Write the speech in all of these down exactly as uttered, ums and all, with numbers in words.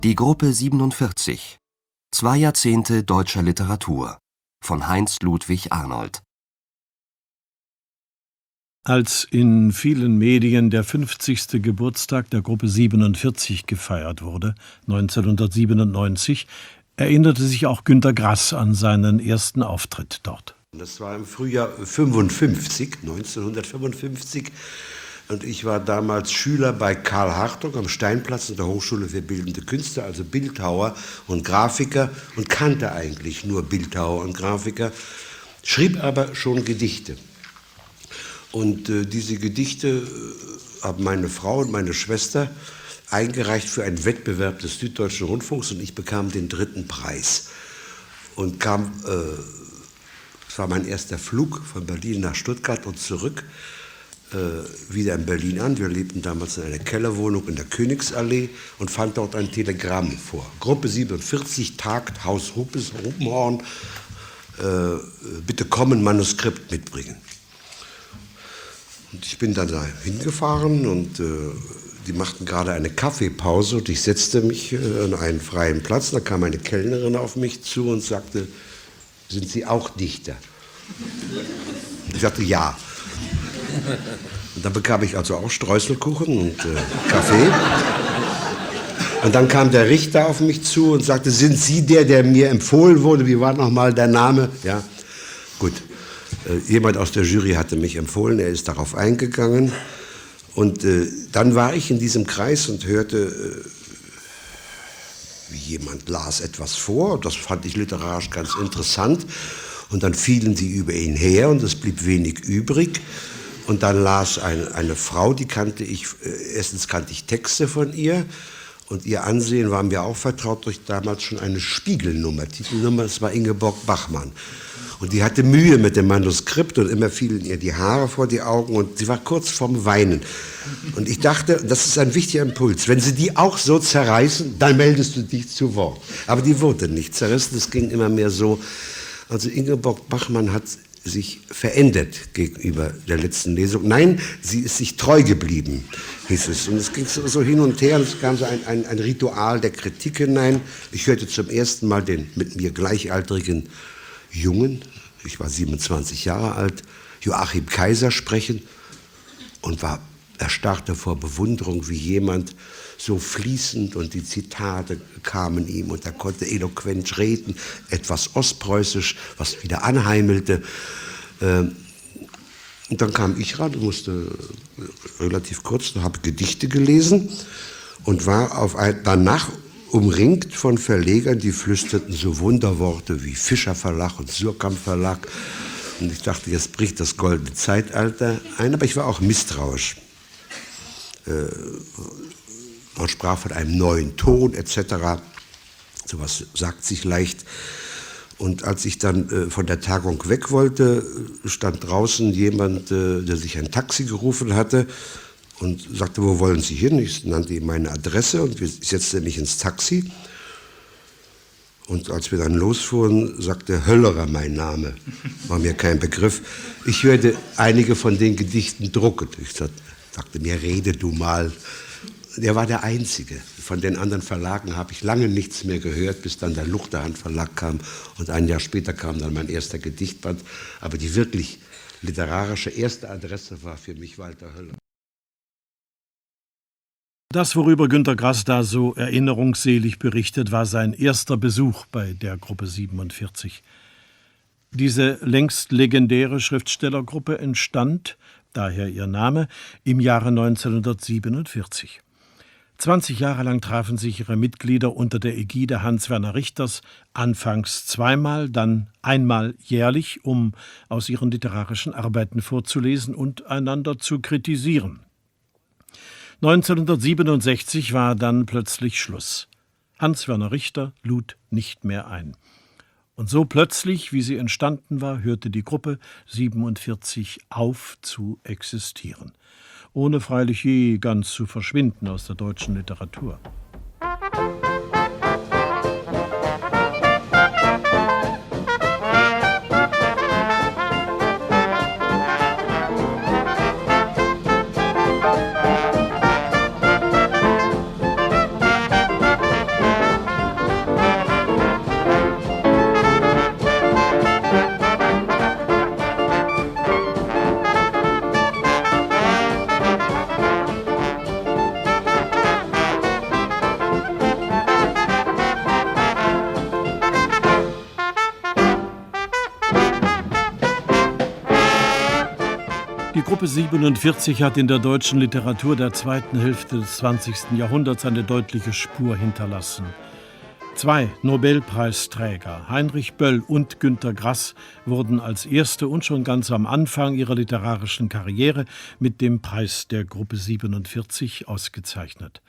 Die Gruppe siebenundvierzig. Zwei Jahrzehnte deutscher Literatur von Heinz Ludwig Arnold. Als in vielen Medien der fünfzigste Geburtstag der Gruppe siebenundvierzig gefeiert wurde, neunzehnhundertsiebenundneunzig, erinnerte sich auch Günter Grass an seinen ersten Auftritt dort. Das war im Frühjahr fünfundfünfzig, neunzehnhundertfünfundfünfzig. Und ich war damals Schüler bei Karl Hartung am Steinplatz in der Hochschule für Bildende Künste, also Bildhauer und Grafiker, und kannte eigentlich nur Bildhauer und Grafiker, schrieb aber schon Gedichte. Und äh, diese Gedichte äh, haben meine Frau und meine Schwester eingereicht für einen Wettbewerb des Süddeutschen Rundfunks, und ich bekam den dritten Preis. Und kam, äh, es war mein erster Flug von Berlin nach Stuttgart und zurück, äh, wieder in Berlin an. Wir lebten damals in einer Kellerwohnung in der Königsallee und fand dort ein Telegramm vor. Gruppe siebenundvierzig tagt, Haus Rupenhorn, äh, bitte kommen, Manuskript mitbringen. Und ich bin dann da hingefahren und äh, die machten gerade eine Kaffeepause und ich setzte mich äh, an einen freien Platz. Da kam eine Kellnerin auf mich zu und sagte, sind Sie auch Dichter? Ich sagte, ja. Und dann bekam ich also auch Streuselkuchen und äh, Kaffee. Und dann kam der Richter auf mich zu und sagte, sind Sie der, der mir empfohlen wurde? Wie war nochmal der Name? Ja, gut. Äh, jemand aus der Jury hatte mich empfohlen, er ist darauf eingegangen. Und äh, dann war ich in diesem Kreis und hörte, äh, wie jemand las etwas vor. Das fand ich literarisch ganz interessant. Und dann fielen sie über ihn her und es blieb wenig übrig. Und dann las eine, eine Frau, die kannte ich, äh, erstens kannte ich Texte von ihr. Und ihr Ansehen war mir auch vertraut durch damals schon eine Spiegelnummer, Titelnummer, das war Ingeborg Bachmann. Und die hatte Mühe mit dem Manuskript und immer fielen ihr die Haare vor die Augen und sie war kurz vorm Weinen. Und ich dachte, das ist ein wichtiger Impuls, wenn sie die auch so zerreißen, dann meldest du dich zu Wort. Aber die wurde nicht zerrissen, es ging immer mehr so. Also Ingeborg Bachmann hat sich verändert gegenüber der letzten Lesung. Nein, sie ist sich treu geblieben, hieß es. Und es ging so, so hin und her und es kam so ein, ein, ein Ritual der Kritik hinein. Ich hörte zum ersten Mal den mit mir gleichaltrigen Jungen, ich war siebenundzwanzig Jahre alt, Joachim Kaiser sprechen und war erstarrte vor Bewunderung, wie jemand so fließend, und die Zitate kamen ihm und er konnte eloquent reden, etwas ostpreußisch, was wieder anheimelte. Und dann kam ich ran, musste relativ kurz, habe Gedichte gelesen und war auf ein, danach umringt von Verlegern, die flüsterten so Wunderworte wie Fischer Verlag und Surkamp Verlag. Und ich dachte, jetzt bricht das goldene Zeitalter ein, aber ich war auch misstrauisch. Äh, man sprach von einem neuen Ton et cetera. Sowas sagt sich leicht. Und als ich dann äh, von der Tagung weg wollte, stand draußen jemand, äh, der sich ein Taxi gerufen hatte, und sagte, wo wollen Sie hin? Ich nannte ihm meine Adresse und ich setzte mich ins Taxi. Und als wir dann losfuhren, sagte Höllerer mein Name. War mir kein Begriff. Ich hörte einige von den Gedichten drucken. Ich sagte mir, rede du mal. Der war der Einzige. Von den anderen Verlagen habe ich lange nichts mehr gehört, bis dann der Luchterhand Verlag kam. Und ein Jahr später kam dann mein erster Gedichtband. Aber die wirklich literarische erste Adresse war für mich Walter Höller. Das, worüber Günter Grass da so erinnerungsselig berichtet, war sein erster Besuch bei der Gruppe siebenundvierzig. Diese längst legendäre Schriftstellergruppe entstand, daher ihr Name, im Jahre neunzehnhundertsiebenundvierzig. zwanzig Jahre lang trafen sich ihre Mitglieder unter der Ägide Hans-Werner Richters anfangs zweimal, dann einmal jährlich, um aus ihren literarischen Arbeiten vorzulesen und einander zu kritisieren. neunzehnhundertsiebenundsechzig war dann plötzlich Schluss. Hans-Werner Richter lud nicht mehr ein. Und so plötzlich, wie sie entstanden war, hörte die Gruppe siebenundvierzig auf zu existieren. Ohne freilich je ganz zu verschwinden aus der deutschen Literatur. Die Gruppe siebenundvierzig hat in der deutschen Literatur der zweiten Hälfte des zwanzigsten Jahrhunderts eine deutliche Spur hinterlassen. Zwei Nobelpreisträger, Heinrich Böll und Günter Grass, wurden als erste und schon ganz am Anfang ihrer literarischen Karriere mit dem Preis der Gruppe siebenundvierzig ausgezeichnet.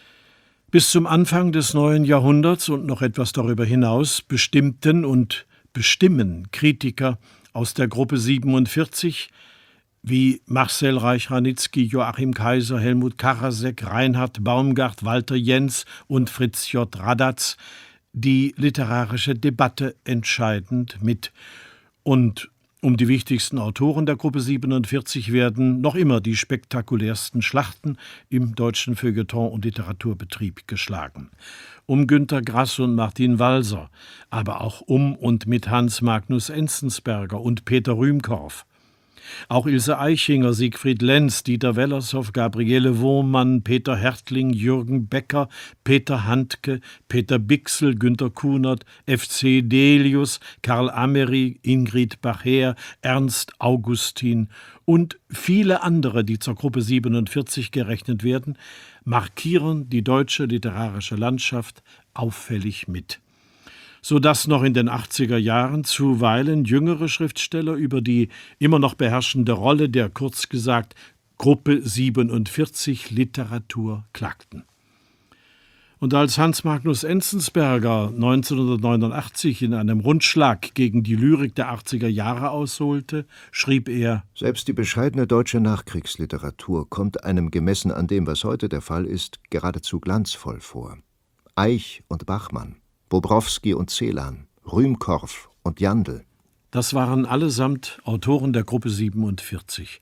Bis zum Anfang des neuen Jahrhunderts und noch etwas darüber hinaus bestimmten und bestimmen Kritiker aus der Gruppe siebenundvierzig wie Marcel Reich-Ranitzky, Joachim Kaiser, Helmut Karasek, Reinhard Baumgart, Walter Jens und Fritz J. Radatz die literarische Debatte entscheidend mit. Und um die wichtigsten Autoren der Gruppe siebenundvierzig werden noch immer die spektakulärsten Schlachten im deutschen Feuilleton- und Literaturbetrieb geschlagen. Um Günter Grass und Martin Walser, aber auch um und mit Hans Magnus Enzensberger und Peter Rühmkorff. Auch Ilse Aichinger, Siegfried Lenz, Dieter Wellershoff, Gabriele Wohrmann, Peter Hertling, Jürgen Becker, Peter Handke, Peter Bixel, Günter Kunert, F C Delius, Karl Amery, Ingrid Bacher, Ernst Augustin und viele andere, die zur Gruppe siebenundvierzig gerechnet werden, markieren die deutsche literarische Landschaft auffällig mit, sodass noch in den achtziger Jahren zuweilen jüngere Schriftsteller über die immer noch beherrschende Rolle der kurz gesagt Gruppe siebenundvierzig Literatur klagten. Und als Hans Magnus Enzensberger neunzehnhundertneunundachtzig in einem Rundschlag gegen die Lyrik der achtziger Jahre ausholte, schrieb er: Selbst die bescheidene deutsche Nachkriegsliteratur kommt einem gemessen an dem, was heute der Fall ist, geradezu glanzvoll vor. Eich und Bachmann, Bobrowski und Celan, Rühmkorff und Jandl. Das waren allesamt Autoren der Gruppe siebenundvierzig.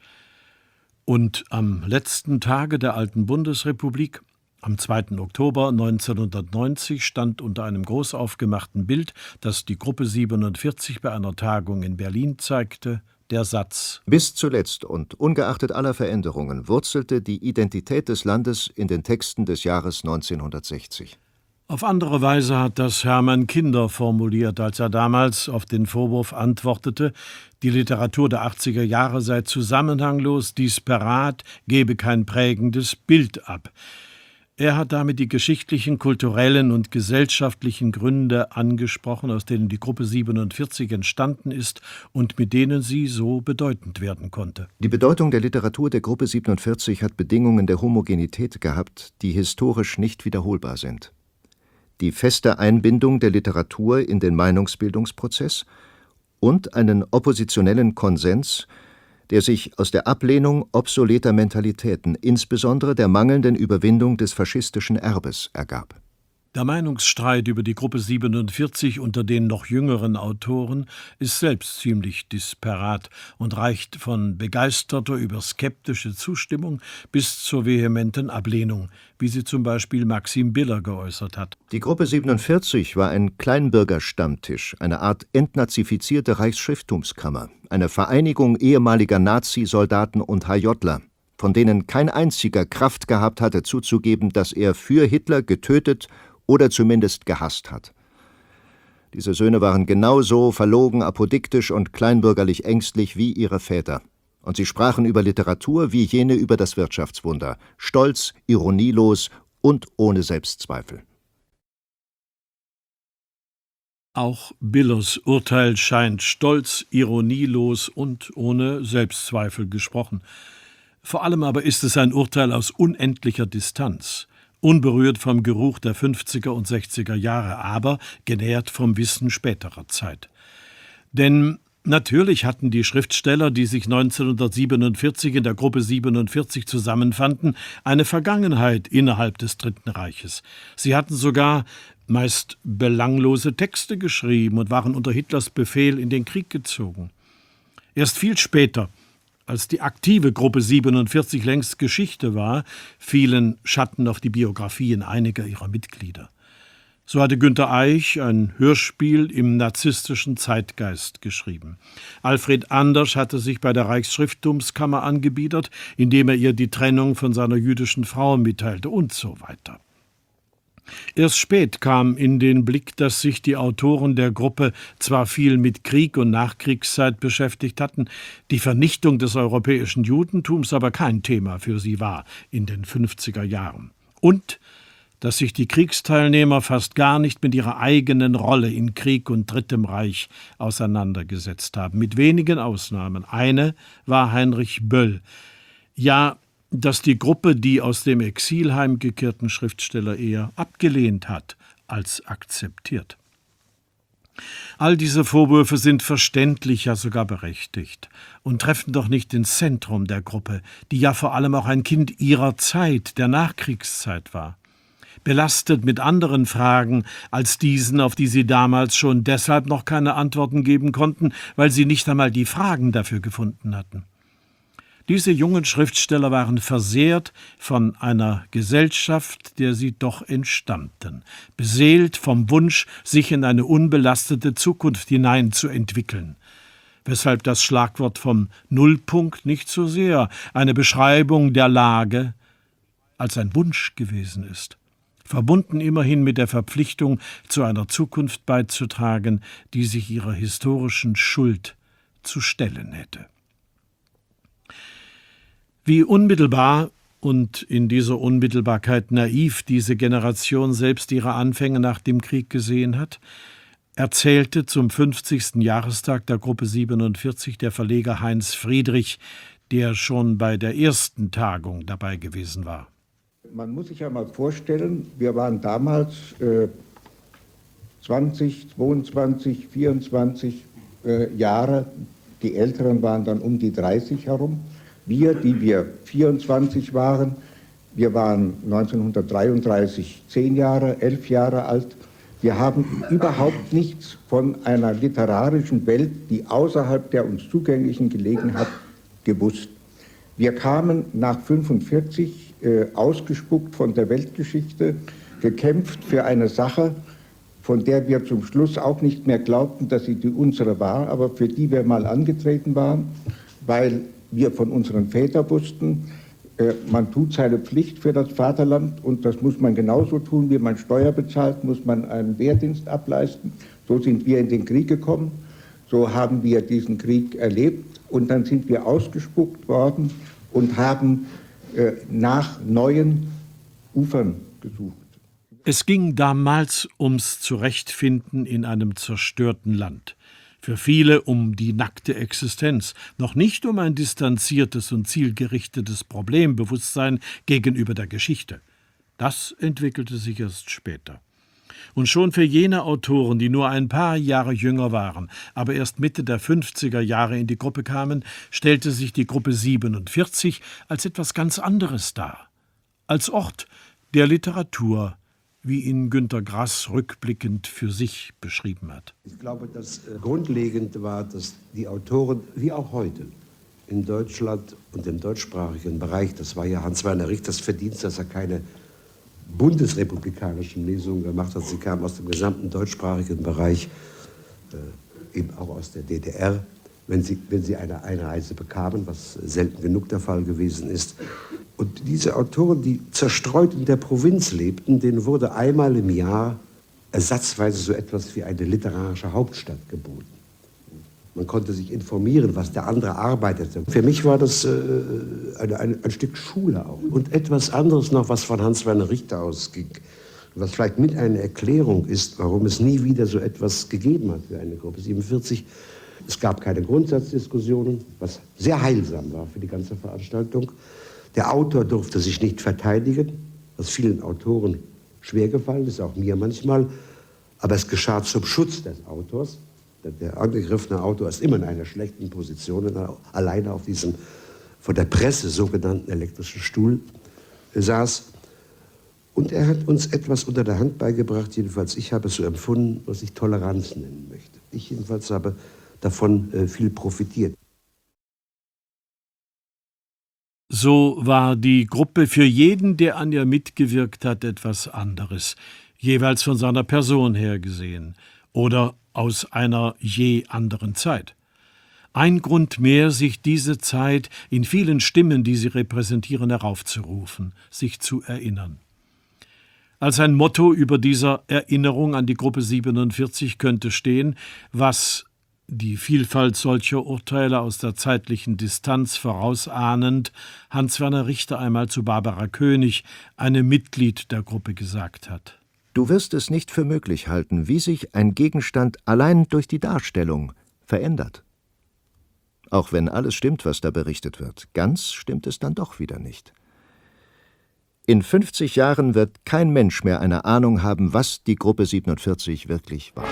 Und am letzten Tage der alten Bundesrepublik, am zweiten Oktober neunzehnhundertneunzig, stand unter einem groß aufgemachten Bild, das die Gruppe siebenundvierzig bei einer Tagung in Berlin zeigte, der Satz: Bis zuletzt und ungeachtet aller Veränderungen wurzelte die Identität des Landes in den Texten des Jahres neunzehnhundertsechzig. Auf andere Weise hat das Hermann Kinder formuliert, als er damals auf den Vorwurf antwortete, die Literatur der achtziger Jahre sei zusammenhanglos, disparat, gebe kein prägendes Bild ab. Er hat damit die geschichtlichen, kulturellen und gesellschaftlichen Gründe angesprochen, aus denen die Gruppe siebenundvierzig entstanden ist und mit denen sie so bedeutend werden konnte. Die Bedeutung der Literatur der Gruppe siebenundvierzig hat Bedingungen der Homogenität gehabt, die historisch nicht wiederholbar sind. Die feste Einbindung der Literatur in den Meinungsbildungsprozess und einen oppositionellen Konsens, der sich aus der Ablehnung obsoleter Mentalitäten, insbesondere der mangelnden Überwindung des faschistischen Erbes, ergab. Der Meinungsstreit über die Gruppe siebenundvierzig unter den noch jüngeren Autoren ist selbst ziemlich disparat und reicht von begeisterter über skeptische Zustimmung bis zur vehementen Ablehnung, wie sie zum Beispiel Maxim Biller geäußert hat. Die Gruppe siebenundvierzig war ein Kleinbürgerstammtisch, eine Art entnazifizierte Reichsschrifttumskammer, eine Vereinigung ehemaliger Nazi-Soldaten und H Jler, von denen kein einziger Kraft gehabt hatte zuzugeben, dass er für Hitler getötet oder zumindest gehasst hat. Diese Söhne waren genauso verlogen, apodiktisch und kleinbürgerlich ängstlich wie ihre Väter. Und sie sprachen über Literatur wie jene über das Wirtschaftswunder, stolz, ironielos und ohne Selbstzweifel. Auch Billers Urteil scheint stolz, ironielos und ohne Selbstzweifel gesprochen. Vor allem aber ist es ein Urteil aus unendlicher Distanz, unberührt vom Geruch der fünfziger und sechziger Jahre, aber genährt vom Wissen späterer Zeit. Denn natürlich hatten die Schriftsteller, die sich neunzehnhundertsiebenundvierzig in der Gruppe siebenundvierzig zusammenfanden, eine Vergangenheit innerhalb des Dritten Reiches. Sie hatten sogar meist belanglose Texte geschrieben und waren unter Hitlers Befehl in den Krieg gezogen. Erst viel später, als die aktive Gruppe siebenundvierzig längst Geschichte war, fielen Schatten auf die Biografien einiger ihrer Mitglieder. So hatte Günter Eich ein Hörspiel im narzisstischen Zeitgeist geschrieben. Alfred Andersch hatte sich bei der Reichsschrifttumskammer angebiedert, indem er ihr die Trennung von seiner jüdischen Frau mitteilte und so weiter. Erst spät kam in den Blick, dass sich die Autoren der Gruppe zwar viel mit Krieg und Nachkriegszeit beschäftigt hatten, die Vernichtung des europäischen Judentums aber kein Thema für sie war in den fünfziger Jahren. Und dass sich die Kriegsteilnehmer fast gar nicht mit ihrer eigenen Rolle in Krieg und Drittem Reich auseinandergesetzt haben, mit wenigen Ausnahmen. Eine war Heinrich Böll. Ja, dass die Gruppe die aus dem Exil heimgekehrten Schriftsteller eher abgelehnt hat als akzeptiert. All diese Vorwürfe sind verständlich, ja sogar berechtigt und treffen doch nicht ins Zentrum der Gruppe, die ja vor allem auch ein Kind ihrer Zeit, der Nachkriegszeit war. Belastet mit anderen Fragen als diesen, auf die sie damals schon deshalb noch keine Antworten geben konnten, weil sie nicht einmal die Fragen dafür gefunden hatten. Diese jungen Schriftsteller waren versehrt von einer Gesellschaft, der sie doch entstammten, beseelt vom Wunsch, sich in eine unbelastete Zukunft hineinzuentwickeln, weshalb das Schlagwort vom Nullpunkt nicht so sehr eine Beschreibung der Lage als ein Wunsch gewesen ist, verbunden immerhin mit der Verpflichtung, zu einer Zukunft beizutragen, die sich ihrer historischen Schuld zu stellen hätte. Wie unmittelbar und in dieser Unmittelbarkeit naiv diese Generation selbst ihre Anfänge nach dem Krieg gesehen hat, erzählte zum fünfzigsten Jahrestag der Gruppe siebenundvierzig der Verleger Heinz Friedrich, der schon bei der ersten Tagung dabei gewesen war. Man muss sich ja mal vorstellen, wir waren damals äh, zwanzig, zweiundzwanzig, vierundzwanzig äh, Jahre, die Älteren waren dann um die dreißig herum. Wir, die wir vierundzwanzig waren, wir waren neunzehnhundertdreiunddreißig zehn Jahre, elf Jahre alt. Wir haben überhaupt nichts von einer literarischen Welt, die außerhalb der uns zugänglichen gelegen hat, gewusst. Wir kamen nach fünfundvierzig äh, ausgespuckt von der Weltgeschichte, gekämpft für eine Sache, von der wir zum Schluss auch nicht mehr glaubten, dass sie die unsere war, aber für die wir mal angetreten waren, weil wir von unseren Vätern wussten, äh, man tut seine Pflicht für das Vaterland und das muss man genauso tun, wie man Steuer bezahlt, muss man einen Wehrdienst ableisten. So sind wir in den Krieg gekommen, so haben wir diesen Krieg erlebt und dann sind wir ausgespuckt worden und haben äh, nach neuen Ufern gesucht. Es ging damals ums Zurechtfinden in einem zerstörten Land. Für viele um die nackte Existenz, noch nicht um ein distanziertes und zielgerichtetes Problembewusstsein gegenüber der Geschichte. Das entwickelte sich erst später. Und schon für jene Autoren, die nur ein paar Jahre jünger waren, aber erst Mitte der fünfziger Jahre in die Gruppe kamen, stellte sich die Gruppe siebenundvierzig als etwas ganz anderes dar. Als Ort der Literatur, wie ihn Günter Grass rückblickend für sich beschrieben hat. Ich glaube, das äh, grundlegend war, dass die Autoren, wie auch heute, in Deutschland und im deutschsprachigen Bereich, das war ja Hans-Werner Richters Verdienst, dass er keine bundesrepublikanischen Lesungen gemacht hat. Sie kamen aus dem gesamten deutschsprachigen Bereich, äh, eben auch aus der D D R, wenn sie, wenn sie eine Einreise bekamen, was selten genug der Fall gewesen ist. Und diese Autoren, die zerstreut in der Provinz lebten, denen wurde einmal im Jahr ersatzweise so etwas wie eine literarische Hauptstadt geboten. Man konnte sich informieren, was der andere arbeitete. Für mich war das äh, ein, ein, ein Stück Schule auch. Und etwas anderes noch, was von Hans-Werner Richter ausging, was vielleicht mit einer Erklärung ist, warum es nie wieder so etwas gegeben hat für eine Gruppe siebenundvierzig. Es gab keine Grundsatzdiskussionen, was sehr heilsam war für die ganze Veranstaltung. Der Autor durfte sich nicht verteidigen, was vielen Autoren schwergefallen ist, auch mir manchmal. Aber es geschah zum Schutz des Autors. Der angegriffene Autor ist immer in einer schlechten Position, alleine auf diesem von der Presse sogenannten elektrischen Stuhl saß. Und er hat uns etwas unter der Hand beigebracht, jedenfalls ich habe es so empfunden, was ich Toleranz nennen möchte. Ich jedenfalls habe davon äh, viel profitiert. So war die Gruppe für jeden, der an ihr mitgewirkt hat, etwas anderes, jeweils von seiner Person her gesehen oder aus einer je anderen Zeit. Ein Grund mehr, sich diese Zeit in vielen Stimmen, die sie repräsentieren, heraufzurufen, sich zu erinnern. Als ein Motto über dieser Erinnerung an die Gruppe siebenundvierzig könnte stehen, was die Vielfalt solcher Urteile aus der zeitlichen Distanz vorausahnend Hans-Werner Richter einmal zu Barbara König, einem Mitglied der Gruppe, gesagt hat. Du wirst es nicht für möglich halten, wie sich ein Gegenstand allein durch die Darstellung verändert. Auch wenn alles stimmt, was da berichtet wird, ganz stimmt es dann doch wieder nicht. In fünfzig Jahren wird kein Mensch mehr eine Ahnung haben, was die Gruppe siebenundvierzig wirklich war.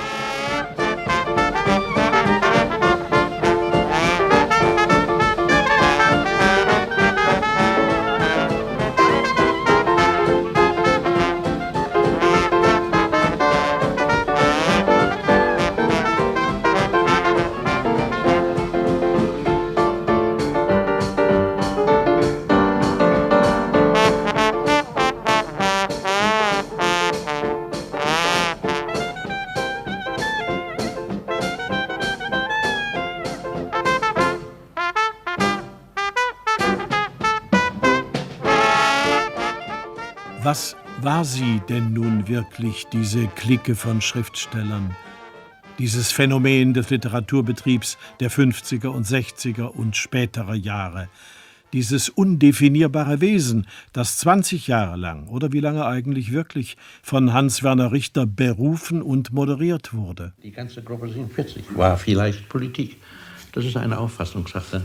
Was war sie denn nun wirklich, diese Clique von Schriftstellern? Dieses Phänomen des Literaturbetriebs der fünfziger und sechziger und späterer Jahre. Dieses undefinierbare Wesen, das zwanzig Jahre lang, oder wie lange eigentlich wirklich, von Hans-Werner Richter berufen und moderiert wurde. Die ganze Gruppe siebenundvierzig war vielleicht Politik. Das ist eine Auffassungssache.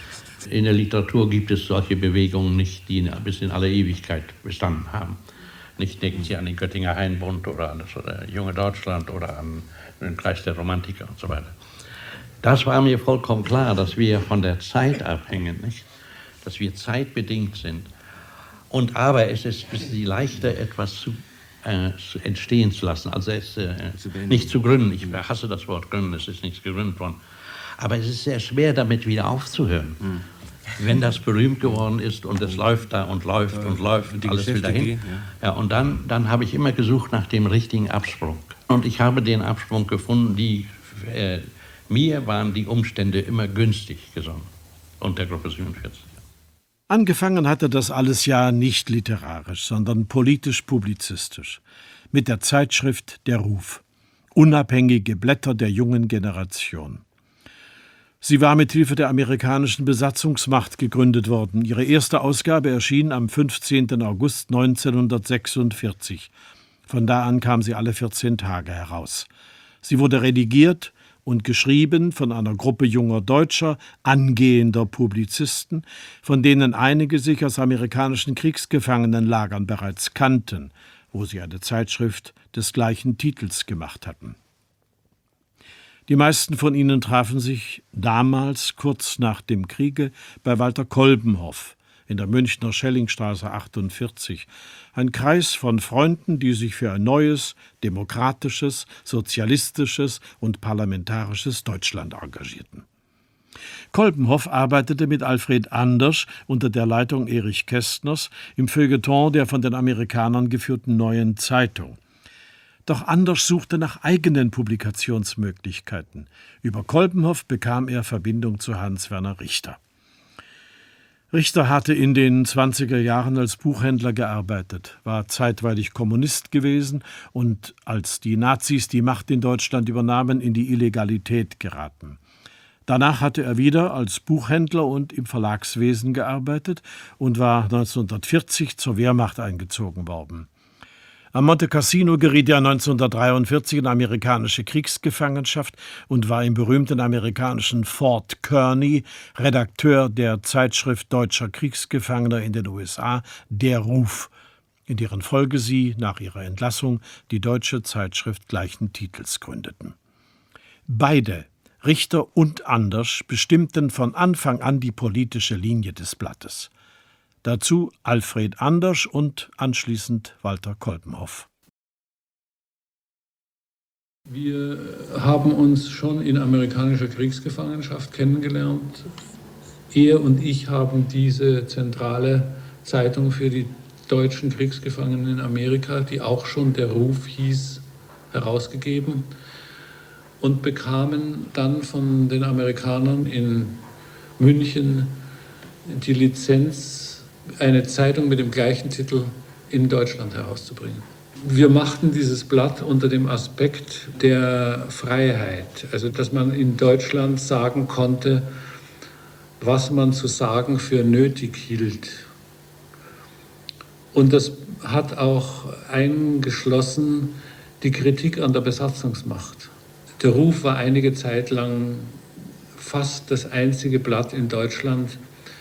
In der Literatur gibt es solche Bewegungen nicht, die bis in alle Ewigkeit bestanden haben. Nicht denken Sie an den Göttinger Hainbund oder an das oder Junge Deutschland oder an den Kreis der Romantiker und so weiter. Das war mir vollkommen klar, dass wir von der Zeit abhängen, nicht? Dass wir zeitbedingt sind. Und aber es ist ein bisschen leichter, etwas zu, äh, zu entstehen zu lassen, als es äh, nicht zu gründen. Ich hasse das Wort gründen, es ist nichts gegründet worden. Aber es ist sehr schwer, damit wieder aufzuhören. Mhm. Wenn das berühmt geworden ist und es läuft da und läuft äh, und läuft und alles wieder hin. Gehen, ja. Ja, und dann, dann habe ich immer gesucht nach dem richtigen Absprung. Und ich habe den Absprung gefunden, die, äh, mir waren die Umstände immer günstig gesonnen. Und der Gruppe siebenundvierzig. Angefangen hatte das alles ja nicht literarisch, sondern politisch-publizistisch. Mit der Zeitschrift Der Ruf. Unabhängige Blätter der jungen Generation. Sie war mit Hilfe der amerikanischen Besatzungsmacht gegründet worden. Ihre erste Ausgabe erschien am fünfzehnten August neunzehnhundertsechsundvierzig. Von da an kam sie alle vierzehn Tage heraus. Sie wurde redigiert und geschrieben von einer Gruppe junger Deutscher, angehender Publizisten, von denen einige sich aus amerikanischen Kriegsgefangenenlagern bereits kannten, wo sie eine Zeitschrift des gleichen Titels gemacht hatten. Die meisten von ihnen trafen sich damals, kurz nach dem Kriege, bei Walter Kolbenhoff in der Münchner Schellingstraße achtundvierzig. Ein Kreis von Freunden, die sich für ein neues, demokratisches, sozialistisches und parlamentarisches Deutschland engagierten. Kolbenhoff arbeitete mit Alfred Andersch unter der Leitung Erich Kästners im Feuilleton der von den Amerikanern geführten Neuen Zeitung. Doch Andersch suchte nach eigenen Publikationsmöglichkeiten. Über Kolbenhoff bekam er Verbindung zu Hans-Werner Richter. Richter hatte in den zwanziger Jahren als Buchhändler gearbeitet, war zeitweilig Kommunist gewesen und als die Nazis die Macht in Deutschland übernahmen, in die Illegalität geraten. Danach hatte er wieder als Buchhändler und im Verlagswesen gearbeitet und war neunzehnhundertvierzig zur Wehrmacht eingezogen worden. Am Monte Cassino geriet er neunzehnhundertdreiundvierzig in amerikanische Kriegsgefangenschaft und war im berühmten amerikanischen Fort Kearny Redakteur der Zeitschrift deutscher Kriegsgefangener in den U S A, Der Ruf, in deren Folge sie nach ihrer Entlassung die deutsche Zeitschrift gleichen Titels gründeten. Beide, Richter und Andersch, bestimmten von Anfang an die politische Linie des Blattes. Dazu Alfred Andersch und anschließend Walter Kolbenhoff. Wir haben uns schon in amerikanischer Kriegsgefangenschaft kennengelernt. Er und ich haben diese zentrale Zeitung für die deutschen Kriegsgefangenen in Amerika, die auch schon Der Ruf hieß, herausgegeben und bekamen dann von den Amerikanern in München die Lizenz, eine Zeitung mit dem gleichen Titel in Deutschland herauszubringen. Wir machten dieses Blatt unter dem Aspekt der Freiheit, also dass man in Deutschland sagen konnte, was man zu sagen für nötig hielt. Und das hat auch eingeschlossen die Kritik an der Besatzungsmacht. Der Ruf war einige Zeit lang fast das einzige Blatt in Deutschland,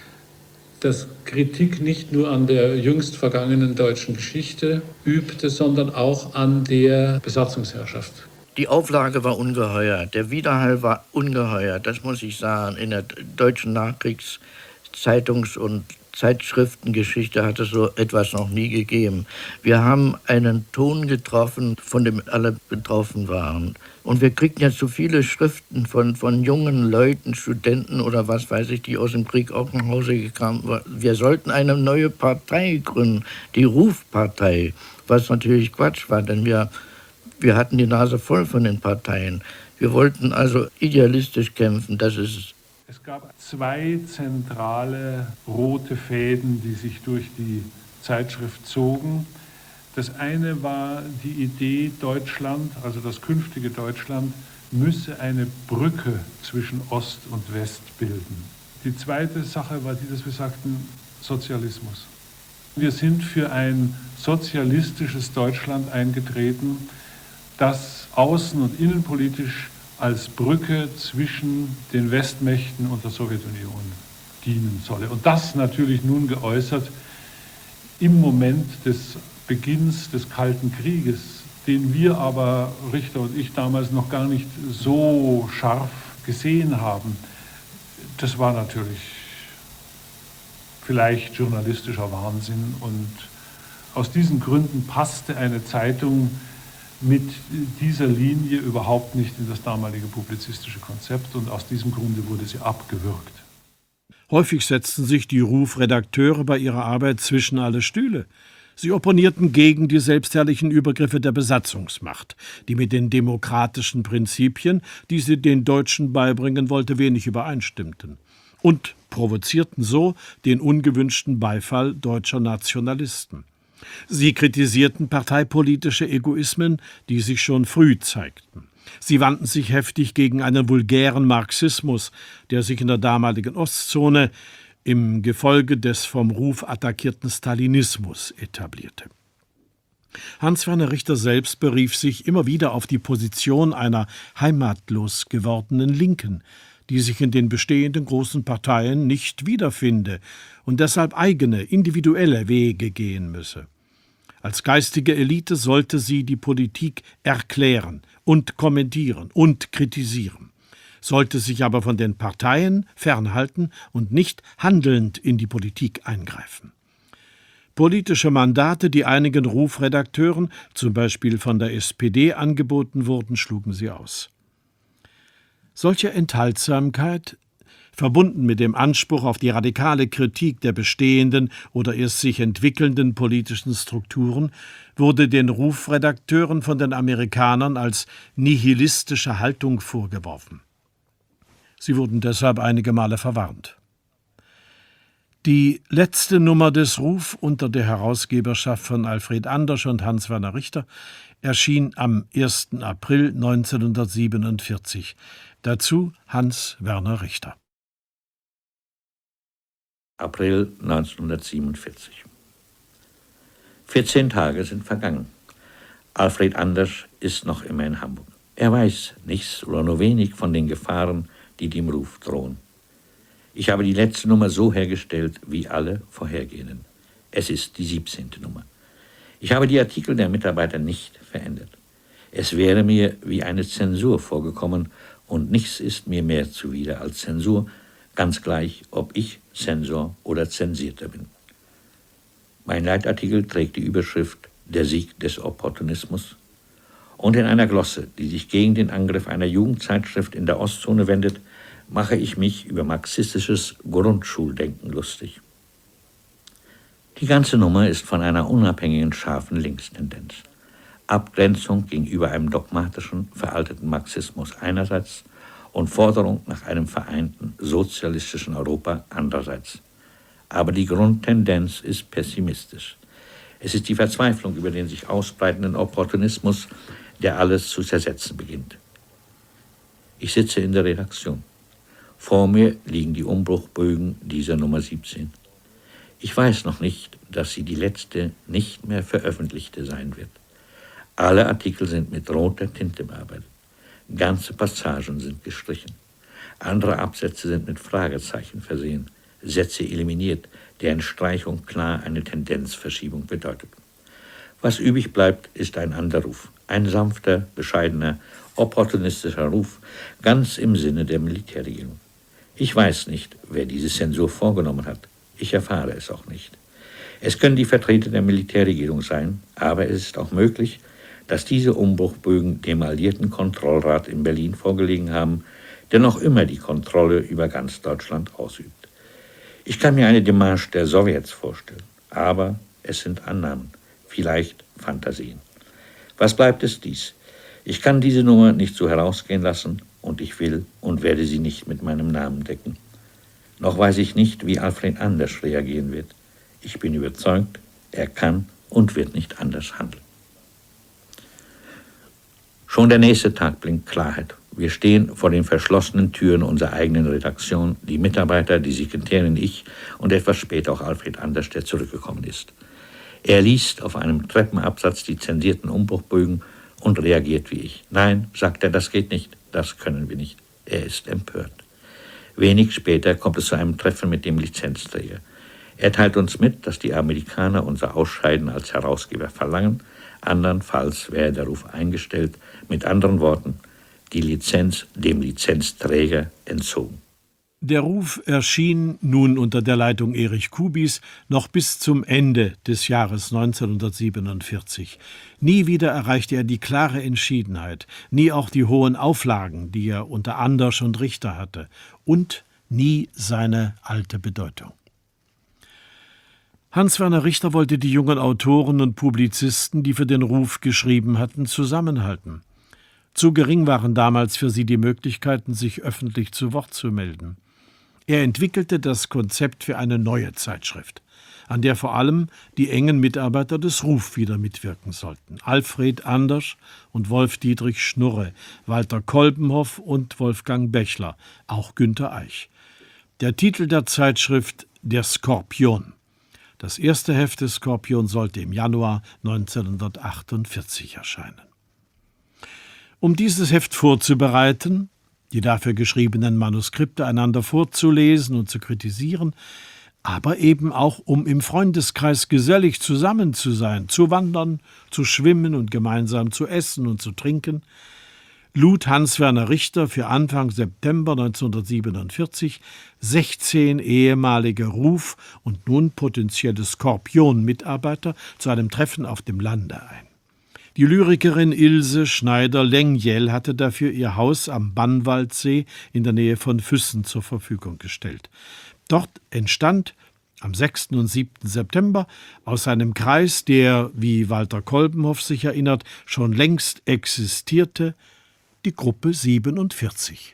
das Kritik nicht nur an der jüngst vergangenen deutschen Geschichte übte, sondern auch an der Besatzungsherrschaft. Die Auflage war ungeheuer, der Widerhall war ungeheuer, das muss ich sagen. In der deutschen Nachkriegszeitungs- und Zeitschriftengeschichte hat es so etwas noch nie gegeben. Wir haben einen Ton getroffen, von dem alle betroffen waren. Und wir kriegten jetzt so viele Schriften von, von jungen Leuten, Studenten oder was weiß ich, die aus dem Krieg auch nach Hause gekommen waren. Wir sollten eine neue Partei gründen, die Rufpartei, was natürlich Quatsch war, denn wir, wir hatten die Nase voll von den Parteien. Wir wollten also idealistisch kämpfen, das ist es. Es gab zwei zentrale rote Fäden, die sich durch die Zeitschrift zogen. Das eine war die Idee, Deutschland, also das künftige Deutschland, müsse eine Brücke zwischen Ost und West bilden. Die zweite Sache war die, dass wir sagten, Sozialismus. Wir sind für ein sozialistisches Deutschland eingetreten, das außen- und innenpolitisch als Brücke zwischen den Westmächten und der Sowjetunion dienen solle. Und das natürlich nun geäußert im Moment des Beginns des Kalten Krieges, den wir aber, Richter und ich, damals noch gar nicht so scharf gesehen haben. Das war natürlich vielleicht journalistischer Wahnsinn und aus diesen Gründen passte eine Zeitung mit dieser Linie überhaupt nicht in das damalige publizistische Konzept und aus diesem Grunde wurde sie abgewürgt. Häufig setzten sich die Rufredakteure bei ihrer Arbeit zwischen alle Stühle. Sie opponierten gegen die selbstherrlichen Übergriffe der Besatzungsmacht, die mit den demokratischen Prinzipien, die sie den Deutschen beibringen wollte, wenig übereinstimmten, und provozierten so den ungewünschten Beifall deutscher Nationalisten. Sie kritisierten parteipolitische Egoismen, die sich schon früh zeigten. Sie wandten sich heftig gegen einen vulgären Marxismus, der sich in der damaligen Ostzone im Gefolge des vom Ruf attackierten Stalinismus etablierte. Hans-Werner Richter selbst berief sich immer wieder auf die Position einer heimatlos gewordenen Linken, die sich in den bestehenden großen Parteien nicht wiederfinde und deshalb eigene, individuelle Wege gehen müsse. Als geistige Elite sollte sie die Politik erklären und kommentieren und kritisieren, sollte sich aber von den Parteien fernhalten und nicht handelnd in die Politik eingreifen. Politische Mandate, die einigen Rufredakteuren, zum Beispiel von der S P D, angeboten wurden, schlugen sie aus. Solche Enthaltsamkeit, verbunden mit dem Anspruch auf die radikale Kritik der bestehenden oder erst sich entwickelnden politischen Strukturen, wurde den Rufredakteuren von den Amerikanern als nihilistische Haltung vorgeworfen. Sie wurden deshalb einige Male verwarnt. Die letzte Nummer des Ruf unter der Herausgeberschaft von Alfred Andersch und Hans-Werner Richter erschien am ersten April neunzehnhundertsiebenundvierzig. Dazu Hans-Werner Richter. April neunzehnhundertsiebenundvierzig. vierzehn Tage sind vergangen. Alfred Andersch ist noch immer in Hamburg. Er weiß nichts oder nur wenig von den Gefahren, die dem Ruf drohen. Ich habe die letzte Nummer so hergestellt, wie alle vorhergehenden. Es ist die siebzehnte Nummer. Ich habe die Artikel der Mitarbeiter nicht verändert. Es wäre mir wie eine Zensur vorgekommen und nichts ist mir mehr zuwider als Zensur, ganz gleich, ob ich Zensor oder Zensierter bin. Mein Leitartikel trägt die Überschrift »Der Sieg des Opportunismus« und in einer Glosse, die sich gegen den Angriff einer Jugendzeitschrift in der Ostzone wendet, mache ich mich über marxistisches Grundschuldenken lustig. Die ganze Nummer ist von einer unabhängigen, scharfen Linkstendenz. Abgrenzung gegenüber einem dogmatischen, veralteten Marxismus einerseits und Forderung nach einem vereinten sozialistischen Europa andererseits. Aber die Grundtendenz ist pessimistisch. Es ist die Verzweiflung über den sich ausbreitenden Opportunismus, der alles zu zersetzen beginnt. Ich sitze in der Redaktion. Vor mir liegen die Umbruchbögen dieser Nummer siebzehn. Ich weiß noch nicht, dass sie die letzte, nicht mehr veröffentlichte sein wird. Alle Artikel sind mit roter Tinte bearbeitet. Ganze Passagen sind gestrichen. Andere Absätze sind mit Fragezeichen versehen, Sätze eliminiert, deren Streichung klar eine Tendenzverschiebung bedeutet. Was übrig bleibt, ist ein anderer Ruf. Ein sanfter, bescheidener, opportunistischer Ruf, ganz im Sinne der Militärregierung. Ich weiß nicht, wer diese Zensur vorgenommen hat. Ich erfahre es auch nicht. Es können die Vertreter der Militärregierung sein, aber es ist auch möglich, dass diese Umbruchbögen dem Alliierten Kontrollrat in Berlin vorgelegen haben, der noch immer die Kontrolle über ganz Deutschland ausübt. Ich kann mir eine Demarche der Sowjets vorstellen, aber es sind Annahmen, vielleicht Fantasien. Was bleibt es dies? Ich kann diese Nummer nicht so herausgehen lassen und ich will und werde sie nicht mit meinem Namen decken. Noch weiß ich nicht, wie Alfred Anders reagieren wird. Ich bin überzeugt, er kann und wird nicht anders handeln. Schon der nächste Tag bringt Klarheit. Wir stehen vor den verschlossenen Türen unserer eigenen Redaktion, die Mitarbeiter, die Sekretärin, ich und etwas später auch Alfred Anders, der zurückgekommen ist. Er liest auf einem Treppenabsatz die zensierten Umbruchbögen und reagiert wie ich. Nein, sagt er, das geht nicht, das können wir nicht. Er ist empört. Wenig später kommt es zu einem Treffen mit dem Lizenzträger. Er teilt uns mit, dass die Amerikaner unser Ausscheiden als Herausgeber verlangen, andernfalls wäre der Ruf eingestellt, mit anderen Worten, die Lizenz dem Lizenzträger entzogen. Der Ruf erschien nun unter der Leitung Erich Kubies noch bis zum Ende des Jahres neunzehnhundertsiebenundvierzig. Nie wieder erreichte er die klare Entschiedenheit, nie auch die hohen Auflagen, die er unter Andersch und Richter hatte, und nie seine alte Bedeutung. Hans-Werner Richter wollte die jungen Autoren und Publizisten, die für den Ruf geschrieben hatten, zusammenhalten. Zu gering waren damals für sie die Möglichkeiten, sich öffentlich zu Wort zu melden. Er entwickelte das Konzept für eine neue Zeitschrift, an der vor allem die engen Mitarbeiter des Ruf wieder mitwirken sollten. Alfred Andersch und Wolf-Dietrich Schnurre, Walter Kolbenhoff und Wolfgang Bechler, auch Günter Eich. Der Titel der Zeitschrift »Der Skorpion«. Das erste Heft des Skorpion sollte im Januar neunzehnhundertachtundvierzig erscheinen. Um dieses Heft vorzubereiten, die dafür geschriebenen Manuskripte einander vorzulesen und zu kritisieren, aber eben auch, um im Freundeskreis gesellig zusammen zu sein, zu wandern, zu schwimmen und gemeinsam zu essen und zu trinken, lud Hans-Werner Richter für Anfang September neunzehnhundertsiebenundvierzig sechzehn ehemalige Ruf- und nun potenzielle Skorpion-Mitarbeiter zu einem Treffen auf dem Lande ein. Die Lyrikerin Ilse Schneider-Lengjel hatte dafür ihr Haus am Bannwaldsee in der Nähe von Füssen zur Verfügung gestellt. Dort entstand am sechsten und siebten September aus einem Kreis, der, wie Walter Kolbenhoff sich erinnert, schon längst existierte, die Gruppe siebenundvierzig.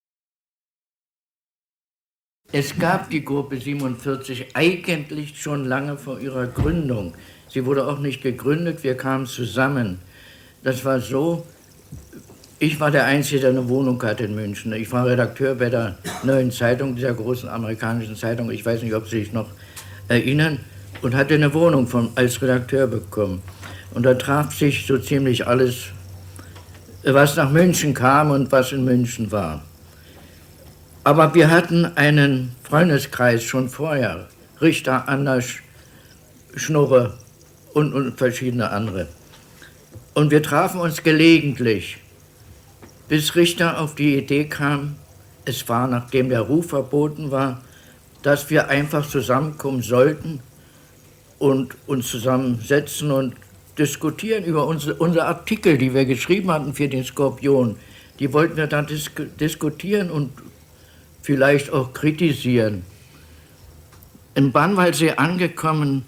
Es gab die Gruppe siebenundvierzig eigentlich schon lange vor ihrer Gründung. Sie wurde auch nicht gegründet, wir kamen zusammen. Das war so, ich war der Einzige, der eine Wohnung hatte in München. Ich war Redakteur bei der Neuen Zeitung, dieser großen amerikanischen Zeitung, ich weiß nicht, ob Sie sich noch erinnern, und hatte eine Wohnung von, als Redakteur bekommen. Und da traf sich so ziemlich alles, was nach München kam und was in München war. Aber wir hatten einen Freundeskreis schon vorher, Richter, Andersch, Schnurre und, und verschiedene andere. Und wir trafen uns gelegentlich, bis Richter auf die Idee kam, es war, nachdem der Ruf verboten war, dass wir einfach zusammenkommen sollten und uns zusammensetzen und diskutieren über unsere, unsere Artikel, die wir geschrieben hatten für den Skorpion. Die wollten wir dann dis diskutieren und vielleicht auch kritisieren. Im Bannwaldsee angekommen,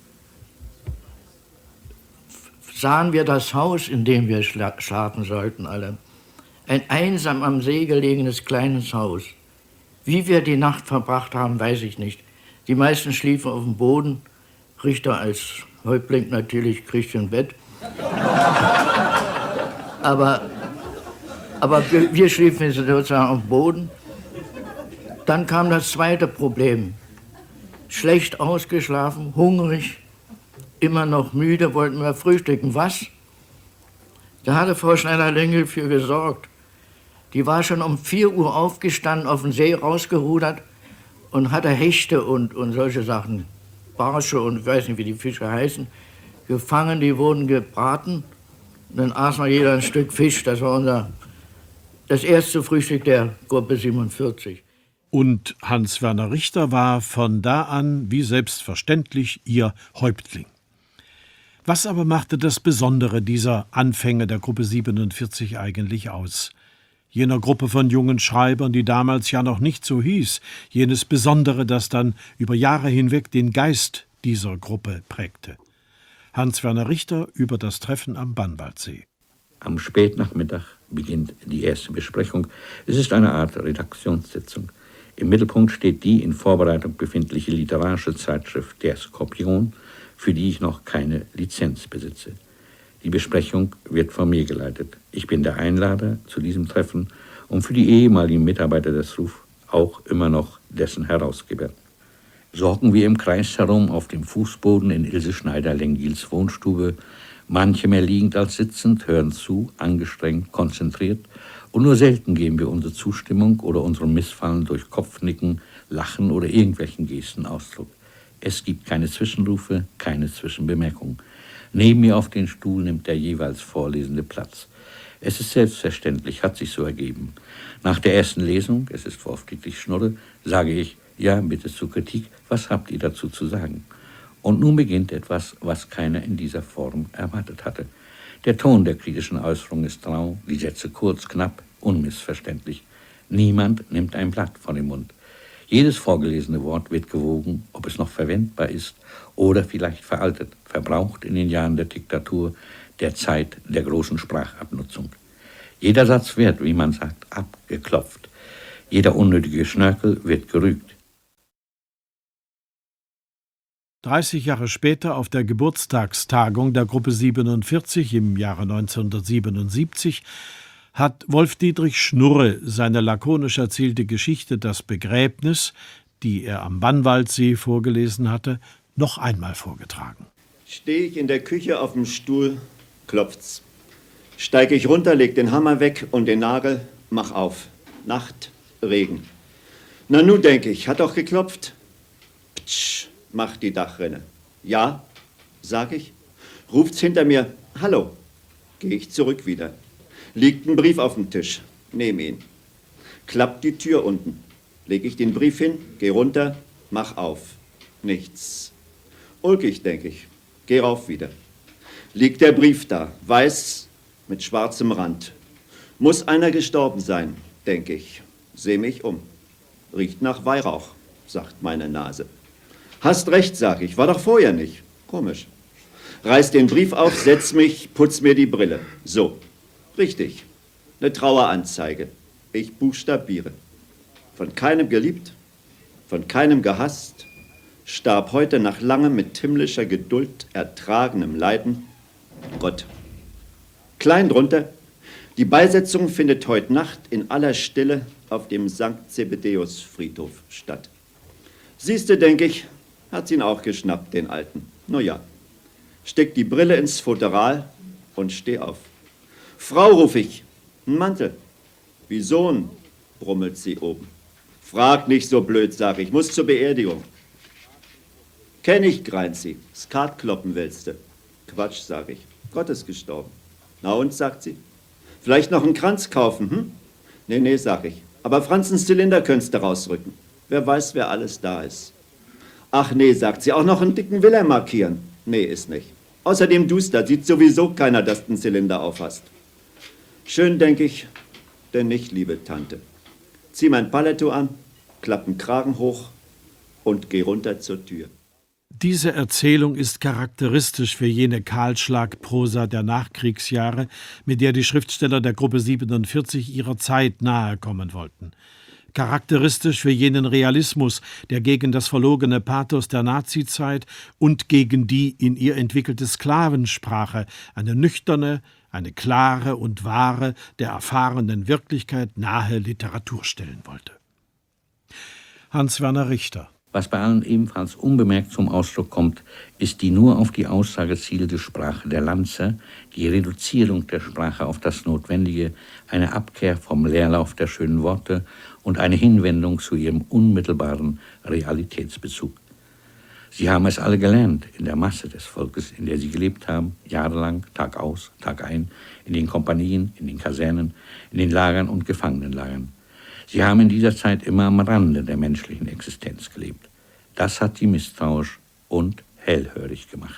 sahen wir das Haus, in dem wir schla schlafen sollten alle. Ein einsam am See gelegenes kleines Haus. Wie wir die Nacht verbracht haben, weiß ich nicht. Die meisten schliefen auf dem Boden. Richter als Häuptling natürlich kriegt ein Bett. aber, aber wir, wir schliefen sozusagen auf dem Boden. Dann kam das zweite Problem. Schlecht ausgeschlafen, hungrig, immer noch müde, wollten wir frühstücken. Was? Da hatte Frau Schneider-Lengel für gesorgt. Die war schon um vier Uhr aufgestanden, auf den See rausgerudert und hatte Hechte und, und solche Sachen, Barsche und ich weiß nicht, wie die Fische heißen, gefangen, die wurden gebraten. Und dann aßen wir jeder ein Stück Fisch. Das war unser, das erste Frühstück der Gruppe siebenundvierzig. Und Hans-Werner Richter war von da an, wie selbstverständlich, ihr Häuptling. Was aber machte das Besondere dieser Anfänge der Gruppe siebenundvierzig eigentlich aus? Jener Gruppe von jungen Schreibern, die damals ja noch nicht so hieß, jenes Besondere, das dann über Jahre hinweg den Geist dieser Gruppe prägte. Hans-Werner Richter über das Treffen am Bannwaldsee. Am Spätnachmittag beginnt die erste Besprechung. Es ist eine Art Redaktionssitzung. Im Mittelpunkt steht die in Vorbereitung befindliche literarische Zeitschrift Der Skorpion, für die ich noch keine Lizenz besitze. Die Besprechung wird von mir geleitet. Ich bin der Einlader zu diesem Treffen und für die ehemaligen Mitarbeiter des Ruf auch immer noch dessen Herausgeber. So hocken wir im Kreis herum auf dem Fußboden in Ilse Schneider-Lengils Wohnstube, manche mehr liegend als sitzend, hören zu, angestrengt, konzentriert, und nur selten geben wir unsere Zustimmung oder unserem Missfallen durch Kopfnicken, Lachen oder irgendwelchen Gesten Ausdruck. Es gibt keine Zwischenrufe, keine Zwischenbemerkungen. Neben mir auf den Stuhl nimmt der jeweils Vorlesende Platz. Es ist selbstverständlich, hat sich so ergeben. Nach der ersten Lesung, es ist Frau Friedrich Schnurre, sage ich, ja, bitte zur Kritik, was habt ihr dazu zu sagen? Und nun beginnt etwas, was keiner in dieser Form erwartet hatte. Der Ton der kritischen Äußerung ist rau, die Sätze kurz, knapp, unmissverständlich. Niemand nimmt ein Blatt von dem Mund. Jedes vorgelesene Wort wird gewogen, ob es noch verwendbar ist oder vielleicht veraltet, verbraucht in den Jahren der Diktatur, der Zeit der großen Sprachabnutzung. Jeder Satz wird, wie man sagt, abgeklopft. Jeder unnötige Schnörkel wird gerügt. dreißig Jahre später, auf der Geburtstagstagung der Gruppe siebenundvierzig im Jahre neunzehnhundertsiebenundsiebzig, hat Wolf-Dietrich Schnurre seine lakonisch erzählte Geschichte »Das Begräbnis«, die er am Bannwaldsee vorgelesen hatte, noch einmal vorgetragen. Stehe ich in der Küche auf dem Stuhl, klopft's. Steige ich runter, leg den Hammer weg und den Nagel, mach auf. Nacht, Regen. Na nu, denke ich, hat doch geklopft. Ptsch, macht die Dachrinne. Ja, sag ich. Ruft's hinter mir, hallo. Gehe ich zurück wieder. Liegt ein Brief auf dem Tisch, nehm ihn. Klappt die Tür unten. Leg ich den Brief hin, geh runter, mach auf. Nichts. Ulkig, denke ich. Geh rauf wieder. Liegt der Brief da, weiß mit schwarzem Rand. Muss einer gestorben sein, denke ich. Seh mich um. Riecht nach Weihrauch, sagt meine Nase. Hast recht, sag ich, war doch vorher nicht. Komisch. Reiß den Brief auf, setz mich, putz mir die Brille. So, richtig. Eine Traueranzeige. Ich buchstabiere. Von keinem geliebt, von keinem gehasst, starb heute nach langem mit himmlischer Geduld ertragenem Leiden Gott. Klein drunter, die Beisetzung findet heute Nacht in aller Stille auf dem Sankt Zebedeus Friedhof statt. Siehste, denke ich, hat's ihn auch geschnappt, den Alten. Nur ja, steck die Brille ins Futteral und steh auf. Frau, ruf ich, ein Mantel. Wie Sohn, brummelt sie oben. Frag nicht so blöd, sag ich, muss zur Beerdigung. Kenn ich, greint sie, Skat kloppen willste. Quatsch, sag ich, Gott ist gestorben. Na und, sagt sie, vielleicht noch einen Kranz kaufen, hm? Nee, nee, sag ich, aber Franzens Zylinder könntest du rausrücken. Wer weiß, wer alles da ist. Ach nee, sagt sie, auch noch einen dicken Willer markieren. Nee, ist nicht. Außerdem duster, sieht sowieso keiner, dass du einen Zylinder aufhast. Schön, denke ich, denn nicht, liebe Tante. Zieh mein Paletto an, klapp den Kragen hoch und geh runter zur Tür. Diese Erzählung ist charakteristisch für jene Kahlschlagprosa der Nachkriegsjahre, mit der die Schriftsteller der Gruppe siebenundvierzig ihrer Zeit nahe kommen wollten. charakteristisch für jenen Realismus, der gegen das verlogene Pathos der Nazizeit und gegen die in ihr entwickelte Sklavensprache eine nüchterne, eine klare und wahre, der erfahrenen Wirklichkeit nahe Literatur stellen wollte. Hans Werner Richter. Was bei allen ebenfalls unbemerkt zum Ausdruck kommt, ist die nur auf die Aussage zielende Sprache der Lanzer, die Reduzierung der Sprache auf das Notwendige, eine Abkehr vom Leerlauf der schönen Worte und eine Hinwendung zu ihrem unmittelbaren Realitätsbezug. Sie haben es alle gelernt, in der Masse des Volkes, in der sie gelebt haben, jahrelang, Tag aus, Tag ein, in den Kompanien, in den Kasernen, in den Lagern und Gefangenenlagern. Sie haben in dieser Zeit immer am Rande der menschlichen Existenz gelebt. Das hat sie misstrauisch und hellhörig gemacht.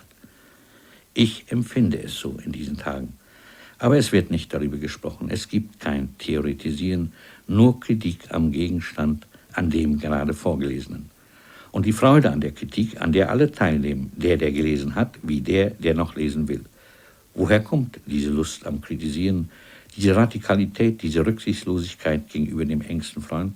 Ich empfinde es so in diesen Tagen. Aber es wird nicht darüber gesprochen. Es gibt kein Theoretisieren, nur Kritik am Gegenstand, an dem gerade Vorgelesenen. Und die Freude an der Kritik, an der alle teilnehmen, der, der gelesen hat, wie der, der noch lesen will. Woher kommt diese Lust am Kritisieren, diese Radikalität, diese Rücksichtslosigkeit gegenüber dem engsten Freund?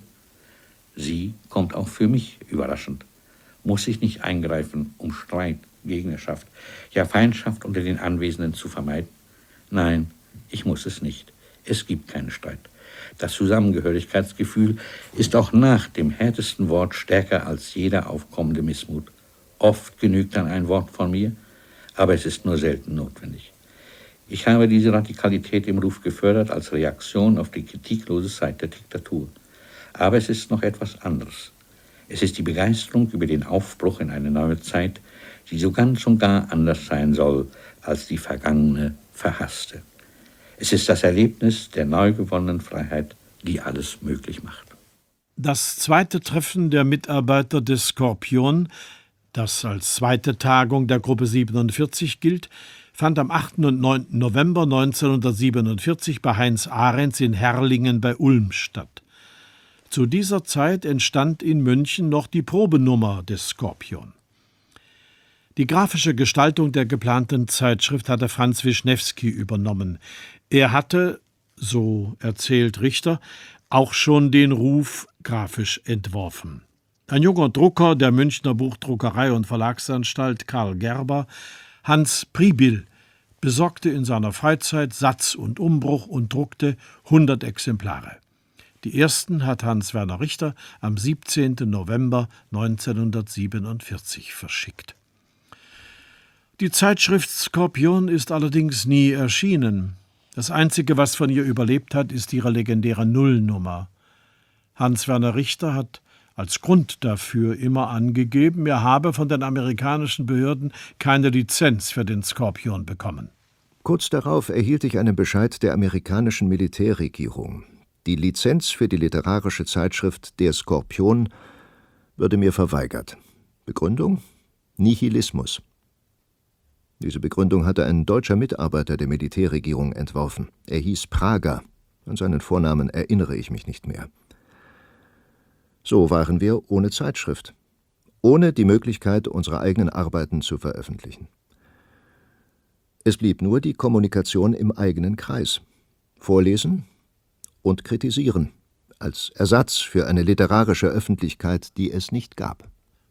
Sie kommt auch für mich überraschend. Muss ich nicht eingreifen, um Streit, Gegnerschaft, ja Feindschaft unter den Anwesenden zu vermeiden? Nein, ich muss es nicht. Es gibt keinen Streit. Das Zusammengehörigkeitsgefühl ist auch nach dem härtesten Wort stärker als jeder aufkommende Missmut. Oft genügt dann ein Wort von mir, aber es ist nur selten notwendig. Ich habe diese Radikalität im Ruf gefördert als Reaktion auf die kritiklose Zeit der Diktatur. Aber es ist noch etwas anderes. Es ist die Begeisterung über den Aufbruch in eine neue Zeit, die so ganz und gar anders sein soll als die vergangene, verhasste. Es ist das Erlebnis der neu gewonnenen Freiheit, die alles möglich macht. Das zweite Treffen der Mitarbeiter des Skorpion, das als zweite Tagung der Gruppe siebenundvierzig gilt, fand am achten und neunten November neunzehnhundertsiebenundvierzig bei Heinz Ahrens in Herrlingen bei Ulm statt. Zu dieser Zeit entstand in München noch die Probenummer des Skorpion. Die grafische Gestaltung der geplanten Zeitschrift hatte Franz Wischnewski übernommen. Er hatte, so erzählt Richter, auch schon den Ruf grafisch entworfen. Ein junger Drucker der Münchner Buchdruckerei und Verlagsanstalt Karl Gerber, Hans Pribil, besorgte in seiner Freizeit Satz und Umbruch und druckte hundert Exemplare. Die ersten hat Hans Werner Richter am siebzehnten November neunzehnhundertsiebenundvierzig verschickt. Die Zeitschrift Skorpion ist allerdings nie erschienen. Das Einzige, was von ihr überlebt hat, ist ihre legendäre Nullnummer. Hans Werner Richter hat als Grund dafür immer angegeben, er habe von den amerikanischen Behörden keine Lizenz für den Skorpion bekommen. Kurz darauf erhielt ich einen Bescheid der amerikanischen Militärregierung. Die Lizenz für die literarische Zeitschrift Der Skorpion würde mir verweigert. Begründung? Nihilismus. Diese Begründung hatte ein deutscher Mitarbeiter der Militärregierung entworfen. Er hieß Prager. An seinen Vornamen erinnere ich mich nicht mehr. So waren wir ohne Zeitschrift, ohne die Möglichkeit, unsere eigenen Arbeiten zu veröffentlichen. Es blieb nur die Kommunikation im eigenen Kreis. Vorlesen und kritisieren, als Ersatz für eine literarische Öffentlichkeit, die es nicht gab.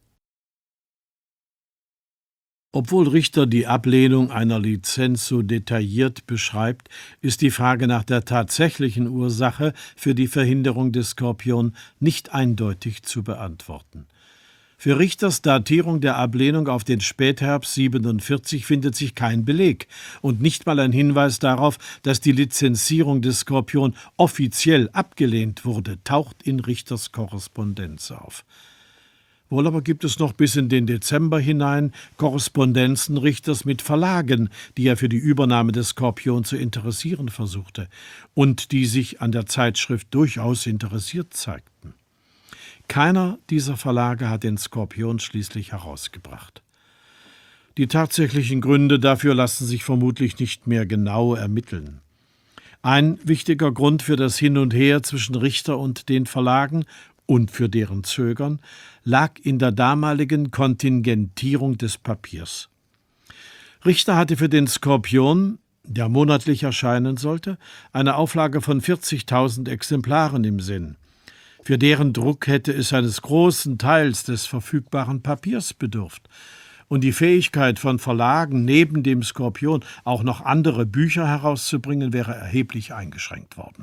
Obwohl Richter die Ablehnung einer Lizenz so detailliert beschreibt, ist die Frage nach der tatsächlichen Ursache für die Verhinderung des Skorpion nicht eindeutig zu beantworten. Für Richters Datierung der Ablehnung auf den Spätherbst siebenundvierzig findet sich kein Beleg und nicht mal ein Hinweis darauf, dass die Lizenzierung des Skorpion offiziell abgelehnt wurde, taucht in Richters Korrespondenz auf. Wohl aber gibt es noch bis in den Dezember hinein Korrespondenzen Richters mit Verlagen, die er für die Übernahme des Skorpion zu interessieren versuchte und die sich an der Zeitschrift durchaus interessiert zeigten. Keiner dieser Verlage hat den Skorpion schließlich herausgebracht. Die tatsächlichen Gründe dafür lassen sich vermutlich nicht mehr genau ermitteln. Ein wichtiger Grund für das Hin und Her zwischen Richter und den Verlagen und für deren Zögern lag in der damaligen Kontingentierung des Papiers. Richter hatte für den Skorpion, der monatlich erscheinen sollte, eine Auflage von vierzigtausend Exemplaren im Sinn. Für deren Druck hätte es eines großen Teils des verfügbaren Papiers bedurft. Und die Fähigkeit von Verlagen, neben dem Skorpion auch noch andere Bücher herauszubringen, wäre erheblich eingeschränkt worden.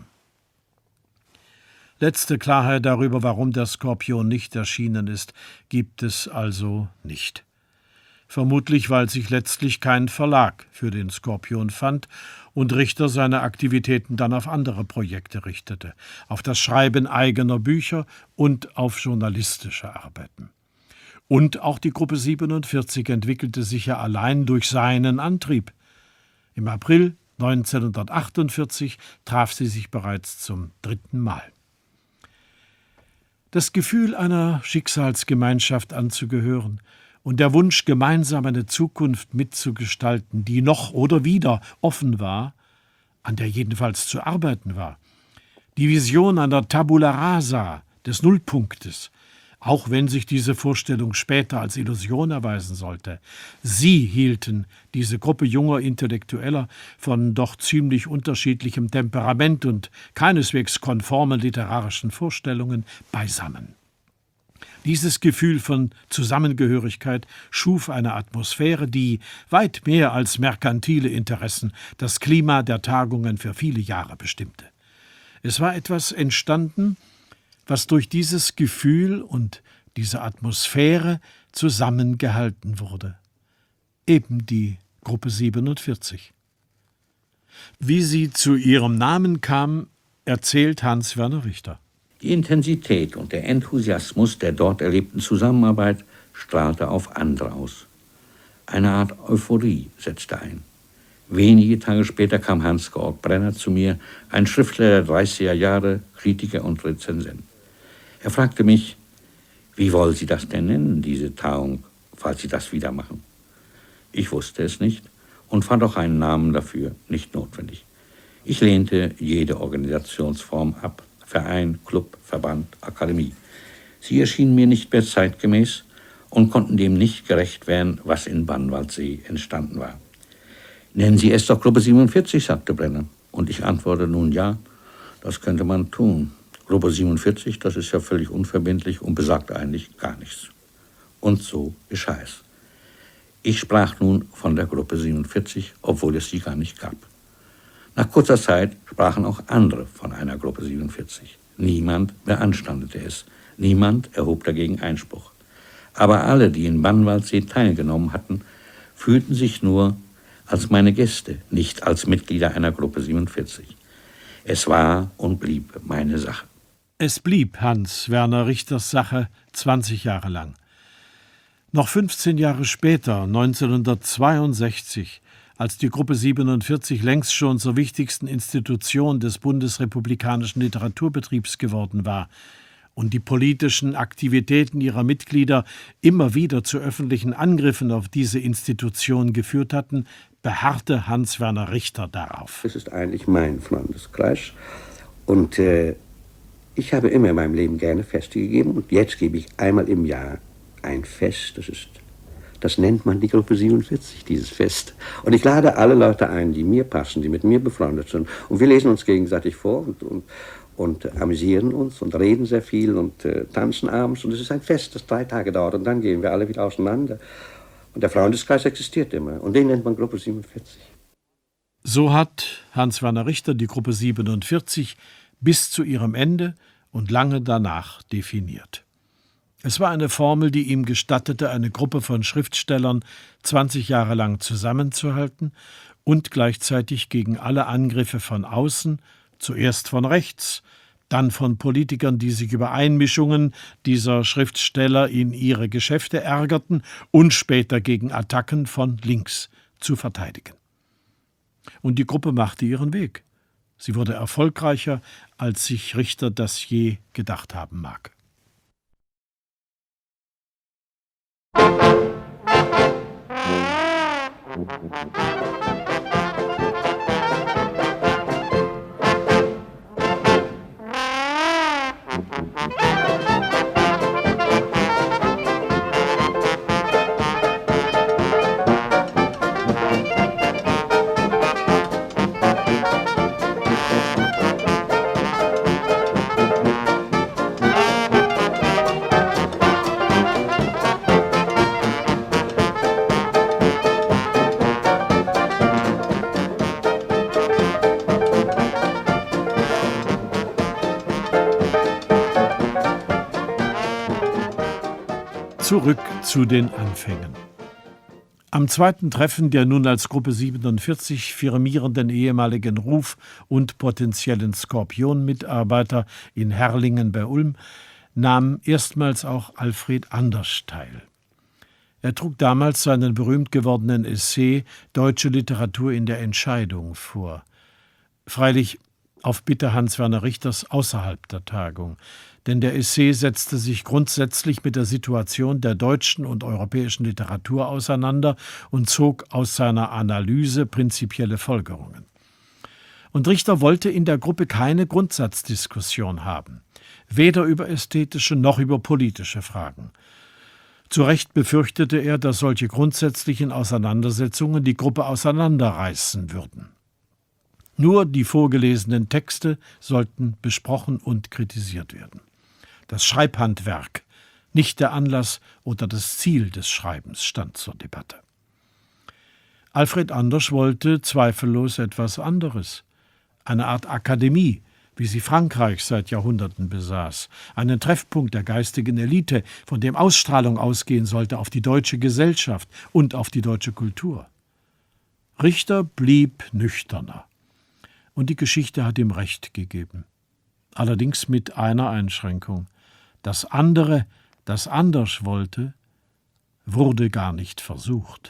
Letzte Klarheit darüber, warum der Skorpion nicht erschienen ist, gibt es also nicht. Vermutlich, weil sich letztlich kein Verlag für den Skorpion fand und Richter seine Aktivitäten dann auf andere Projekte richtete, auf das Schreiben eigener Bücher und auf journalistische Arbeiten. Und auch die Gruppe siebenundvierzig entwickelte sich ja allein durch seinen Antrieb. Im April neunzehnhundertachtundvierzig traf sie sich bereits zum dritten Mal. Das Gefühl, einer Schicksalsgemeinschaft anzugehören und der Wunsch, gemeinsam eine Zukunft mitzugestalten, die noch oder wieder offen war, an der jedenfalls zu arbeiten war. Die Vision einer Tabula rasa, des Nullpunktes, auch wenn sich diese Vorstellung später als Illusion erweisen sollte. Sie hielten diese Gruppe junger Intellektueller von doch ziemlich unterschiedlichem Temperament und keineswegs konformen literarischen Vorstellungen beisammen. Dieses Gefühl von Zusammengehörigkeit schuf eine Atmosphäre, die weit mehr als merkantile Interessen das Klima der Tagungen für viele Jahre bestimmte. Es war etwas entstanden, was durch dieses Gefühl und diese Atmosphäre zusammengehalten wurde. Eben die Gruppe siebenundvierzig. Wie sie zu ihrem Namen kam, erzählt Hans-Werner Richter. Die Intensität und der Enthusiasmus der dort erlebten Zusammenarbeit strahlte auf andere aus. Eine Art Euphorie setzte ein. Wenige Tage später kam Hans-Georg Brenner zu mir, ein Schriftsteller der dreißiger Jahre, Kritiker und Rezensent. Er fragte mich, wie wollen Sie das denn nennen, diese Tagung, falls Sie das wieder machen? Ich wusste es nicht und fand auch einen Namen dafür nicht notwendig. Ich lehnte jede Organisationsform ab. Verein, Club, Verband, Akademie. Sie erschienen mir nicht mehr zeitgemäß und konnten dem nicht gerecht werden, was in Bannwaldsee entstanden war. Nennen Sie es doch Gruppe siebenundvierzig, sagte Brenner. Und ich antwortete nun ja, das könnte man tun. Gruppe siebenundvierzig, das ist ja völlig unverbindlich und besagt eigentlich gar nichts. Und so geschah es. Ich sprach nun von der Gruppe siebenundvierzig, obwohl es sie gar nicht gab. Nach kurzer Zeit sprachen auch andere von einer Gruppe siebenundvierzig. Niemand beanstandete es. Niemand erhob dagegen Einspruch. Aber alle, die in Bannwaldsee teilgenommen hatten, fühlten sich nur als meine Gäste, nicht als Mitglieder einer Gruppe siebenundvierzig. Es war und blieb meine Sache. Es blieb Hans-Werner Richters Sache zwanzig Jahre lang. Noch fünfzehn Jahre später, neunzehnhundertzweiundsechzig, als die Gruppe siebenundvierzig längst schon zur wichtigsten Institution des bundesrepublikanischen Literaturbetriebs geworden war und die politischen Aktivitäten ihrer Mitglieder immer wieder zu öffentlichen Angriffen auf diese Institution geführt hatten, beharrte Hans-Werner Richter darauf. Es ist eigentlich mein Freundeskreis und äh, ich habe immer in meinem Leben gerne Feste gegeben und jetzt gebe ich einmal im Jahr ein Fest, das ist Das nennt man die Gruppe siebenundvierzig, dieses Fest. Und ich lade alle Leute ein, die mir passen, die mit mir befreundet sind. Und wir lesen uns gegenseitig vor und, und, und amüsieren uns und reden sehr viel und äh, tanzen abends. Und es ist ein Fest, das drei Tage dauert. Und dann gehen wir alle wieder auseinander. Und der Freundeskreis existiert immer. Und den nennt man Gruppe siebenundvierzig. So hat Hans-Werner Richter die Gruppe siebenundvierzig bis zu ihrem Ende und lange danach definiert. Es war eine Formel, die ihm gestattete, eine Gruppe von Schriftstellern zwanzig Jahre lang zusammenzuhalten und gleichzeitig gegen alle Angriffe von außen, zuerst von rechts, dann von Politikern, die sich über Einmischungen dieser Schriftsteller in ihre Geschäfte ärgerten, und später gegen Attacken von links zu verteidigen. Und die Gruppe machte ihren Weg. Sie wurde erfolgreicher, als sich Richter das je gedacht haben mag. Zurück zu den Anfängen. Am zweiten Treffen der nun als Gruppe siebenundvierzig firmierenden ehemaligen Ruf- und potenziellen Skorpion-Mitarbeiter in Herrlingen bei Ulm nahm erstmals auch Alfred Andersch teil. Er trug damals seinen berühmt gewordenen Essay »Deutsche Literatur in der Entscheidung« vor. Freilich auf Bitte Hans-Werner Richters außerhalb der Tagung, denn der Essay setzte sich grundsätzlich mit der Situation der deutschen und europäischen Literatur auseinander und zog aus seiner Analyse prinzipielle Folgerungen. Und Richter wollte in der Gruppe keine Grundsatzdiskussion haben, weder über ästhetische noch über politische Fragen. Zu Recht befürchtete er, dass solche grundsätzlichen Auseinandersetzungen die Gruppe auseinanderreißen würden. Nur die vorgelesenen Texte sollten besprochen und kritisiert werden. Das Schreibhandwerk, nicht der Anlass oder das Ziel des Schreibens, stand zur Debatte. Alfred Andersch wollte zweifellos etwas anderes. Eine Art Akademie, wie sie Frankreich seit Jahrhunderten besaß, einen Treffpunkt der geistigen Elite, von dem Ausstrahlung ausgehen sollte auf die deutsche Gesellschaft und auf die deutsche Kultur. Richter blieb nüchterner. Und die Geschichte hat ihm Recht gegeben. Allerdings mit einer Einschränkung. Das andere, das Andersch wollte, wurde gar nicht versucht.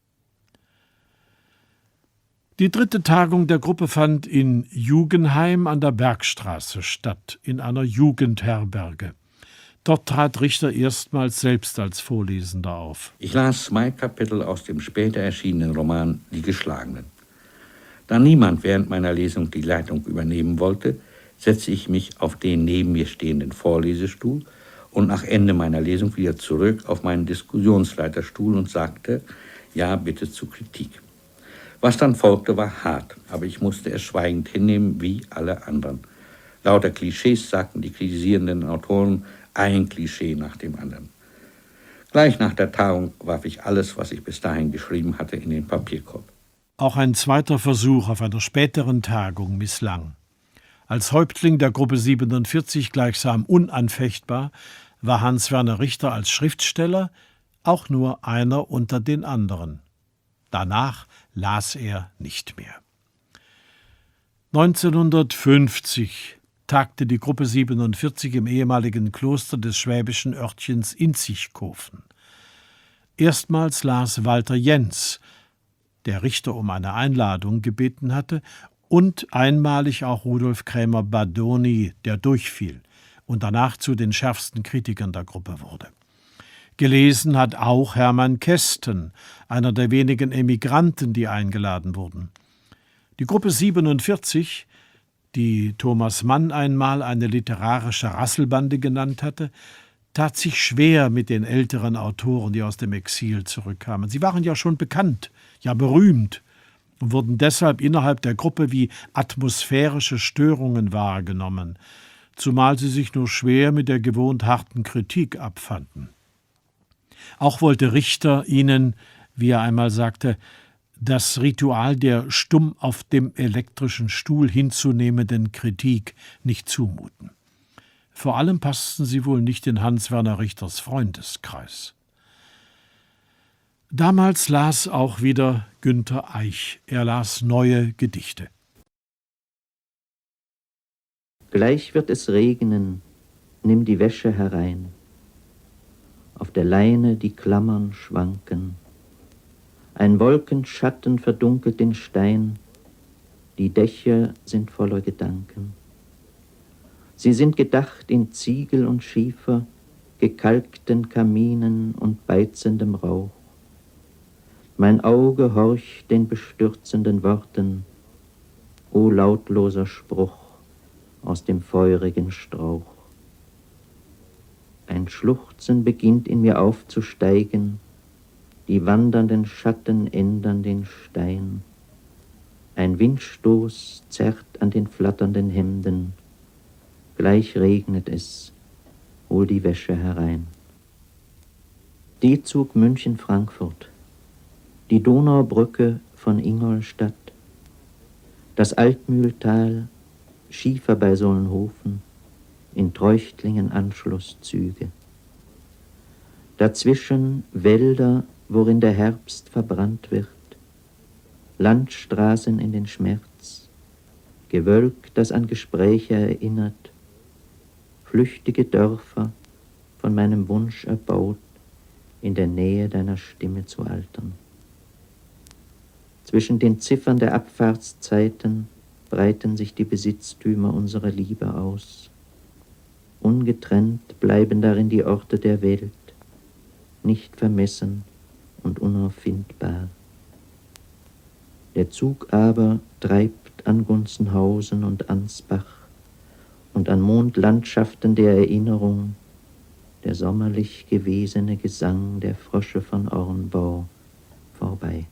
Die dritte Tagung der Gruppe fand in Jugenheim an der Bergstraße statt, in einer Jugendherberge. Dort trat Richter erstmals selbst als Vorlesender auf. Ich las zwei Kapitel aus dem später erschienenen Roman »Die Geschlagenen«. Da niemand während meiner Lesung die Leitung übernehmen wollte, setzte ich mich auf den neben mir stehenden Vorlesestuhl und nach Ende meiner Lesung wieder zurück auf meinen Diskussionsleiterstuhl und sagte, ja, bitte zur Kritik. Was dann folgte, war hart, aber ich musste es schweigend hinnehmen, wie alle anderen. Lauter Klischees sagten die kritisierenden Autoren, ein Klischee nach dem anderen. Gleich nach der Tagung warf ich alles, was ich bis dahin geschrieben hatte, in den Papierkorb. Auch ein zweiter Versuch auf einer späteren Tagung misslang. Als Häuptling der Gruppe siebenundvierzig gleichsam unanfechtbar war Hans-Werner Richter als Schriftsteller auch nur einer unter den anderen. Danach las er nicht mehr. neunzehnhundertfünfzig tagte die Gruppe siebenundvierzig im ehemaligen Kloster des schwäbischen Örtchens Inzigkofen. Erstmals las Walter Jens, der Richter um eine Einladung gebeten hatte, und einmalig auch Rudolf Krämer-Badoni, der durchfiel und danach zu den schärfsten Kritikern der Gruppe wurde. Gelesen hat auch Hermann Kästen, einer der wenigen Emigranten, die eingeladen wurden. Die Gruppe siebenundvierzig, die Thomas Mann einmal eine literarische Rasselbande genannt hatte, tat sich schwer mit den älteren Autoren, die aus dem Exil zurückkamen. Sie waren ja schon bekannt, ja berühmt und wurden deshalb innerhalb der Gruppe wie atmosphärische Störungen wahrgenommen, zumal sie sich nur schwer mit der gewohnt harten Kritik abfanden. Auch wollte Richter ihnen, wie er einmal sagte, das Ritual der stumm auf dem elektrischen Stuhl hinzunehmenden Kritik nicht zumuten. Vor allem passten sie wohl nicht in Hans-Werner Richters Freundeskreis. Damals las auch wieder Günter Eich. Er las neue Gedichte. Gleich wird es regnen, nimm die Wäsche herein. Auf der Leine die Klammern schwanken. Ein Wolkenschatten verdunkelt den Stein. Die Dächer sind voller Gedanken. Sie sind gedacht in Ziegel und Schiefer, gekalkten Kaminen und beizendem Rauch. Mein Auge horcht den bestürzenden Worten, o lautloser Spruch aus dem feurigen Strauch. Ein Schluchzen beginnt in mir aufzusteigen, die wandernden Schatten ändern den Stein. Ein Windstoß zerrt an den flatternden Hemden, gleich regnet es, hol die Wäsche herein. D-Zug München-Frankfurt, die Donaubrücke von Ingolstadt, das Altmühltal, Schiefer bei Solnhofen, in Treuchtlingen Anschlusszüge. Dazwischen Wälder, worin der Herbst verbrannt wird, Landstraßen in den Schmerz, Gewölk, das an Gespräche erinnert, flüchtige Dörfer, von meinem Wunsch erbaut, in der Nähe deiner Stimme zu altern. Zwischen den Ziffern der Abfahrtszeiten breiten sich die Besitztümer unserer Liebe aus. Ungetrennt bleiben darin die Orte der Welt, nicht vermessen und unauffindbar. Der Zug aber treibt an Gunzenhausen und Ansbach und an Mondlandschaften der Erinnerung der sommerlich gewesene Gesang der Frösche von Ornbau vorbei.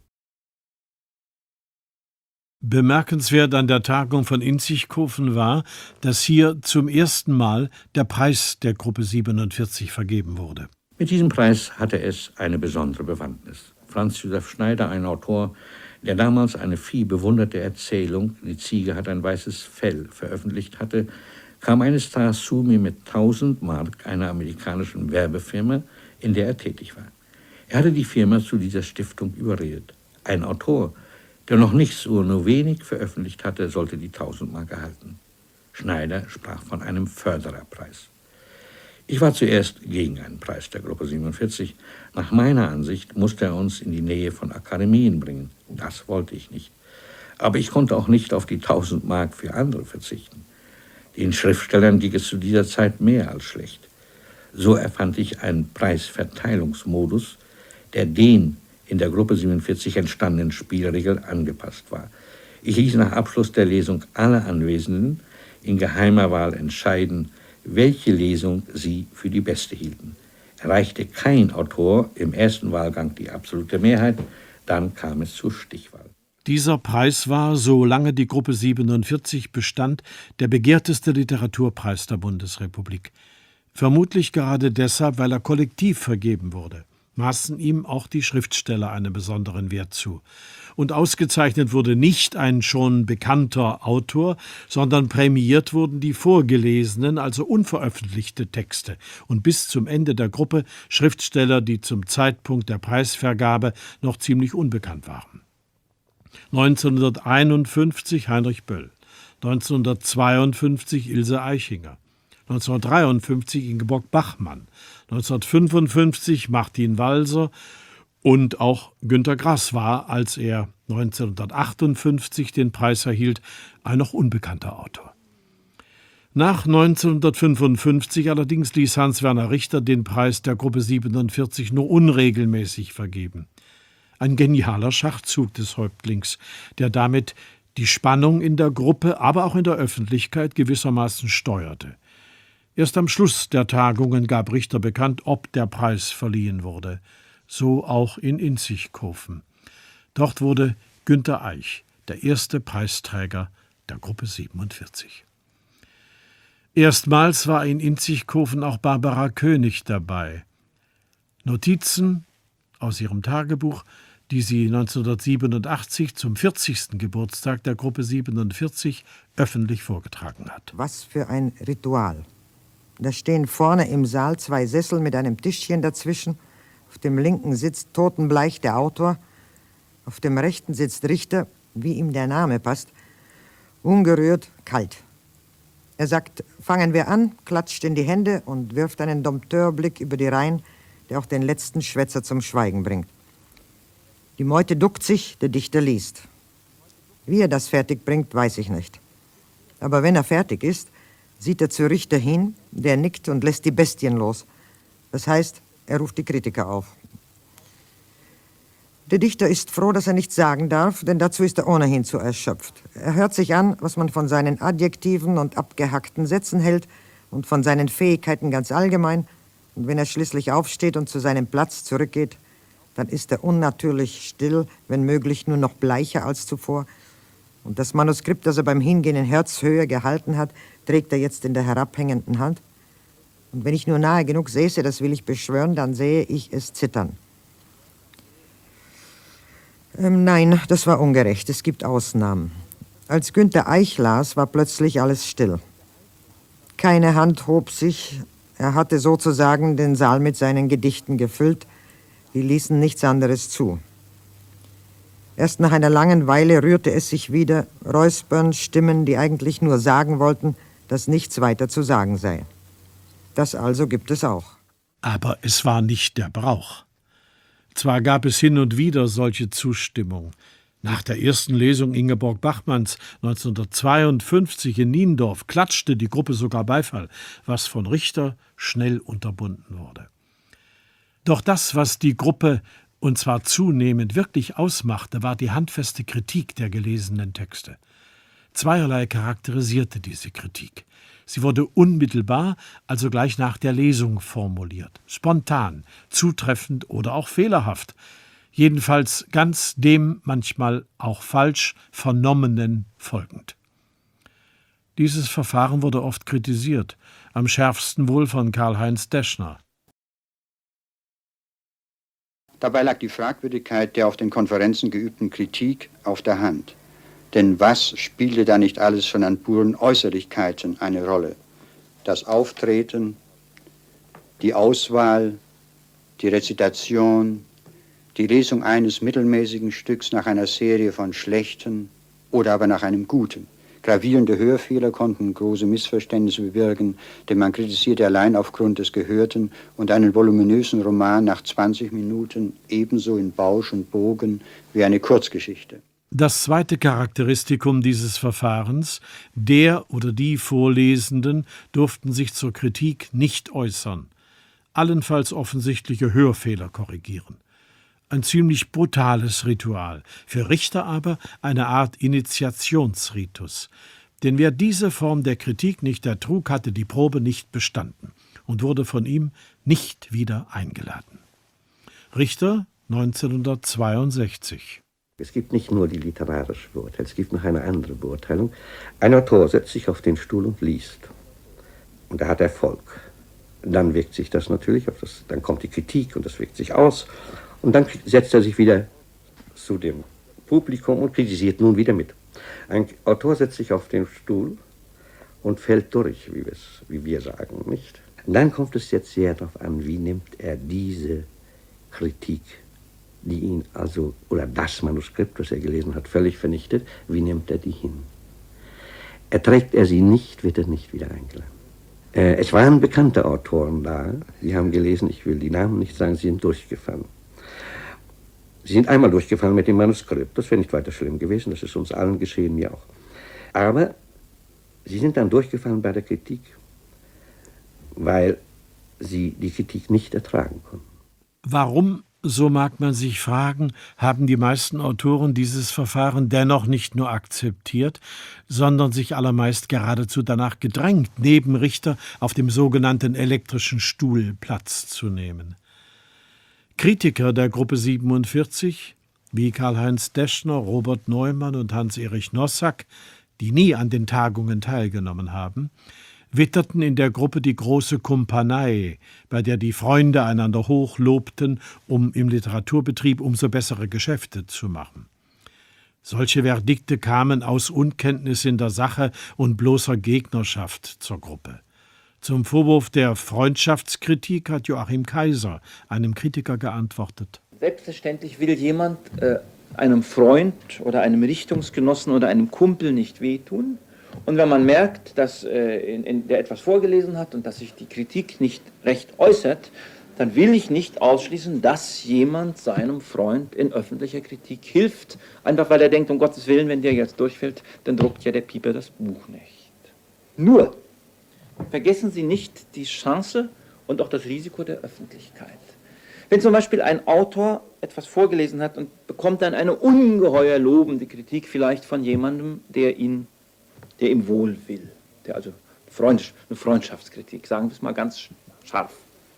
Bemerkenswert an der Tagung von Inzigkofen war, dass hier zum ersten Mal der Preis der Gruppe siebenundvierzig vergeben wurde. Mit diesem Preis hatte es eine besondere Bewandtnis. Franz Josef Schneider, ein Autor, der damals eine viel bewunderte Erzählung, Die Ziege hat ein weißes Fell, veröffentlicht hatte, kam eines Tages zu mir mit tausend Mark einer amerikanischen Werbefirma, in der er tätig war. Er hatte die Firma zu dieser Stiftung überredet. Ein Autor, der noch nichts oder nur wenig veröffentlicht hatte, sollte die tausend Mark erhalten. Schneider sprach von einem Fördererpreis. Ich war zuerst gegen einen Preis der Gruppe siebenundvierzig. Nach meiner Ansicht musste er uns in die Nähe von Akademien bringen. Das wollte ich nicht. Aber ich konnte auch nicht auf die tausend Mark für andere verzichten. Den Schriftstellern ging es zu dieser Zeit mehr als schlecht. So erfand ich einen Preisverteilungsmodus, der den in der Gruppe siebenundvierzig entstandenen Spielregeln angepasst war. Ich ließ nach Abschluss der Lesung alle Anwesenden in geheimer Wahl entscheiden, welche Lesung sie für die beste hielten. Erreichte kein Autor im ersten Wahlgang die absolute Mehrheit, dann kam es zur Stichwahl. Dieser Preis war, solange die Gruppe siebenundvierzig bestand, der begehrteste Literaturpreis der Bundesrepublik. Vermutlich gerade deshalb, weil er kollektiv vergeben wurde, maßen ihm auch die Schriftsteller einen besonderen Wert zu. Und ausgezeichnet wurde nicht ein schon bekannter Autor, sondern prämiert wurden die vorgelesenen, also unveröffentlichte Texte und bis zum Ende der Gruppe Schriftsteller, die zum Zeitpunkt der Preisvergabe noch ziemlich unbekannt waren. neunzehnhunderteinundfünfzig Heinrich Böll, neunzehnhundertzweiundfünfzig Ilse Aichinger, neunzehnhundertdreiundfünfzig Ingeborg Bachmann, neunzehnhundertfünfundfünfzig Martin Walser und auch Günter Grass war, als er neunzehnhundertachtundfünfzig den Preis erhielt, ein noch unbekannter Autor. Nach neunzehnhundertfünfundfünfzig allerdings ließ Hans-Werner Richter den Preis der Gruppe siebenundvierzig nur unregelmäßig vergeben. Ein genialer Schachzug des Häuptlings, der damit die Spannung in der Gruppe, aber auch in der Öffentlichkeit gewissermaßen steuerte. Erst am Schluss der Tagungen gab Richter bekannt, ob der Preis verliehen wurde. So auch in Inzigkofen. Dort wurde Günter Eich der erste Preisträger der Gruppe siebenundvierzig. Erstmals war in Inzigkofen auch Barbara König dabei. Notizen aus ihrem Tagebuch, die sie neunzehnhundertsiebenundachtzig zum vierzigsten Geburtstag der Gruppe siebenundvierzig öffentlich vorgetragen hat. Was für ein Ritual. Da stehen vorne im Saal zwei Sessel mit einem Tischchen dazwischen. Auf dem linken sitzt totenbleich der Autor. Auf dem rechten sitzt Richter, wie ihm der Name passt, ungerührt, kalt. Er sagt, fangen wir an, klatscht in die Hände und wirft einen Dompteurblick über die Reihen, der auch den letzten Schwätzer zum Schweigen bringt. Die Meute duckt sich, der Dichter liest. Wie er das fertig bringt, weiß ich nicht. Aber wenn er fertig ist, sieht er zu Richter hin, der nickt und lässt die Bestien los. Das heißt, er ruft die Kritiker auf. Der Dichter ist froh, dass er nichts sagen darf, denn dazu ist er ohnehin zu erschöpft. Er hört sich an, was man von seinen adjektiven und abgehackten Sätzen hält und von seinen Fähigkeiten ganz allgemein. Und wenn er schließlich aufsteht und zu seinem Platz zurückgeht, dann ist er unnatürlich still, wenn möglich nur noch bleicher als zuvor. Und das Manuskript, das er beim Hingehen in Herzhöhe gehalten hat, trägt er jetzt in der herabhängenden Hand. Und wenn ich nur nahe genug säße, das will ich beschwören, dann sehe ich es zittern. Ähm, nein, das war ungerecht. Es gibt Ausnahmen. Als Günter Eich las, war plötzlich alles still. Keine Hand hob sich, Er hatte sozusagen den Saal mit seinen Gedichten gefüllt, die ließen nichts anderes zu. Erst nach einer langen Weile rührte es sich wieder, Räuspern, Stimmen, die eigentlich nur sagen wollten, dass nichts weiter zu sagen sei. Das also gibt es auch. Aber es war nicht der Brauch. Zwar gab es hin und wieder solche Zustimmung. Nach der ersten Lesung Ingeborg Bachmanns neunzehnhundertzweiundfünfzig in Niendorf klatschte die Gruppe sogar Beifall, was von Richter schnell unterbunden wurde. Doch das, was die Gruppe, und zwar zunehmend, wirklich ausmachte, war die handfeste Kritik der gelesenen Texte. Zweierlei charakterisierte diese Kritik. Sie wurde unmittelbar, also gleich nach der Lesung formuliert, spontan, zutreffend oder auch fehlerhaft, jedenfalls ganz dem manchmal auch falsch Vernommenen folgend. Dieses Verfahren wurde oft kritisiert, am schärfsten wohl von Karl-Heinz Deschner. Dabei lag die Fragwürdigkeit der auf den Konferenzen geübten Kritik auf der Hand. Denn was spielte da nicht alles schon an puren Äußerlichkeiten eine Rolle? Das Auftreten, die Auswahl, die Rezitation, die Lesung eines mittelmäßigen Stücks nach einer Serie von schlechten oder aber nach einem guten. Gravierende Hörfehler konnten große Missverständnisse bewirken, denn man kritisierte allein aufgrund des Gehörten und einen voluminösen Roman nach zwanzig Minuten ebenso in Bausch und Bogen wie eine Kurzgeschichte. Das zweite Charakteristikum dieses Verfahrens: der oder die Vorlesenden durften sich zur Kritik nicht äußern, allenfalls offensichtliche Hörfehler korrigieren. Ein ziemlich brutales Ritual, für Richter aber eine Art Initiationsritus. Denn wer diese Form der Kritik nicht ertrug, hatte die Probe nicht bestanden und wurde von ihm nicht wieder eingeladen. Richter neunzehnhundertzweiundsechzig. Es gibt nicht nur die literarische Beurteilung, es gibt noch eine andere Beurteilung. Ein Autor setzt sich auf den Stuhl und liest. Und er hat Erfolg. Dann wirkt sich das natürlich auf das, dann kommt die Kritik und das wirkt sich aus. Und dann setzt er sich wieder zu dem Publikum und kritisiert nun wieder mit. Ein Autor setzt sich auf den Stuhl und fällt durch, wie, wie wir sagen, nicht? Und dann kommt es jetzt sehr darauf an, wie nimmt er diese Kritik, die ihn also, oder das Manuskript, das er gelesen hat, völlig vernichtet, wie nimmt er die hin? Erträgt er sie nicht, wird er nicht wieder eingeladen. Äh, es waren bekannte Autoren da, sie haben gelesen, ich will die Namen nicht sagen, sie sind durchgefallen. Sie sind einmal durchgefallen mit dem Manuskript, das wäre nicht weiter schlimm gewesen, das ist uns allen geschehen, mir auch. Aber sie sind dann durchgefallen bei der Kritik, weil sie die Kritik nicht ertragen konnten. Warum, so mag man sich fragen, haben die meisten Autoren dieses Verfahren dennoch nicht nur akzeptiert, sondern sich allermeist geradezu danach gedrängt, neben Richter auf dem sogenannten elektrischen Stuhl Platz zu nehmen? Kritiker der Gruppe siebenundvierzig, wie Karl-Heinz Deschner, Robert Neumann und Hans-Erich Nossack, die nie an den Tagungen teilgenommen haben, witterten in der Gruppe die große Kumpanei, bei der die Freunde einander hochlobten, um im Literaturbetrieb umso bessere Geschäfte zu machen. Solche Verdikte kamen aus Unkenntnis in der Sache und bloßer Gegnerschaft zur Gruppe. Zum Vorwurf der Freundschaftskritik hat Joachim Kaiser, einem Kritiker, geantwortet. Selbstverständlich will jemand äh, einem Freund oder einem Richtungsgenossen oder einem Kumpel nicht wehtun. Und wenn man merkt, dass äh, in, in der etwas vorgelesen hat und dass sich die Kritik nicht recht äußert, dann will ich nicht ausschließen, dass jemand seinem Freund in öffentlicher Kritik hilft. Einfach weil er denkt, um Gottes Willen, wenn der jetzt durchfällt, dann druckt ja der Pieper das Buch nicht. Nur vergessen Sie nicht die Chance und auch das Risiko der Öffentlichkeit. Wenn zum Beispiel ein Autor etwas vorgelesen hat und bekommt dann eine ungeheuer lobende Kritik, vielleicht von jemandem, der, ihn, der ihm wohl will, der also Freund, eine Freundschaftskritik, sagen wir es mal ganz scharf.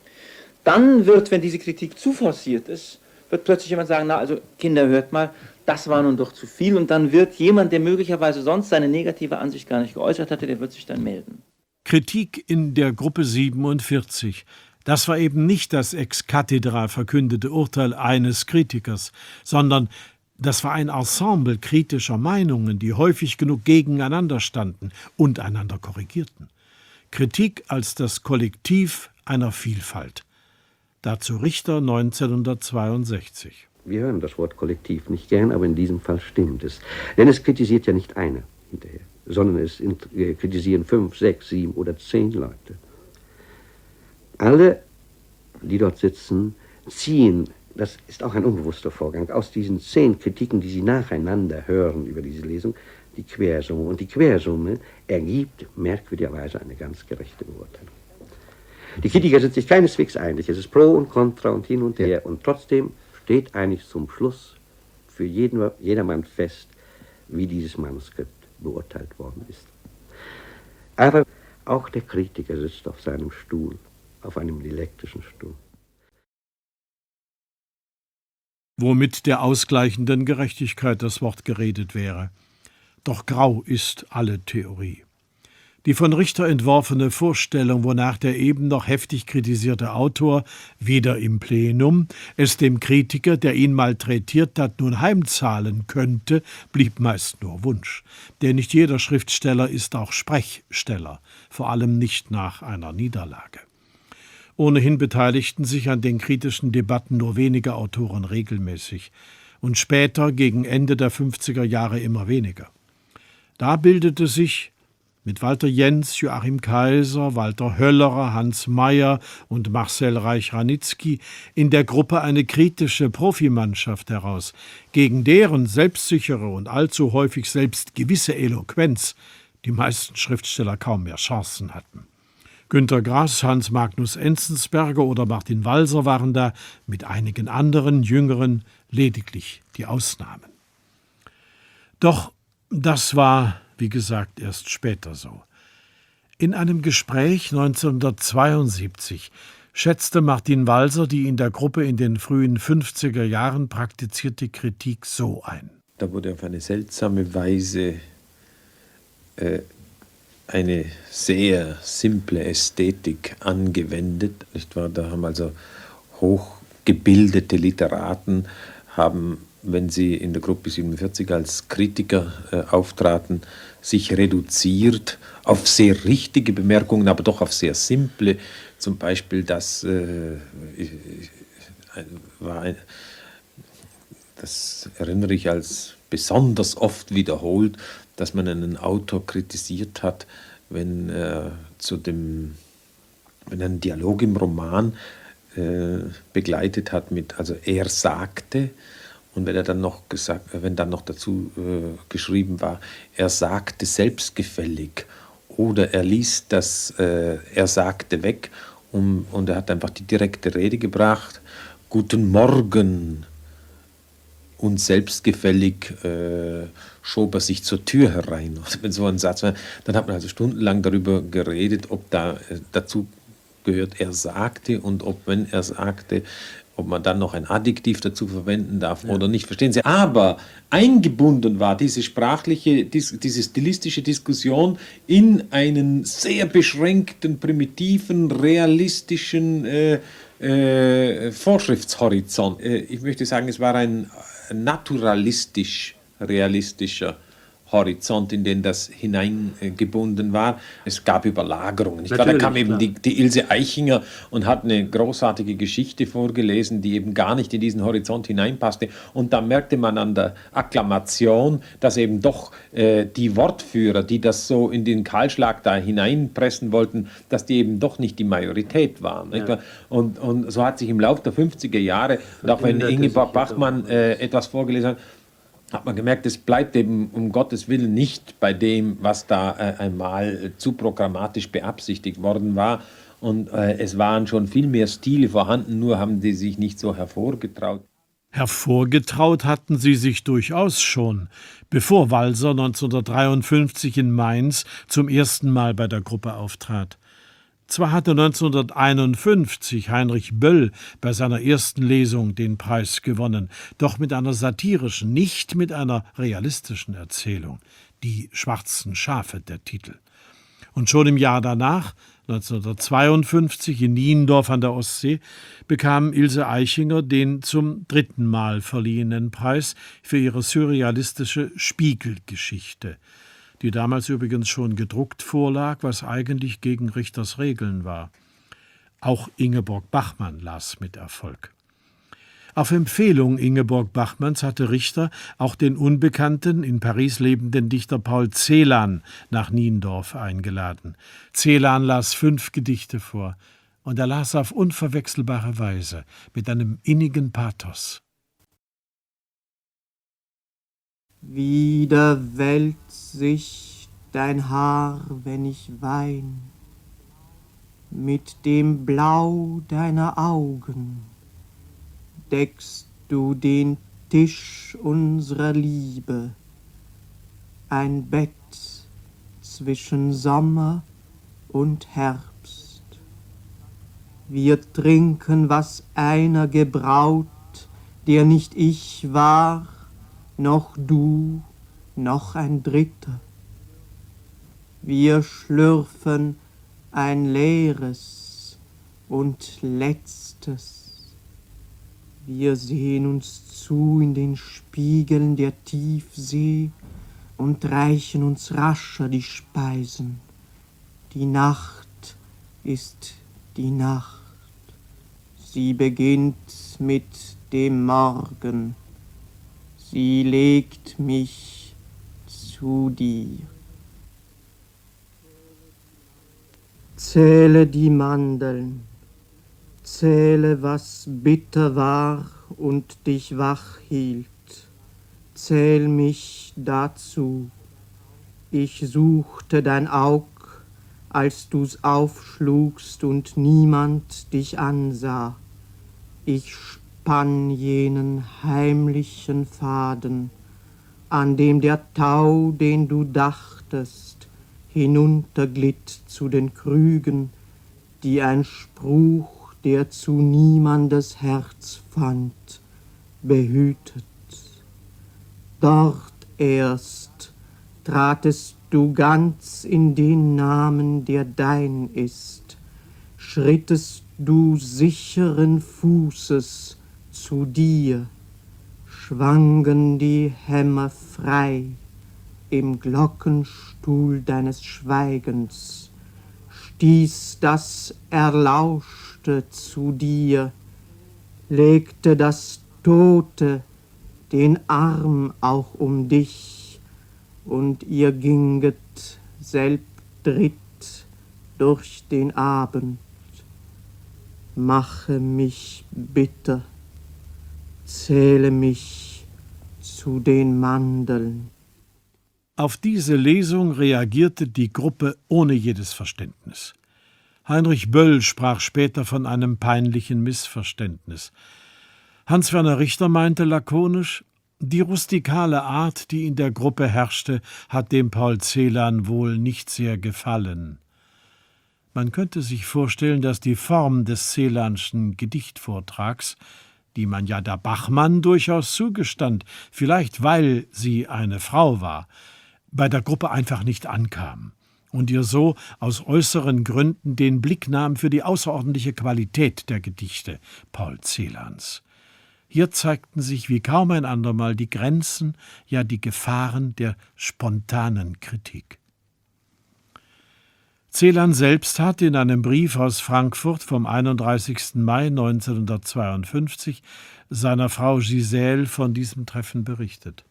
Dann wird, wenn diese Kritik zu forciert ist, wird plötzlich jemand sagen, na also Kinder, hört mal, das war nun doch zu viel. Und dann wird jemand, der möglicherweise sonst seine negative Ansicht gar nicht geäußert hatte, der wird sich dann melden. Kritik in der Gruppe siebenundvierzig. Das war eben nicht das ex cathedra verkündete Urteil eines Kritikers, sondern das war ein Ensemble kritischer Meinungen, die häufig genug gegeneinander standen und einander korrigierten. Kritik als das Kollektiv einer Vielfalt. Dazu Richter neunzehnhundertzweiundsechzig. Wir hören das Wort Kollektiv nicht gern, aber in diesem Fall stimmt es. Denn es kritisiert ja nicht einer hinterher, sondern es kritisieren fünf, sechs, sieben oder zehn Leute. Alle, die dort sitzen, ziehen, das ist auch ein unbewusster Vorgang, aus diesen zehn Kritiken, die sie nacheinander hören über diese Lesung, die Quersumme. Und die Quersumme ergibt merkwürdigerweise eine ganz gerechte Beurteilung. Die Kritiker sind sich keineswegs einig. Es ist Pro und Contra und hin und her. Und trotzdem steht eigentlich zum Schluss für jeden, jedermann fest, wie dieses Manuskript beurteilt worden ist. Aber auch der Kritiker sitzt auf seinem Stuhl, auf einem dialektischen Stuhl. Womit der ausgleichenden Gerechtigkeit das Wort geredet wäre. Doch grau ist alle Theorie. Die von Richter entworfene Vorstellung, wonach der eben noch heftig kritisierte Autor, wieder im Plenum, es dem Kritiker, der ihn malträtiert hat, nun heimzahlen könnte, blieb meist nur Wunsch. Denn nicht jeder Schriftsteller ist auch Sprechsteller, vor allem nicht nach einer Niederlage. Ohnehin beteiligten sich an den kritischen Debatten nur wenige Autoren regelmäßig und später, gegen Ende der fünfziger Jahre, immer weniger. Da bildete sich mit Walter Jens, Joachim Kaiser, Walter Höllerer, Hans Meyer und Marcel Reich-Ranitzky in der Gruppe eine kritische Profimannschaft heraus, gegen deren selbstsichere und allzu häufig selbstgewisse Eloquenz die meisten Schriftsteller kaum mehr Chancen hatten. Günter Grass, Hans Magnus Enzensberger oder Martin Walser waren da mit einigen anderen Jüngeren lediglich die Ausnahmen. Doch das war, wie gesagt, erst später so. In einem Gespräch neunzehnhundertzweiundsiebzig schätzte Martin Walser die in der Gruppe in den frühen fünfziger Jahren praktizierte Kritik so ein. Da wurde auf eine seltsame Weise äh, eine sehr simple Ästhetik angewendet, nicht wahr? Da haben also hochgebildete Literaten, haben, wenn sie in der Gruppe siebenundvierzig als Kritiker äh, auftraten, sich reduziert auf sehr richtige Bemerkungen, aber doch auf sehr simple. Zum Beispiel, das äh, war ein, das erinnere ich als besonders oft wiederholt, dass man einen Autor kritisiert hat, wenn er zu dem, wenn er einen Dialog im Roman äh, begleitet hat mit, also er sagte, und wenn er dann noch gesagt, wenn dann noch dazu äh, geschrieben war, er sagte selbstgefällig oder er ließ das äh, er sagte weg um, und er hat einfach die direkte Rede gebracht, guten Morgen, und selbstgefällig äh, schob er sich zur Tür herein. Und wenn so ein Satz war, dann hat man also stundenlang darüber geredet, ob da äh, dazu gehört, er sagte, und ob, wenn er sagte, ob man dann noch ein Adjektiv dazu verwenden darf, ja, oder nicht. Verstehen Sie? Aber eingebunden war diese sprachliche, diese stilistische Diskussion in einen sehr beschränkten, primitiven, realistischen äh, äh, Vorschriftshorizont. Äh, ich möchte sagen, es war ein naturalistisch-realistischer Horizont, in den das hineingebunden war. Es gab Überlagerungen. Da kam eben die, die Ilse Aichinger und hat eine großartige Geschichte vorgelesen, die eben gar nicht in diesen Horizont hineinpasste. Und da merkte man an der Akklamation, dass eben doch äh, die Wortführer, die das so in den Kahlschlag da hineinpressen wollten, dass die eben doch nicht die Majorität waren. Ja. Nicht? Und, und so hat sich im Laufe der fünfziger Jahre, und auch wenn Ingeborg Bachmann äh, etwas vorgelesen hat, hat man gemerkt, es bleibt eben um Gottes Willen nicht bei dem, was da äh, einmal äh, zu programmatisch beabsichtigt worden war. Und äh, es waren schon viel mehr Stile vorhanden, nur haben die sich nicht so hervorgetraut. Hervorgetraut hatten sie sich durchaus schon, bevor Walser neunzehnhundertdreiundfünfzig in Mainz zum ersten Mal bei der Gruppe auftrat. Zwar hatte neunzehnhunderteinundfünfzig Heinrich Böll bei seiner ersten Lesung den Preis gewonnen, doch mit einer satirischen, nicht mit einer realistischen Erzählung. Die schwarzen Schafe, der Titel. Und schon im Jahr danach, neunzehnhundertzweiundfünfzig in Niendorf an der Ostsee, bekam Ilse Aichinger den zum dritten Mal verliehenen Preis für ihre surrealistische Spiegelgeschichte, die damals übrigens schon gedruckt vorlag, was eigentlich gegen Richters Regeln war. Auch Ingeborg Bachmann las mit Erfolg. Auf Empfehlung Ingeborg Bachmanns hatte Richter auch den unbekannten, in Paris lebenden Dichter Paul Celan nach Niendorf eingeladen. Celan las fünf Gedichte vor, und er las auf unverwechselbare Weise, mit einem innigen Pathos. Wieder wälzt sich dein Haar, wenn ich wein, mit dem Blau deiner Augen deckst du den Tisch unserer Liebe, ein Bett zwischen Sommer und Herbst. Wir trinken, was einer gebraut, der nicht ich war, noch du, noch ein Dritter. Wir schlürfen ein leeres und letztes. Wir sehen uns zu in den Spiegeln der Tiefsee und reichen uns rascher die Speisen. Die Nacht ist die Nacht. Sie beginnt mit dem Morgen. Sie legt mich zu dir. Zähle die Mandeln, zähle, was bitter war und dich wach hielt. Zähl mich dazu. Ich suchte dein Aug, als du's aufschlugst und niemand dich ansah. Ich spann jenen heimlichen Faden, an dem der Tau, den du dachtest, hinunterglitt zu den Krügen, die ein Spruch, der zu niemandes Herz fand, behütet. Dort erst tratest du ganz in den Namen, der dein ist, schrittest du sicheren Fußes zu dir, schwangen die Hämmer frei im Glockenstuhl deines Schweigens, stieß das Erlauschte zu dir, legte das Tote den Arm auch um dich, und ihr ginget selbdritt durch den Abend. Mache mich bitter, zähle mich zu den Mandeln. Auf diese Lesung reagierte die Gruppe ohne jedes Verständnis. Heinrich Böll sprach später von einem peinlichen Missverständnis. Hans-Werner Richter meinte lakonisch, die rustikale Art, die in der Gruppe herrschte, hat dem Paul Celan wohl nicht sehr gefallen. Man könnte sich vorstellen, dass die Form des Celanschen Gedichtvortrags, die man ja der Bachmann durchaus zugestand, vielleicht weil sie eine Frau war, bei der Gruppe einfach nicht ankam und ihr so aus äußeren Gründen den Blick nahm für die außerordentliche Qualität der Gedichte Paul Celans. Hier zeigten sich wie kaum ein andermal die Grenzen, ja die Gefahren der spontanen Kritik. Celan selbst hat in einem Brief aus Frankfurt vom einunddreißigsten Mai neunzehnhundertzweiundfünfzig seiner Frau Gisèle von diesem Treffen berichtet.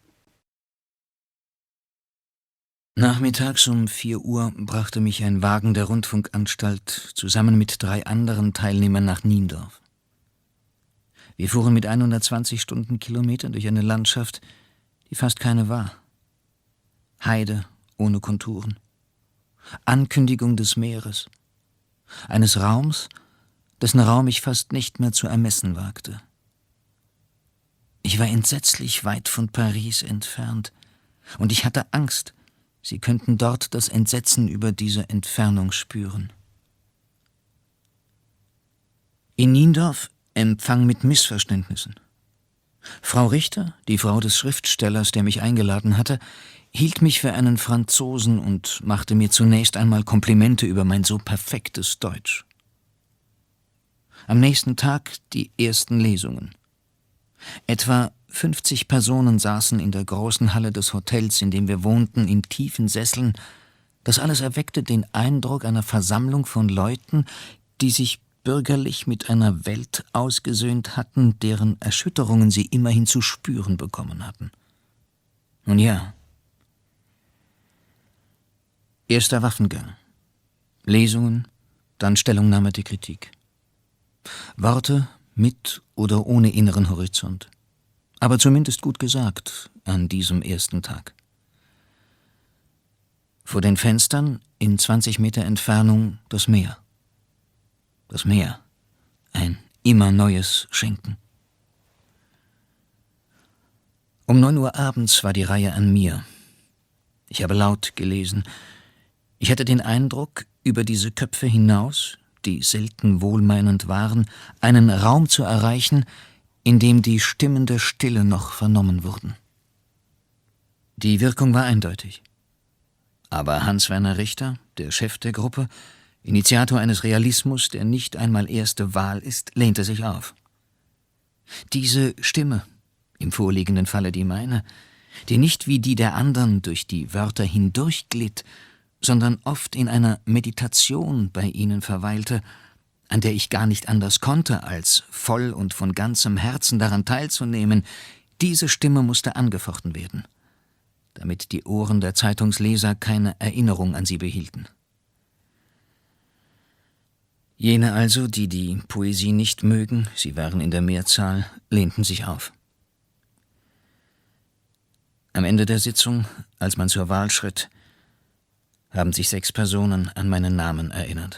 Nachmittags um vier Uhr brachte mich ein Wagen der Rundfunkanstalt zusammen mit drei anderen Teilnehmern nach Niendorf. Wir fuhren mit hundertzwanzig Stundenkilometern durch eine Landschaft, die fast keine war. Heide ohne Konturen. Ankündigung des Meeres. Eines Raums, dessen Raum ich fast nicht mehr zu ermessen wagte. Ich war entsetzlich weit von Paris entfernt, und ich hatte Angst, sie könnten dort das Entsetzen über diese Entfernung spüren. In Niendorf Empfang mit Missverständnissen. Frau Richter, die Frau des Schriftstellers, der mich eingeladen hatte, hielt mich für einen Franzosen und machte mir zunächst einmal Komplimente über mein so perfektes Deutsch. Am nächsten Tag die ersten Lesungen. Etwa fünfzig Personen saßen in der großen Halle des Hotels, in dem wir wohnten, in tiefen Sesseln. Das alles erweckte den Eindruck einer Versammlung von Leuten, die sich bürgerlich mit einer Welt ausgesöhnt hatten, deren Erschütterungen sie immerhin zu spüren bekommen hatten. Nun ja. Erster Waffengang. Lesungen, dann Stellungnahme der Kritik. Worte mit oder ohne inneren Horizont. Aber zumindest gut gesagt an diesem ersten Tag. Vor den Fenstern, in zwanzig Meter Entfernung, das Meer. Das Meer. Ein immer neues Schenken. Um neun Uhr abends war die Reihe an mir. Ich habe laut gelesen. Ich hatte den Eindruck, über diese Köpfe hinaus, die selten wohlmeinend waren, einen Raum zu erreichen, in dem die Stimmen der Stille noch vernommen wurden. Die Wirkung war eindeutig. Aber Hans-Werner Richter, der Chef der Gruppe, Initiator eines Realismus, der nicht einmal erste Wahl ist, lehnte sich auf. Diese Stimme, im vorliegenden Falle die meine, die nicht wie die der anderen durch die Wörter hindurchglitt, sondern oft in einer Meditation bei ihnen verweilte, an der ich gar nicht anders konnte, als voll und von ganzem Herzen daran teilzunehmen, diese Stimme musste angefochten werden, damit die Ohren der Zeitungsleser keine Erinnerung an sie behielten. Jene also, die die Poesie nicht mögen, sie waren in der Mehrzahl, lehnten sich auf. Am Ende der Sitzung, als man zur Wahl schritt, haben sich sechs Personen an meinen Namen erinnert.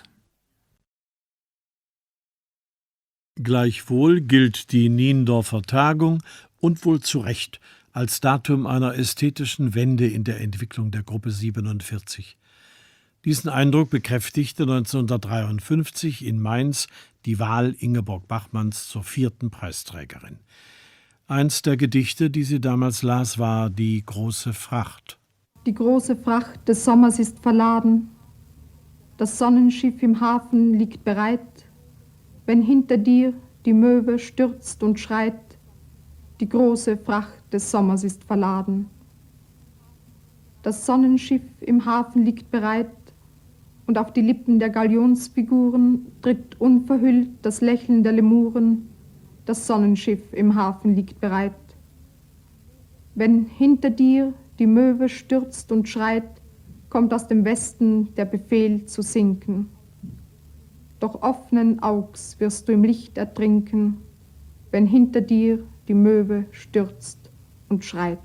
Gleichwohl gilt die Niendorfer Tagung, und wohl zu Recht, als Datum einer ästhetischen Wende in der Entwicklung der Gruppe siebenundvierzig. Diesen Eindruck bekräftigte neunzehnhundertdreiundfünfzig in Mainz die Wahl Ingeborg Bachmanns zur vierten Preisträgerin. Eins der Gedichte, die sie damals las, war Die große Fracht. Die große Fracht des Sommers ist verladen. Das Sonnenschiff im Hafen liegt bereit, wenn hinter dir die Möwe stürzt und schreit. Die große Fracht des Sommers ist verladen. Das Sonnenschiff im Hafen liegt bereit, und auf die Lippen der Galionsfiguren tritt unverhüllt das Lächeln der Lemuren. Das Sonnenschiff im Hafen liegt bereit. Wenn hinter dir die Möwe stürzt und schreit, kommt aus dem Westen der Befehl zu sinken. Doch offenen Augs wirst du im Licht ertrinken, wenn hinter dir die Möwe stürzt und schreit.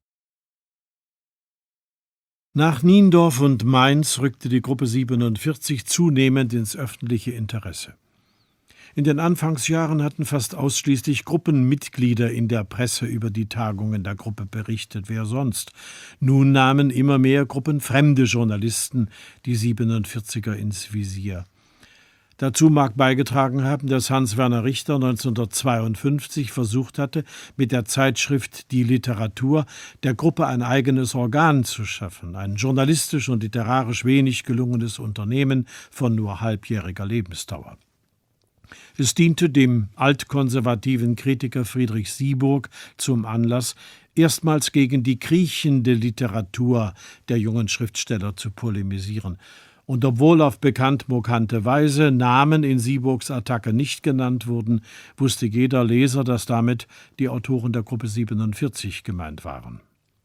Nach Niendorf und Mainz rückte die Gruppe siebenundvierzig zunehmend ins öffentliche Interesse. In den Anfangsjahren hatten fast ausschließlich Gruppenmitglieder in der Presse über die Tagungen der Gruppe berichtet, wer sonst. Nun nahmen immer mehr gruppenfremde Journalisten die siebenundvierziger ins Visier. Dazu mag beigetragen haben, dass Hans-Werner Richter neunzehnhundertzweiundfünfzig versucht hatte, mit der Zeitschrift Die Literatur der Gruppe ein eigenes Organ zu schaffen, ein journalistisch und literarisch wenig gelungenes Unternehmen von nur halbjähriger Lebensdauer. Es diente dem altkonservativen Kritiker Friedrich Syburg zum Anlass, erstmals gegen die kriechende Literatur der jungen Schriftsteller zu polemisieren. Und obwohl auf bekannt mokante Weise Namen in Syburgs Attacke nicht genannt wurden, wusste jeder Leser, dass damit die Autoren der Gruppe siebenundvierzig gemeint waren.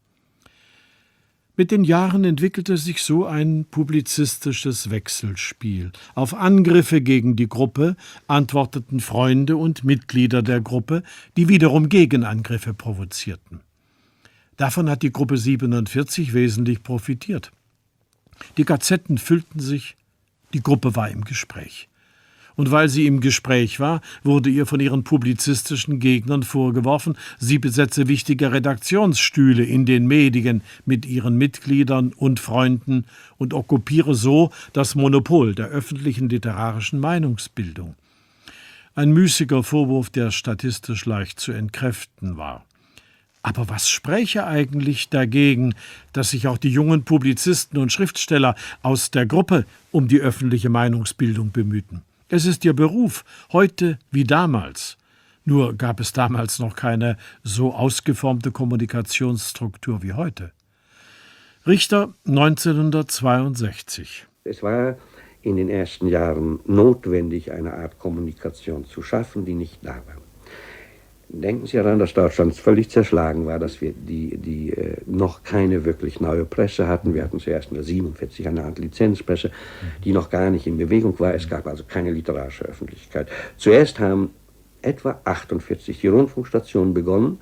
Mit den Jahren entwickelte sich so ein publizistisches Wechselspiel. Auf Angriffe gegen die Gruppe antworteten Freunde und Mitglieder der Gruppe, die wiederum Gegenangriffe provozierten. Davon hat die Gruppe siebenundvierzig wesentlich profitiert. Die Gazetten füllten sich, die Gruppe war im Gespräch. Und weil sie im Gespräch war, wurde ihr von ihren publizistischen Gegnern vorgeworfen, sie besetze wichtige Redaktionsstühle in den Medien mit ihren Mitgliedern und Freunden und okkupiere so das Monopol der öffentlichen literarischen Meinungsbildung. Ein müßiger Vorwurf, der statistisch leicht zu entkräften war. Aber was spräche eigentlich dagegen, dass sich auch die jungen Publizisten und Schriftsteller aus der Gruppe um die öffentliche Meinungsbildung bemühten? Es ist ihr Beruf, heute wie damals. Nur gab es damals noch keine so ausgeformte Kommunikationsstruktur wie heute. Richter neunzehnhundertzweiundsechzig. Es war in den ersten Jahren notwendig, eine Art Kommunikation zu schaffen, die nicht da war. Denken Sie daran, dass Deutschland völlig zerschlagen war, dass wir die, die äh, noch keine wirklich neue Presse hatten. Wir hatten zuerst in der siebenundvierzig eine Art Lizenzpresse, die noch gar nicht in Bewegung war. Es gab also keine literarische Öffentlichkeit. Zuerst haben etwa achtundvierzig die Rundfunkstationen begonnen,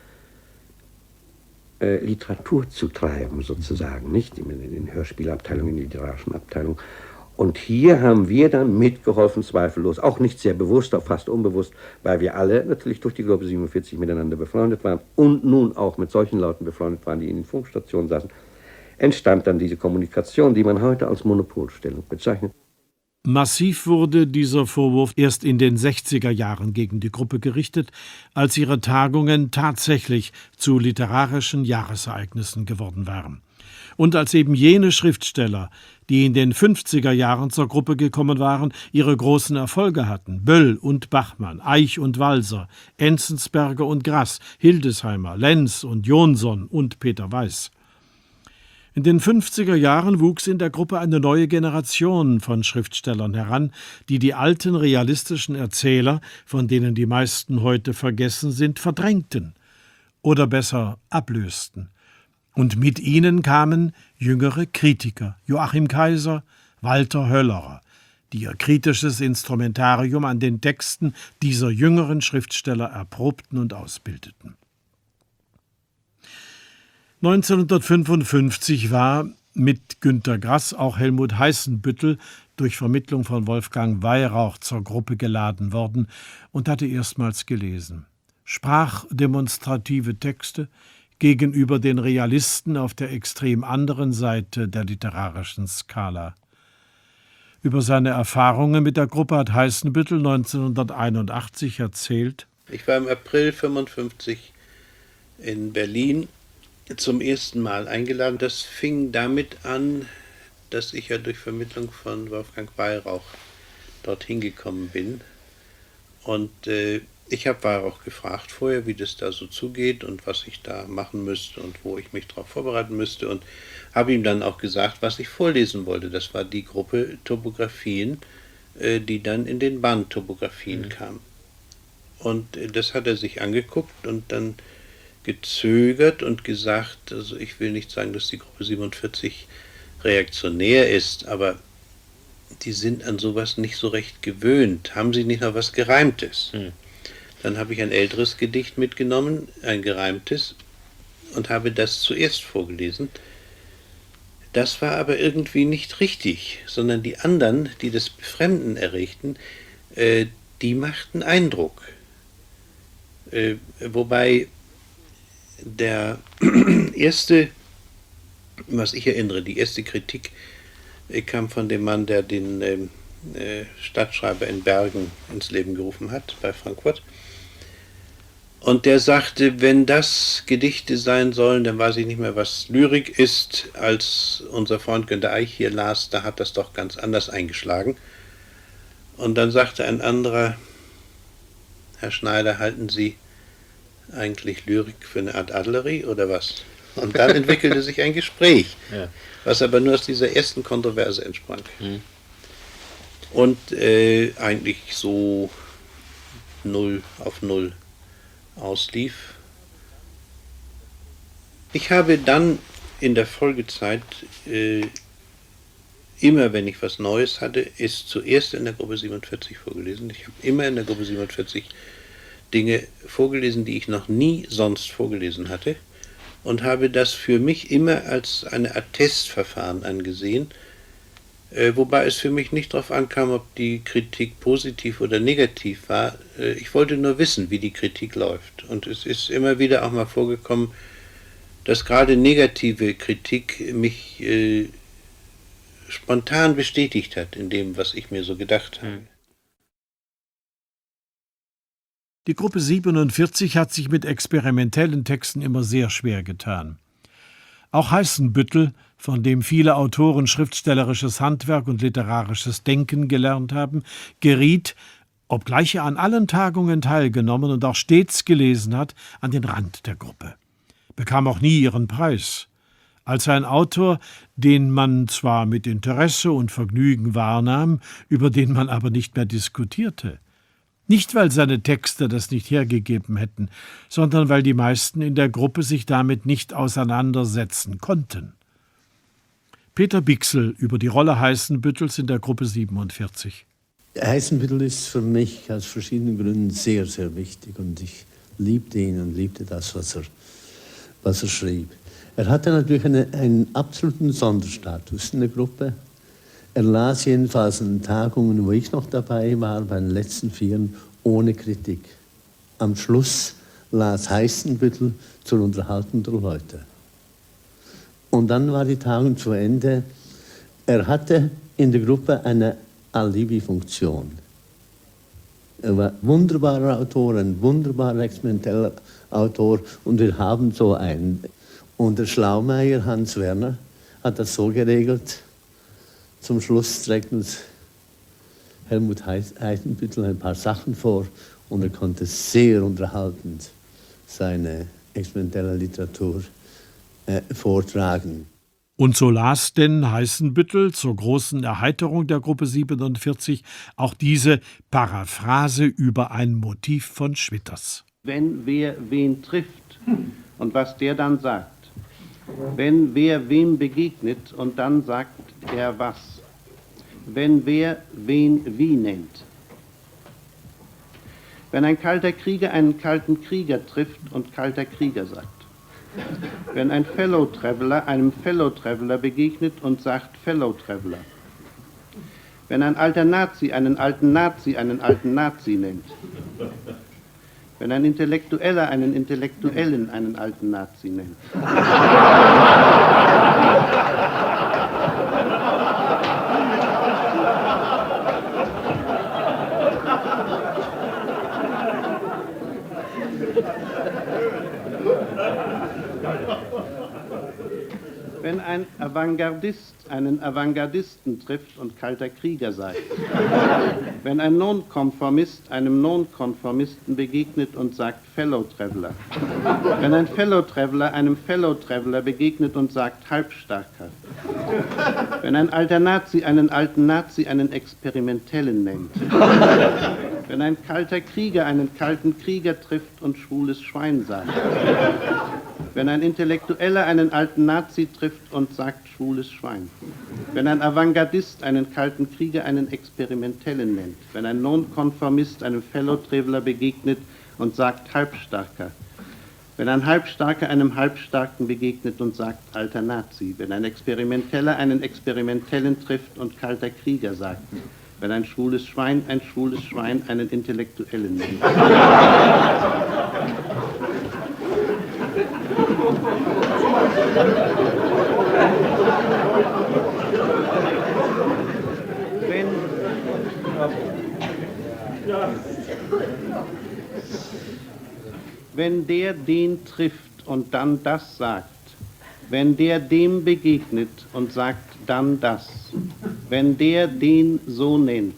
äh, Literatur zu treiben, sozusagen, nicht in den Hörspielabteilungen, in den literarischen Abteilungen. Und hier haben wir dann mitgeholfen, zweifellos, auch nicht sehr bewusst, auch fast unbewusst, weil wir alle natürlich durch die Gruppe siebenundvierzig miteinander befreundet waren und nun auch mit solchen Leuten befreundet waren, die in den Funkstationen saßen, entstand dann diese Kommunikation, die man heute als Monopolstellung bezeichnet. Massiv wurde dieser Vorwurf erst in den sechziger Jahren gegen die Gruppe gerichtet, als ihre Tagungen tatsächlich zu literarischen Jahresereignissen geworden waren. Und als eben jene Schriftsteller, die in den fünfziger Jahren zur Gruppe gekommen waren, ihre großen Erfolge hatten: Böll und Bachmann, Eich und Walser, Enzensberger und Grass, Hildesheimer, Lenz und Jonsson und Peter Weiß. In den fünfziger Jahren wuchs in der Gruppe eine neue Generation von Schriftstellern heran, die die alten realistischen Erzähler, von denen die meisten heute vergessen sind, verdrängten oder besser ablösten. Und mit ihnen kamen jüngere Kritiker, Joachim Kaiser, Walter Höllerer, die ihr kritisches Instrumentarium an den Texten dieser jüngeren Schriftsteller erprobten und ausbildeten. neunzehnhundertfünfundfünfzig war mit Günter Grass auch Helmut Heißenbüttel durch Vermittlung von Wolfgang Weyrauch zur Gruppe geladen worden und hatte erstmals gelesen. Sprachdemonstrative Texte gegenüber den Realisten auf der extrem anderen Seite der literarischen Skala. Über seine Erfahrungen mit der Gruppe hat Heißenbüttel neunzehnhunderteinundachtzig erzählt: Ich war im April fünfundfünfzig in Berlin zum ersten Mal eingeladen. Das fing damit an, dass ich ja durch Vermittlung von Wolfgang Weyrauch dorthin gekommen bin. Und äh, ich habe Weyrauch gefragt vorher, wie das da so zugeht und was ich da machen müsste und wo ich mich darauf vorbereiten müsste, und habe ihm dann auch gesagt, was ich vorlesen wollte. Das war die Gruppe Topographien, äh, die dann in den Band Topographien mhm. kam. Und äh, das hat er sich angeguckt und dann gezögert und gesagt, also ich will nicht sagen, dass die Gruppe siebenundvierzig reaktionär ist, aber die sind an sowas nicht so recht gewöhnt. Haben sie nicht noch was Gereimtes? Hm. Dann habe ich ein älteres Gedicht mitgenommen, ein gereimtes, und habe das zuerst vorgelesen. Das war aber irgendwie nicht richtig, sondern die anderen, die das Befremden erregten, äh, die machten Eindruck. Äh, wobei der erste, was ich erinnere, die erste Kritik äh, kam von dem Mann, der den äh, äh, Stadtschreiber in Bergen ins Leben gerufen hat, bei Frankfurt. Und der sagte, wenn das Gedichte sein sollen, dann weiß ich nicht mehr, was Lyrik ist. Als unser Freund Günter Eich hier las, da hat das doch ganz anders eingeschlagen. Und dann sagte ein anderer, Herr Schneider, halten Sie eigentlich Lyrik für eine Art Adlerie oder was? Und dann entwickelte sich ein Gespräch, ja. was aber nur aus dieser ersten Kontroverse entsprang. Mhm. Und äh, eigentlich so null auf null auslief. Ich habe dann in der Folgezeit äh, immer, wenn ich was Neues hatte, ist zuerst in der Gruppe siebenundvierzig vorgelesen. Ich habe immer in der Gruppe siebenundvierzig Dinge vorgelesen, die ich noch nie sonst vorgelesen hatte, und habe das für mich immer als eine Art Testverfahren angesehen, äh, wobei es für mich nicht darauf ankam, ob die Kritik positiv oder negativ war. Äh, ich wollte nur wissen, wie die Kritik läuft. Und es ist immer wieder auch mal vorgekommen, dass gerade negative Kritik mich äh, spontan bestätigt hat in dem, was ich mir so gedacht habe. Die Gruppe siebenundvierzig hat sich mit experimentellen Texten immer sehr schwer getan. Auch Heißenbüttel, von dem viele Autoren schriftstellerisches Handwerk und literarisches Denken gelernt haben, geriet, obgleich er an allen Tagungen teilgenommen und auch stets gelesen hat, an den Rand der Gruppe. Bekam auch nie ihren Preis. als ein Autor, den man zwar mit Interesse und Vergnügen wahrnahm, über den man aber nicht mehr diskutierte. Nicht, weil seine Texte das nicht hergegeben hätten, sondern weil die meisten in der Gruppe sich damit nicht auseinandersetzen konnten. Peter Bichsel über die Rolle Heißenbüttels in der Gruppe siebenundvierzig. Heißenbüttel ist für mich aus verschiedenen Gründen sehr, sehr wichtig und ich liebte ihn und liebte das, was er, was er schrieb. Er hatte natürlich eine, einen absoluten Sonderstatus in der Gruppe. Er las jedenfalls an Tagungen, wo ich noch dabei war, bei den letzten Vieren, ohne Kritik. Am Schluss las Heißenbüttel zur Unterhaltung der Leute. Und dann war die Tagung zu Ende. Er hatte in der Gruppe eine Alibi-Funktion. Er war ein wunderbarer Autor, ein wunderbarer experimenteller Autor und wir haben so einen. Und der Schlaumeier, Hans Werner, hat das so geregelt. Zum Schluss trägt uns Helmut Heißenbüttel ein paar Sachen vor und er konnte sehr unterhaltend seine experimentelle Literatur äh, vortragen. Und so las denn Heißenbüttel zur großen Erheiterung der Gruppe siebenundvierzig auch diese Paraphrase über ein Motiv von Schwitters. Wenn wer wen trifft und was der dann sagt, wenn wer wem begegnet und dann sagt er was, wenn wer wen wie nennt. Wenn ein kalter Krieger einen kalten Krieger trifft und kalter Krieger sagt. Wenn ein Fellow Traveler einem Fellow Traveler begegnet und sagt Fellow Traveler. Wenn ein alter Nazi einen alten Nazi einen alten Nazi nennt. Wenn ein Intellektueller einen Intellektuellen einen alten Nazi nennt. Wenn ein Avantgardist einen Avantgardisten trifft und kalter Krieger sagt. Wenn ein Nonkonformist einem Nonkonformisten begegnet und sagt Fellow Traveler. Wenn ein Fellow Traveler einem Fellow Traveler begegnet und sagt Halbstarker. Wenn ein alter Nazi einen alten Nazi einen Experimentellen nennt. Wenn ein kalter Krieger einen kalten Krieger trifft und schwules Schwein sagt. Wenn ein Intellektueller einen alten Nazi trifft und sagt schwules Schwein. Wenn ein Avantgardist einen kalten Krieger einen Experimentellen nennt. Wenn ein Nonkonformist einem Fellow Traveler begegnet und sagt Halbstarker. Wenn ein Halbstarker einem Halbstarken begegnet und sagt alter Nazi. Wenn ein Experimenteller einen Experimentellen trifft und kalter Krieger sagt. Wenn ein schwules Schwein ein schwules Schwein einen Intellektuellen nennt. Wenn, wenn der den trifft und dann das sagt, wenn der dem begegnet und sagt dann das, wenn der den so nennt,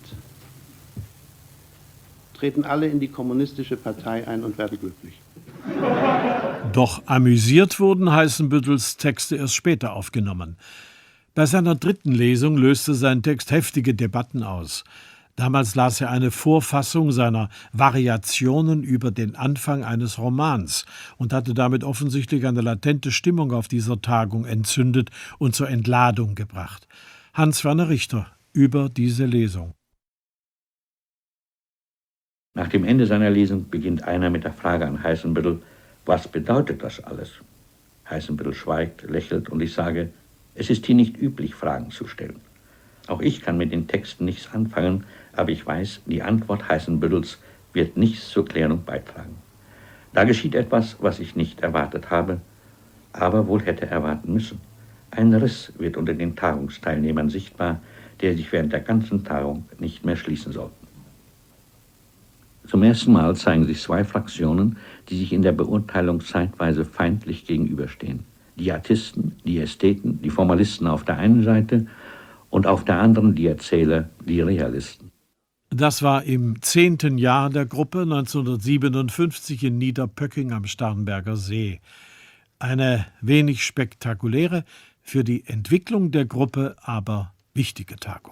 treten alle in die kommunistische Partei ein und werden glücklich. Doch amüsiert wurden Heißenbüttels Texte erst später aufgenommen. Bei seiner dritten Lesung löste sein Text heftige Debatten aus. Damals las er eine Vorfassung seiner Variationen über den Anfang eines Romans und hatte damit offensichtlich eine latente Stimmung auf dieser Tagung entzündet und zur Entladung gebracht. Hans-Werner Richter über diese Lesung. Nach dem Ende seiner Lesung beginnt einer mit der Frage an Heißenbüttel, was bedeutet das alles? Heißenbüttel schweigt, lächelt und ich sage, es ist hier nicht üblich, Fragen zu stellen. Auch ich kann mit den Texten nichts anfangen, aber ich weiß, die Antwort Heißenbüttels wird nichts zur Klärung beitragen. Da geschieht etwas, was ich nicht erwartet habe, aber wohl hätte erwarten müssen. Ein Riss wird unter den Tagungsteilnehmern sichtbar, der sich während der ganzen Tagung nicht mehr schließen sollte. Zum ersten Mal zeigen sich zwei Fraktionen, die sich in der Beurteilung zeitweise feindlich gegenüberstehen. Die Artisten, die Ästheten, die Formalisten auf der einen Seite und auf der anderen die Erzähler, die Realisten. Das war im zehnten Jahr der Gruppe neunzehnhundertsiebenundfünfzig in Niederpöcking am Starnberger See. Eine wenig spektakuläre, für die Entwicklung der Gruppe aber wichtige Tagung.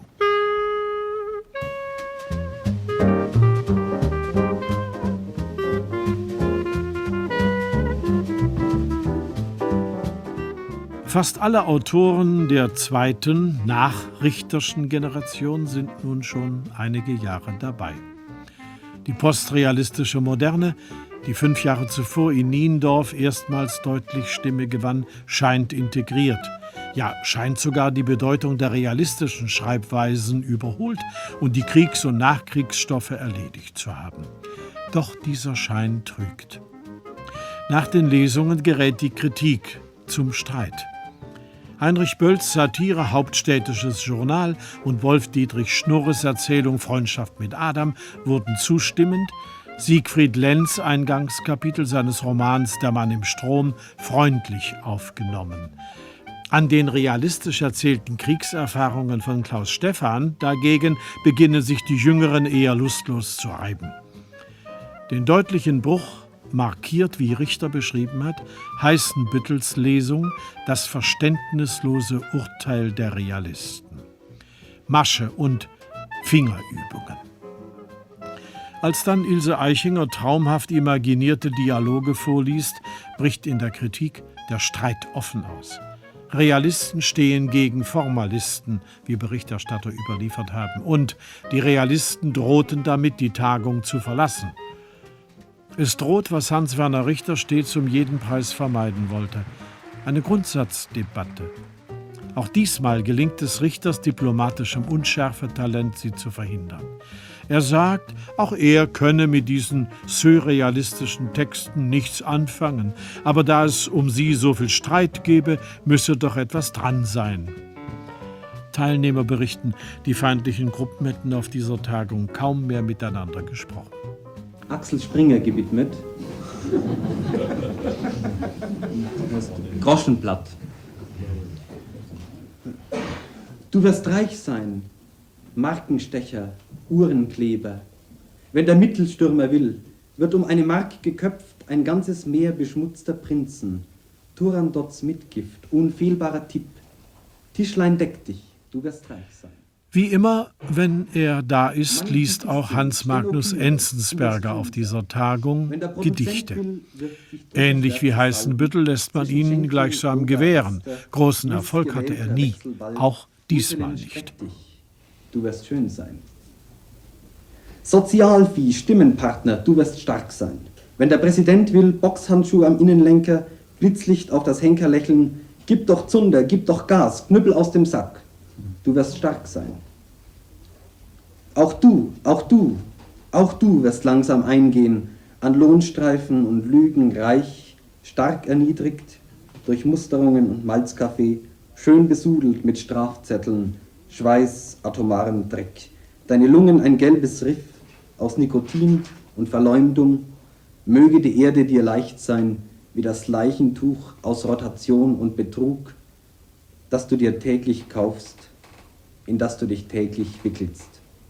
Fast alle Autoren der zweiten, nachrichterschen Generation sind nun schon einige Jahre dabei. Die postrealistische Moderne, die fünf Jahre zuvor in Niendorf erstmals deutlich Stimme gewann, scheint integriert. Ja, scheint sogar die Bedeutung der realistischen Schreibweisen überholt und die Kriegs- und Nachkriegsstoffe erledigt zu haben. Doch dieser Schein trügt. Nach den Lesungen gerät die Kritik zum Streit. Heinrich Bölls Satire Hauptstädtisches Journal und Wolf-Dietrich Schnurres Erzählung Freundschaft mit Adam wurden zustimmend, Siegfried Lenz Eingangskapitel seines Romans Der Mann im Strom freundlich aufgenommen. An den realistisch erzählten Kriegserfahrungen von Klaus Stephan dagegen beginnen sich die Jüngeren eher lustlos zu reiben. Den deutlichen Bruch markiert, wie Richter beschrieben hat, Heißenbüttels Lesung Das verständnislose Urteil der Realisten. Masche und Fingerübungen. Als dann Ilse Aichinger traumhaft imaginierte Dialoge vorliest, bricht in der Kritik der Streit offen aus. Realisten stehen gegen Formalisten, wie Berichterstatter überliefert haben, und die Realisten drohten damit, die Tagung zu verlassen. Es droht, was Hans-Werner Richter stets um jeden Preis vermeiden wollte: eine Grundsatzdebatte. Auch diesmal gelingt es Richters diplomatischem Unschärfetalent, sie zu verhindern. Er sagt, auch er könne mit diesen surrealistischen Texten nichts anfangen, aber da es um sie so viel Streit gebe, müsse doch etwas dran sein. Teilnehmer berichten, die feindlichen Gruppen hätten auf dieser Tagung kaum mehr miteinander gesprochen. Axel Springer gewidmet. Das Groschenblatt. Du wirst reich sein, Markenstecher, Uhrenkleber. Wenn der Mittelstürmer will, wird um eine Mark geköpft ein ganzes Meer beschmutzter Prinzen. Turandots Mitgift, unfehlbarer Tipp. Tischlein deck dich, du wirst reich sein. Wie immer, wenn er da ist, liest auch Hans Magnus Enzensberger auf dieser Tagung Gedichte. Ähnlich wie Heißenbüttel lässt man ihn gleichsam gewähren. Großen Erfolg hatte er nie, auch diesmal nicht. Du wirst schön sein. Sozialvieh, Stimmenpartner, du wirst stark sein. Wenn der Präsident will, Boxhandschuh am Innenlenker, Blitzlicht auf das Henkerlächeln, gib doch Zunder, gib doch Gas, Knüppel aus dem Sack. Du wirst stark sein. Auch du, auch du, auch du wirst langsam eingehen, an Lohnstreifen und Lügen reich, stark erniedrigt, durch Musterungen und Malzkaffee, schön besudelt mit Strafzetteln, Schweiß, atomaren Dreck. Deine Lungen ein gelbes Riff aus Nikotin und Verleumdung. Möge die Erde dir leicht sein, wie das Leichentuch aus Rotation und Betrug, das du dir täglich kaufst, in das du dich täglich wickelst.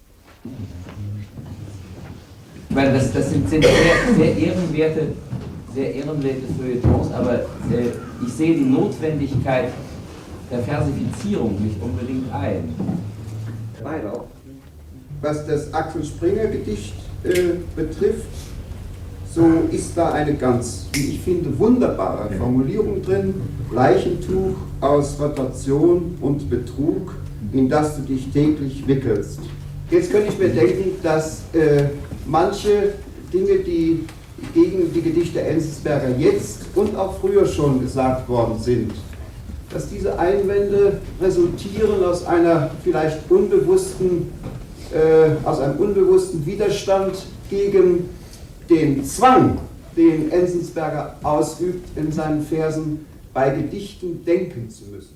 Weil das, das sind, sind sehr, sehr ehrenwerte, sehr ehrenwerte Feuilletons, aber äh, ich sehe die Notwendigkeit der Versifizierung nicht unbedingt ein. Weilau. Was das Axel Springer Gedicht äh, betrifft, so ist da eine ganz, wie ich finde, wunderbare Formulierung drin: Leichentuch aus Rotation und Betrug, in das du dich täglich wickelst. Jetzt könnte ich mir denken, dass äh, manche Dinge, die gegen die Gedichte Enzensberger jetzt und auch früher schon gesagt worden sind, dass diese Einwände resultieren aus einer vielleicht unbewussten, äh, aus einem unbewussten Widerstand gegen den Zwang, den Enzensberger ausübt, in seinen Versen bei Gedichten denken zu müssen.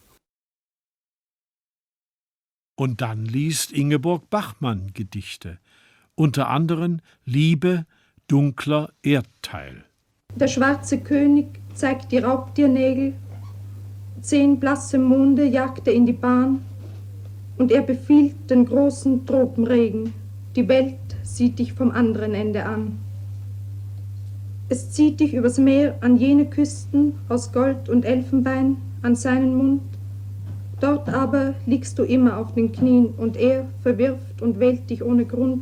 Und dann liest Ingeborg Bachmann Gedichte, unter anderem Liebe, dunkler Erdteil. Der schwarze König zeigt die Raubtiernägel, zehn blasse Monde jagt er in die Bahn, und er befiehlt den großen Tropenregen, die Welt sieht dich vom anderen Ende an. Es zieht dich übers Meer an jene Küsten aus Gold und Elfenbein an seinen Mund. Dort aber liegst du immer auf den Knien und er verwirft und wählt dich ohne Grund.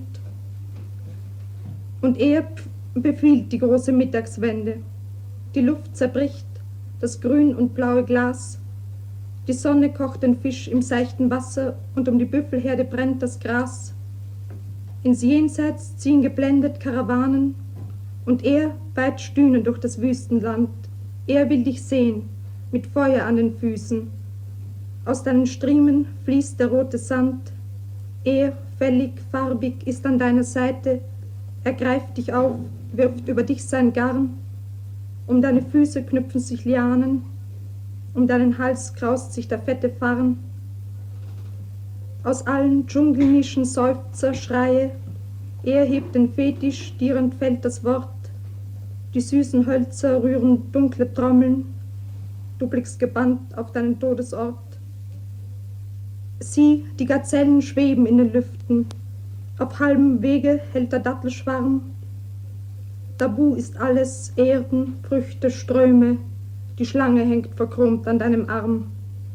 Und er befiehlt die große Mittagswende. Die Luft zerbricht, das grün und blaue Glas. Die Sonne kocht den Fisch im seichten Wasser und um die Büffelherde brennt das Gras. Ins Jenseits ziehen geblendet Karawanen und er peitscht Dünen durch das Wüstenland. Er will dich sehen, mit Feuer an den Füßen. Aus deinen Striemen fließt der rote Sand. Er, fällig, farbig, ist an deiner Seite. Er greift dich auf, wirft über dich sein Garn. Um deine Füße knüpfen sich Lianen. Um deinen Hals kraust sich der fette Farn. Aus allen Dschungelnischen Seufzer, Schreie. Er hebt den Fetisch, dir entfällt das Wort. Die süßen Hölzer rühren dunkle Trommeln. Du blickst gebannt auf deinen Todesort. Sieh, die Gazellen schweben in den Lüften. Auf halbem Wege hält der Dattelschwarm. Tabu ist alles, Erden, Früchte, Ströme. Die Schlange hängt verkrümmt an deinem Arm.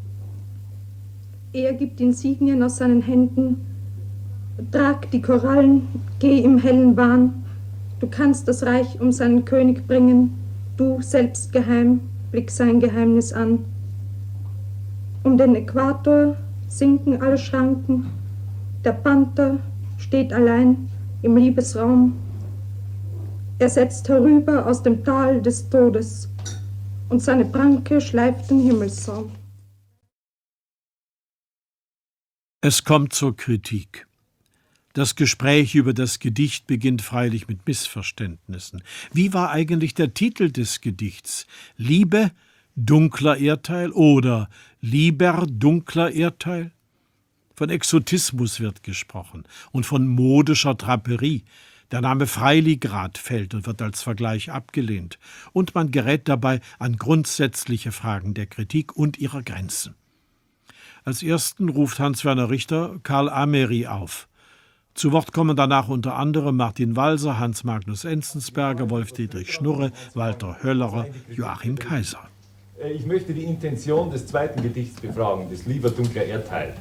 Er gibt Insignien aus seinen Händen. Trag die Korallen, geh im hellen Wahn. Du kannst das Reich um seinen König bringen. Du, selbst geheim, blick sein Geheimnis an. Um den Äquator sinken alle Schranken. Der Panther steht allein im Liebesraum. Er setzt herüber aus dem Tal des Todes und seine Pranke schleift den Himmelssaum. Es kommt zur Kritik. Das Gespräch über das Gedicht beginnt freilich mit Missverständnissen. Wie war eigentlich der Titel des Gedichts? Liebe, dunkler Erdteil oder lieber dunkler Erdteil? Von Exotismus wird gesprochen und von modischer Draperie. Der Name Freiligrad fällt und wird als Vergleich abgelehnt. Und man gerät dabei an grundsätzliche Fragen der Kritik und ihrer Grenzen. Als ersten ruft Hans-Werner Richter Karl Ameri auf. Zu Wort kommen danach unter anderem Martin Walser, Hans Magnus Enzensberger, Wolf-Dietrich Schnurre, Walter Höllerer, Joachim Kaiser. Ich möchte die Intention des zweiten Gedichts befragen, des Lieber dunkler Erdteil.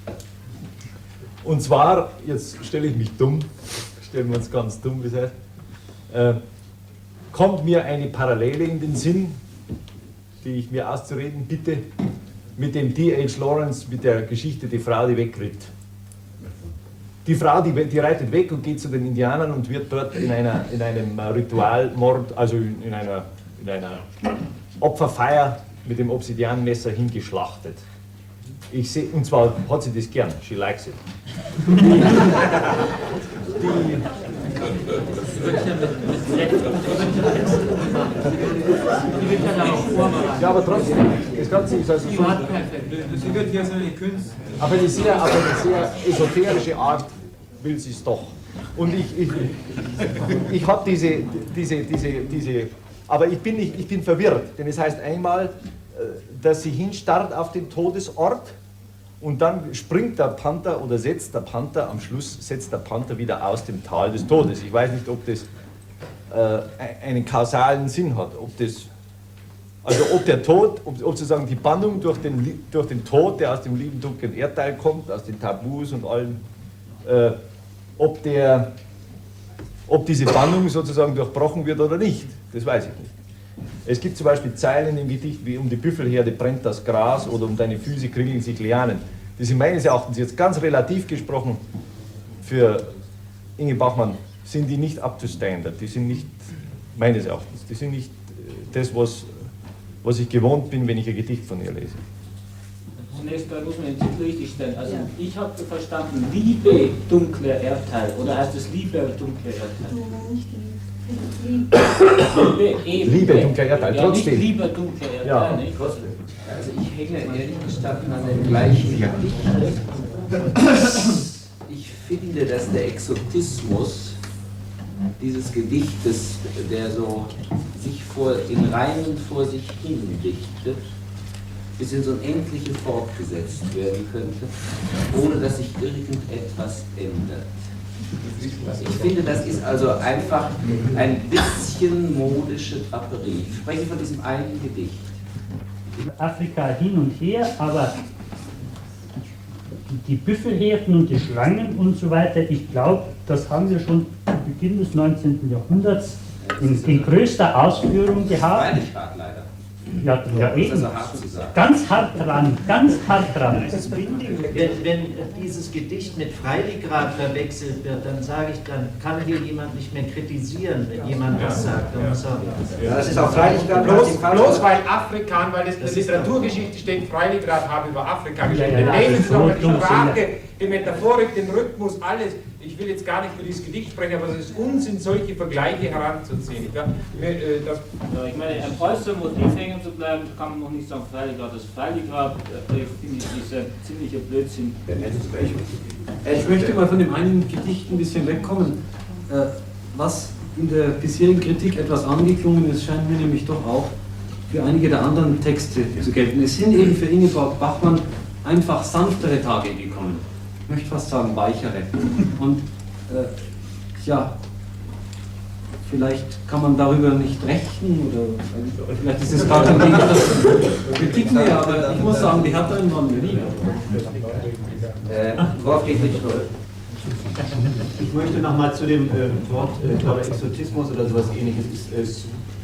Und zwar, jetzt stelle ich mich dumm, stellen wir uns ganz dumm, wie es heißt, äh, kommt mir eine Parallele in den Sinn, die ich mir auszureden bitte, mit dem D H Lawrence, mit der Geschichte Die Frau, die wegritt. Die Frau, die, die reitet weg und geht zu den Indianern und wird dort in, einer, in einem Ritualmord, also in einer, in einer Opferfeier mit dem Obsidianmesser hingeschlachtet. Ich seh, und zwar hat sie das gern, she likes it. Die, ja, aber trotzdem, das Ganze ist also schon, Sie wird ja so eine Kunst. auf eine sehr, auf eine sehr esoterische Art will sie es doch. Und ich, ich, ich habe diese, diese, diese, diese, aber ich bin, nicht, ich bin verwirrt, denn es heißt einmal, dass sie hinstarrt auf den Todesort und dann springt der Panther oder setzt der Panther, am Schluss setzt der Panther wieder aus dem Tal des Todes. Ich weiß nicht, ob das äh, einen kausalen Sinn hat, ob das, also ob der Tod, ob, ob sozusagen die Bannung durch den, durch den Tod, der aus dem lieben dunklen Erdteil kommt, aus den Tabus und allem, äh, ob, der, ob diese Bannung sozusagen durchbrochen wird oder nicht, das weiß ich nicht. Es gibt zum Beispiel Zeilen im Gedicht wie um die Büffelherde brennt das Gras oder um deine Füße kringeln sich Lianen. Die sind meines Erachtens jetzt ganz relativ gesprochen für Inge Bachmann, sind die nicht up to standard, die sind nicht, meines Erachtens, die sind nicht das, was, was ich gewohnt bin, wenn ich ein Gedicht von ihr lese. Zunächst mal muss man den Titel richtig stellen. Also ja. Ich habe verstanden, Liebe dunkler Erdteil, oder heißt es Liebe dunkler Erdteil? Liebe, eben, Liebe dunkler Erdteil, ja, trotzdem. Nicht lieber dunkler Erdteil, ja, nicht? Trotzdem. Also ich hänge ehrlich gestanden an dem gleichen Gedicht. Ich finde, dass der Exotismus dieses Gedichtes, der so sich vor, in Reimen vor sich hin dichtet, bis ins Unendliche fortgesetzt werden könnte, ohne dass sich irgendetwas ändert. Was ich finde, das ist also einfach ein bisschen modische Draperie. Ich spreche von diesem einen Gedicht. Afrika hin und her, aber die Büffelherden und die Schlangen und so weiter, ich glaube, das haben wir schon zu Beginn des neunzehnten Jahrhunderts in, in größter Ausführung gehabt. Leider. Ja, ja eben. Das ist hart zu sagen. Ganz hart dran, ganz hart dran. Wenn, wenn dieses Gedicht mit Freiligrad verwechselt wird, dann sage ich, dann kann hier jemand nicht mehr kritisieren, wenn jemand das sagt. Dann muss er, Ja, das ist auch Freiligrad. Bloß, bloß weil Afrikan, weil es in der Literaturgeschichte steht, Freiligrad haben über Afrika geschrieben. Ja, ja, ja. Nehmen Sie doch mal die Sprache, die Metaphorik, den Rhythmus, alles. Ich will jetzt gar nicht für dieses Gedicht sprechen, aber es ist Unsinn, solche Vergleiche heranzuziehen. Ich, glaub, äh, das ja, ich meine, am äußeren Motiv hängen zu bleiben, kann man noch nicht sagen, Freiligrad ist Freiligrad, äh, finde ich, ist ein ziemlicher Blödsinn. Ich möchte mal von dem einen Gedicht ein bisschen wegkommen. Äh, was in der bisherigen Kritik etwas angeklungen ist, scheint mir nämlich doch auch für einige der anderen Texte zu gelten. Es sind eben für Ingeborg Bachmann einfach sanftere Tage gekommen. Ich möchte fast sagen weichere. Und äh, ja, vielleicht kann man darüber nicht rächen oder vielleicht ist es gar kein Gegenstand Kritik mehr, aber ich muss sagen, die hat einen Mann geliebt. Äh, worauf geht nicht nur? Ich möchte nochmal zu dem äh, Wort äh, glaube Exotismus oder sowas ähnliches ist,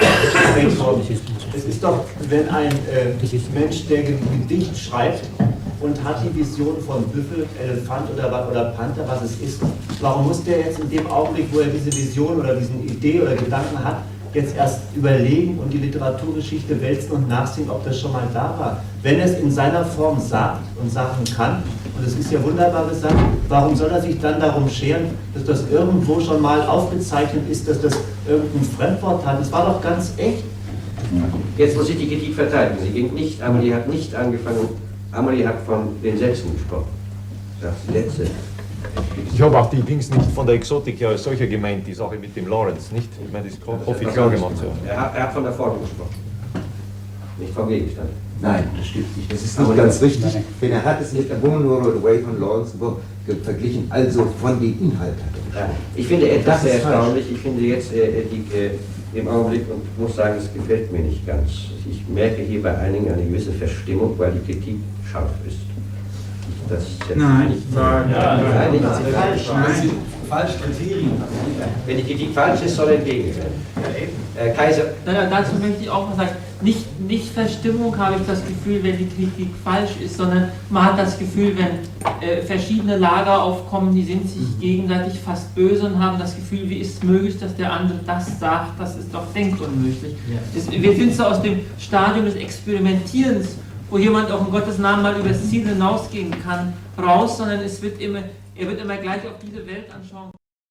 äh, es ist doch, wenn ein äh, Mensch, der ein Gedicht schreibt und hat die Vision von Büffel, Elefant oder, oder Panther, was es ist, warum muss der jetzt in dem Augenblick, wo er diese Vision oder diese Idee oder Gedanken hat, jetzt erst überlegen und die Literaturgeschichte wälzen und nachsehen, ob das schon mal da war? Wenn er es in seiner Form sagt und sagen kann, und es ist ja wunderbar gesagt, warum soll er sich dann darum scheren, dass das irgendwo schon mal aufgezeichnet ist, dass das irgendein Fremdwort hat? Das war doch ganz echt. Jetzt muss ich die Kritik verteidigen. Sie ging nicht, Amelie hat nicht angefangen, Amelie hat von den Sätzen gesprochen. Das Sätze. Ich habe auch die Dings nicht von der Exotik ja solcher gemeint, die Sache mit dem Lawrence, nicht? Ich meine, das hoffe ich klar gemacht zu haben. Er hat, er hat von der Form gesprochen, nicht vom Gegenstand. Nein, das stimmt nicht. Das ist nicht ganz richtig. Denn er hat es nicht Bonheur Way von Lawrence verglichen, also von den Inhalten. Ja, ich finde etwas sehr erstaunlich. Ich finde jetzt äh, die, äh, im Augenblick und muss sagen, es gefällt mir nicht ganz. Ich merke hier bei einigen eine gewisse Verstimmung, weil die Kritik scharf ist. Das ist nein, nicht, nein, ja, nein, nein, nicht nein, falsch. nein, falsch Kriterien. Wenn die Kritik falsch ist, soll entgegen werden. Äh, Kaiser. Nein, nein, dazu möchte ich auch mal sagen, nicht, nicht Verstimmung habe ich das Gefühl, wenn die Kritik falsch ist, sondern man hat das Gefühl, wenn äh, verschiedene Lager aufkommen, die sind sich gegenseitig fast böse und haben das Gefühl, wie ist es möglich, dass der andere das sagt, das ist doch denkunmöglich. Ja. Das, wir sind so aus dem Stadium des Experimentierens, wo jemand auch in Gottes Namen mal über das Ziel hinausgehen kann, raus, sondern es wird immer, er wird immer gleich auf diese Weltanschauung.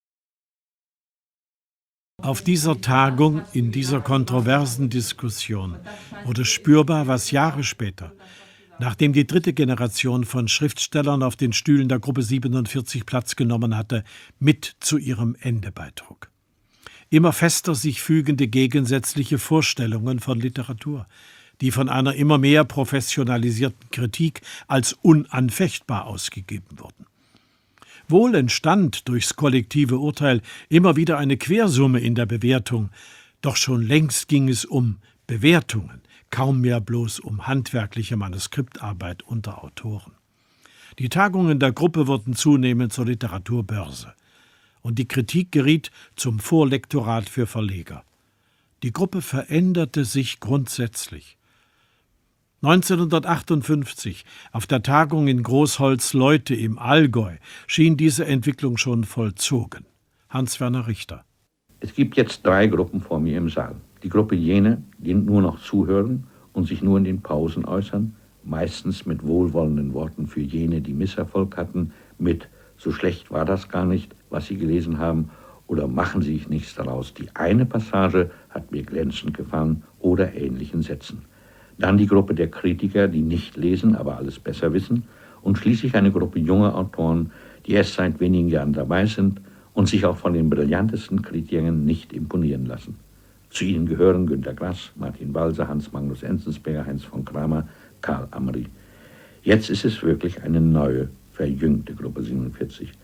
Auf dieser Tagung, in dieser kontroversen Diskussion, wurde spürbar, was Jahre später, nachdem die dritte Generation von Schriftstellern auf den Stühlen der Gruppe siebenundvierzig Platz genommen hatte, mit zu ihrem Ende beitrug. Immer fester sich fügende gegensätzliche Vorstellungen von Literatur, die von einer immer mehr professionalisierten Kritik als unanfechtbar ausgegeben wurden. Wohl entstand durchs kollektive Urteil immer wieder eine Quersumme in der Bewertung, doch schon längst ging es um Bewertungen, kaum mehr bloß um handwerkliche Manuskriptarbeit unter Autoren. Die Tagungen der Gruppe wurden zunehmend zur Literaturbörse und die Kritik geriet zum Vorlektorat für Verleger. Die Gruppe veränderte sich grundsätzlich. neunzehnhundertachtundfünfzig, auf der Tagung in Großholzleute im Allgäu, schien diese Entwicklung schon vollzogen. Hans-Werner Richter. Es gibt jetzt drei Gruppen vor mir im Saal. Die Gruppe jene, die nur noch zuhören und sich nur in den Pausen äußern, meistens mit wohlwollenden Worten für jene, die Misserfolg hatten, mit »so schlecht war das gar nicht, was Sie gelesen haben« oder »machen Sie sich nichts daraus, die eine Passage hat mir glänzend gefallen« oder ähnlichen Sätzen. Dann die Gruppe der Kritiker, die nicht lesen, aber alles besser wissen. Und schließlich eine Gruppe junger Autoren, die erst seit wenigen Jahren dabei sind und sich auch von den brillantesten Kritikern nicht imponieren lassen. Zu ihnen gehören Günter Grass, Martin Walser, Hans Magnus Enzensberger, Heinz von Kramer, Karl Amri. Jetzt ist es wirklich eine neue, verjüngte Gruppe siebenundvierzig.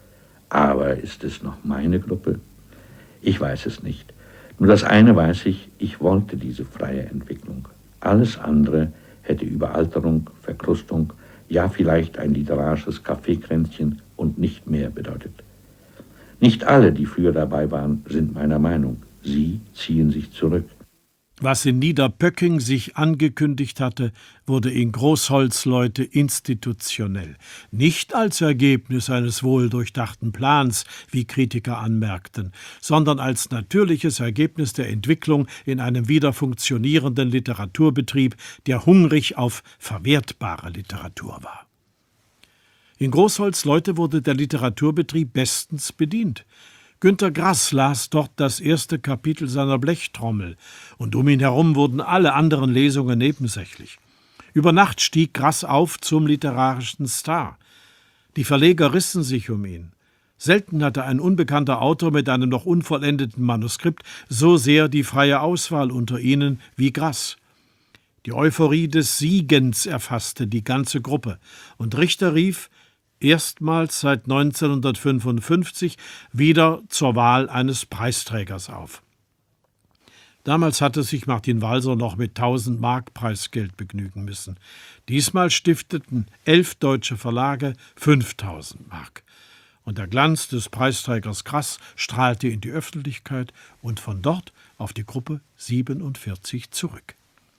Aber ist es noch meine Gruppe? Ich weiß es nicht. Nur das eine weiß ich, ich wollte diese freie Entwicklung. Alles andere hätte Überalterung, Verkrustung, ja vielleicht ein literarisches Kaffeekränzchen und nicht mehr bedeutet. Nicht alle, die früher dabei waren, sind meiner Meinung. Sie ziehen sich zurück. Was in Niederpöcking sich angekündigt hatte, wurde in Großholzleute institutionell. Nicht als Ergebnis eines wohldurchdachten Plans, wie Kritiker anmerkten, sondern als natürliches Ergebnis der Entwicklung in einem wieder funktionierenden Literaturbetrieb, der hungrig auf verwertbare Literatur war. In Großholzleute wurde der Literaturbetrieb bestens bedient. Günter Grass las dort das erste Kapitel seiner Blechtrommel, und um ihn herum wurden alle anderen Lesungen nebensächlich. Über Nacht stieg Grass auf zum literarischen Star. Die Verleger rissen sich um ihn. Selten hatte ein unbekannter Autor mit einem noch unvollendeten Manuskript so sehr die freie Auswahl unter ihnen wie Grass. Die Euphorie des Siegens erfasste die ganze Gruppe, und Richter rief, erstmals seit neunzehnhundertfünfundfünfzig wieder zur Wahl eines Preisträgers auf. Damals hatte sich Martin Walser noch mit tausend Mark Preisgeld begnügen müssen. Diesmal stifteten elf deutsche Verlage fünftausend Mark. Und der Glanz des Preisträgers Grass strahlte in die Öffentlichkeit und von dort auf die Gruppe siebenundvierzig zurück.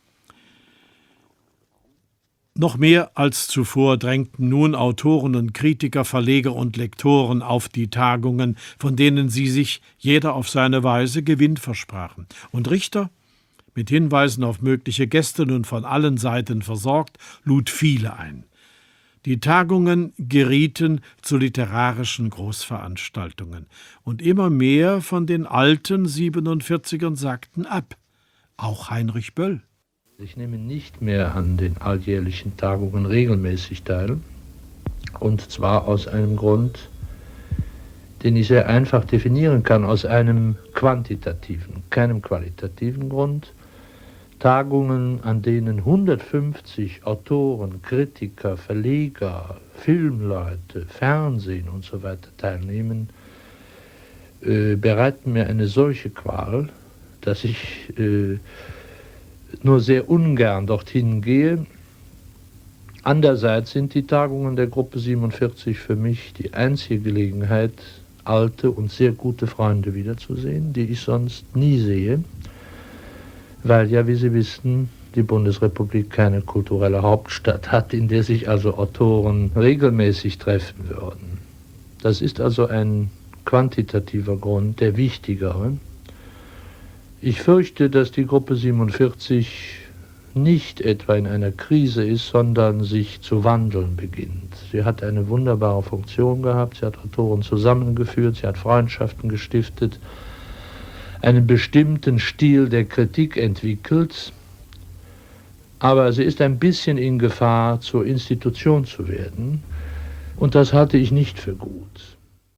Noch mehr als zuvor drängten nun Autoren und Kritiker, Verleger und Lektoren auf die Tagungen, von denen sie sich jeder auf seine Weise Gewinn versprachen. Und Richter, mit Hinweisen auf mögliche Gäste nun von allen Seiten versorgt, lud viele ein. Die Tagungen gerieten zu literarischen Großveranstaltungen, und immer mehr von den alten Siebenundvierzigern sagten ab, auch Heinrich Böll. Ich nehme nicht mehr an den alljährlichen Tagungen regelmäßig teil, und zwar aus einem Grund, den ich sehr einfach definieren kann, aus einem quantitativen, keinem qualitativen Grund. Tagungen, an denen hundertfünfzig Autoren, Kritiker, Verleger, Filmleute, Fernsehen und so weiter teilnehmen, äh, bereiten mir eine solche Qual, dass ich äh, nur sehr ungern dorthin gehe. Andererseits sind die Tagungen der Gruppe siebenundvierzig für mich die einzige Gelegenheit, alte und sehr gute Freunde wiederzusehen, die ich sonst nie sehe, weil ja, wie Sie wissen, die Bundesrepublik keine kulturelle Hauptstadt hat, in der sich also Autoren regelmäßig treffen würden. Das ist also ein quantitativer Grund, der wichtigere. Ich fürchte, dass die Gruppe siebenundvierzig nicht etwa in einer Krise ist, sondern sich zu wandeln beginnt. Sie hat eine wunderbare Funktion gehabt, sie hat Autoren zusammengeführt, sie hat Freundschaften gestiftet, einen bestimmten Stil der Kritik entwickelt, aber sie ist ein bisschen in Gefahr, zur Institution zu werden, und das halte ich nicht für gut.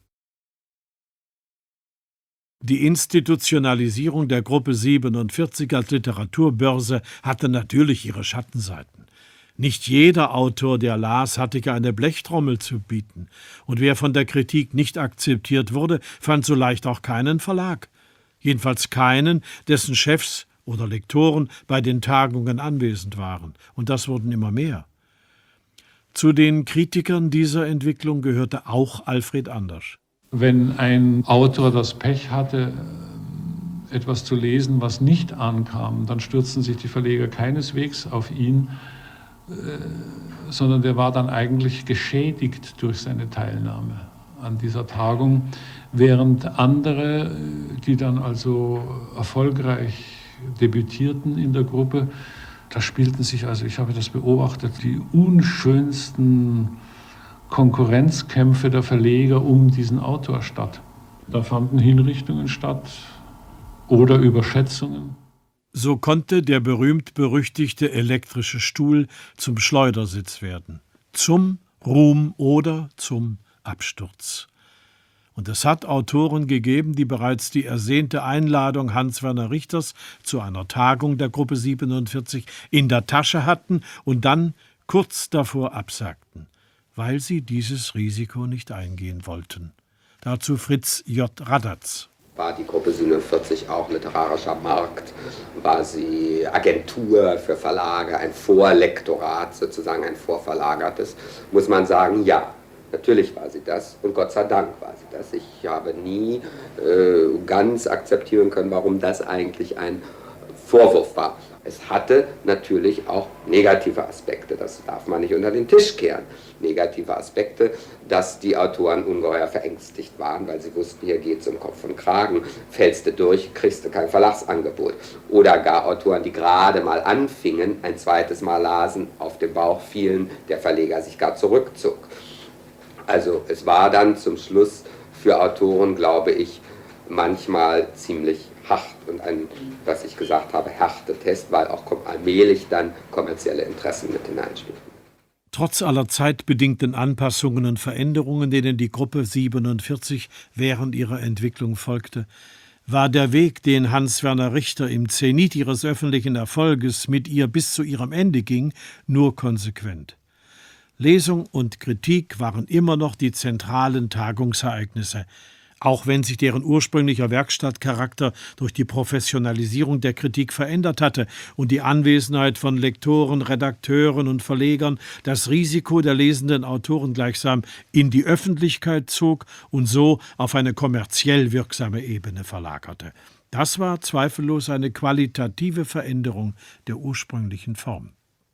Die Institutionalisierung der Gruppe siebenundvierzig als Literaturbörse hatte natürlich ihre Schattenseiten. Nicht jeder Autor, der las, hatte ja eine Blechtrommel zu bieten. Und wer von der Kritik nicht akzeptiert wurde, fand so leicht auch keinen Verlag. Jedenfalls keinen, dessen Chefs oder Lektoren bei den Tagungen anwesend waren. Und das wurden immer mehr. Zu den Kritikern dieser Entwicklung gehörte auch Alfred Andersch. Wenn ein Autor das Pech hatte, etwas zu lesen, was nicht ankam, dann stürzten sich die Verleger keineswegs auf ihn, äh, sondern der war dann eigentlich geschädigt durch seine Teilnahme an dieser Tagung, während andere, die dann also erfolgreich debütierten in der Gruppe, da spielten sich, also ich habe das beobachtet, die unschönsten Konkurrenzkämpfe der Verleger um diesen Autor statt. Da fanden Hinrichtungen statt oder Überschätzungen. So konnte der berühmt-berüchtigte elektrische Stuhl zum Schleudersitz werden, zum Ruhm oder zum Absturz. Und es hat Autoren gegeben, die bereits die ersehnte Einladung Hans-Werner Richters zu einer Tagung der Gruppe siebenundvierzig in der Tasche hatten und dann kurz davor absagten, weil sie dieses Risiko nicht eingehen wollten. Dazu Fritz J. Radatz. War die Gruppe siebenundvierzig auch literarischer Markt? War sie Agentur für Verlage, ein Vorlektorat, sozusagen ein vorverlagertes? Muss man sagen, ja, natürlich war sie das und Gott sei Dank war sie das. Ich habe nie äh, ganz akzeptieren können, warum das eigentlich ein Vorwurf war. Es hatte natürlich auch negative Aspekte, das darf man nicht unter den Tisch kehren. Negative Aspekte, dass die Autoren ungeheuer verängstigt waren, weil sie wussten, hier geht es um Kopf und Kragen, fällst du durch, kriegst du kein Verlagsangebot. Oder gar Autoren, die gerade mal anfingen, ein zweites Mal lasen, auf den Bauch fielen, der Verleger sich gar zurückzog. Also es war dann zum Schluss für Autoren, glaube ich, manchmal ziemlich hart und ein, was ich gesagt habe, härter Test, weil auch allmählich dann kommerzielle Interessen mit hineinspielen. Trotz aller zeitbedingten Anpassungen und Veränderungen, denen die Gruppe siebenundvierzig während ihrer Entwicklung folgte, war der Weg, den Hans-Werner Richter im Zenit ihres öffentlichen Erfolges mit ihr bis zu ihrem Ende ging, nur konsequent. Lesung und Kritik waren immer noch die zentralen Tagungsereignisse, auch wenn sich deren ursprünglicher Werkstattcharakter durch die Professionalisierung der Kritik verändert hatte und die Anwesenheit von Lektoren, Redakteuren und Verlegern das Risiko der lesenden Autoren gleichsam in die Öffentlichkeit zog und so auf eine kommerziell wirksame Ebene verlagerte. Das war zweifellos eine qualitative Veränderung der ursprünglichen Form.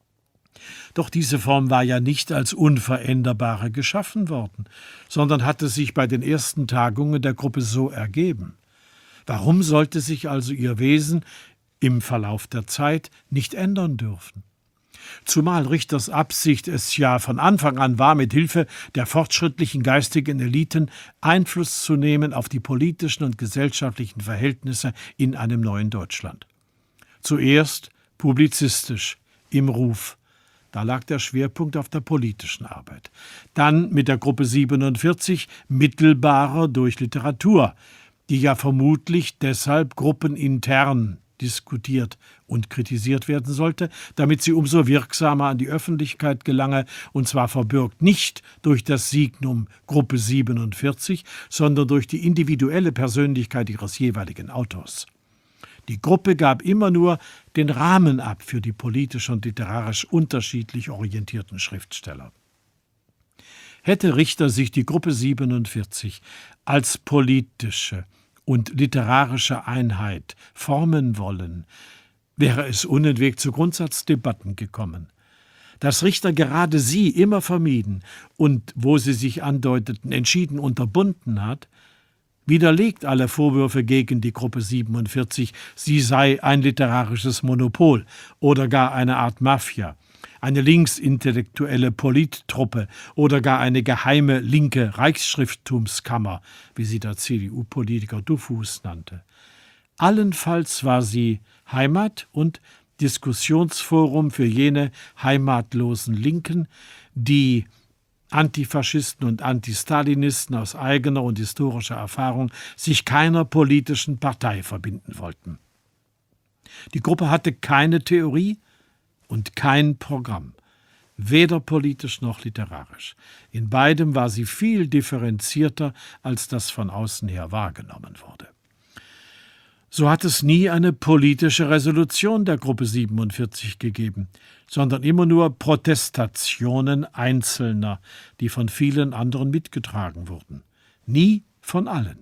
Doch diese Form war ja nicht als unveränderbare geschaffen worden, sondern hatte sich bei den ersten Tagungen der Gruppe so ergeben. Warum sollte sich also ihr Wesen im Verlauf der Zeit nicht ändern dürfen? Zumal Richters Absicht es ja von Anfang an war, mit Hilfe der fortschrittlichen geistigen Eliten Einfluss zu nehmen auf die politischen und gesellschaftlichen Verhältnisse in einem neuen Deutschland. Zuerst publizistisch, im Ruf. Da lag der Schwerpunkt auf der politischen Arbeit. Dann mit der Gruppe siebenundvierzig mittelbarer durch Literatur, die ja vermutlich deshalb gruppenintern diskutiert und kritisiert werden sollte, damit sie umso wirksamer an die Öffentlichkeit gelange, und zwar verbürgt nicht durch das Signum Gruppe siebenundvierzig, sondern durch die individuelle Persönlichkeit ihres jeweiligen Autors. Die Gruppe gab immer nur den Rahmen ab für die politisch und literarisch unterschiedlich orientierten Schriftsteller. Hätte Richter sich die Gruppe siebenundvierzig als politische und literarische Einheit formen wollen, wäre es unentwegt zu Grundsatzdebatten gekommen. Dass Richter gerade sie immer vermieden und, wo sie sich andeuteten, entschieden unterbunden hat, widerlegt alle Vorwürfe gegen die Gruppe siebenundvierzig, sie sei ein literarisches Monopol oder gar eine Art Mafia, eine linksintellektuelle Polittruppe oder gar eine geheime linke Reichsschrifttumskammer, wie sie der C D U-Politiker Dufus nannte. Allenfalls war sie Heimat- und Diskussionsforum für jene heimatlosen Linken, die Antifaschisten und Antistalinisten aus eigener und historischer Erfahrung sich keiner politischen Partei verbinden wollten. Die Gruppe hatte keine Theorie und kein Programm, weder politisch noch literarisch. In beidem war sie viel differenzierter, als das von außen her wahrgenommen wurde. So hat es nie eine politische Resolution der Gruppe siebenundvierzig gegeben, sondern immer nur Protestationen Einzelner, die von vielen anderen mitgetragen wurden. Nie von allen.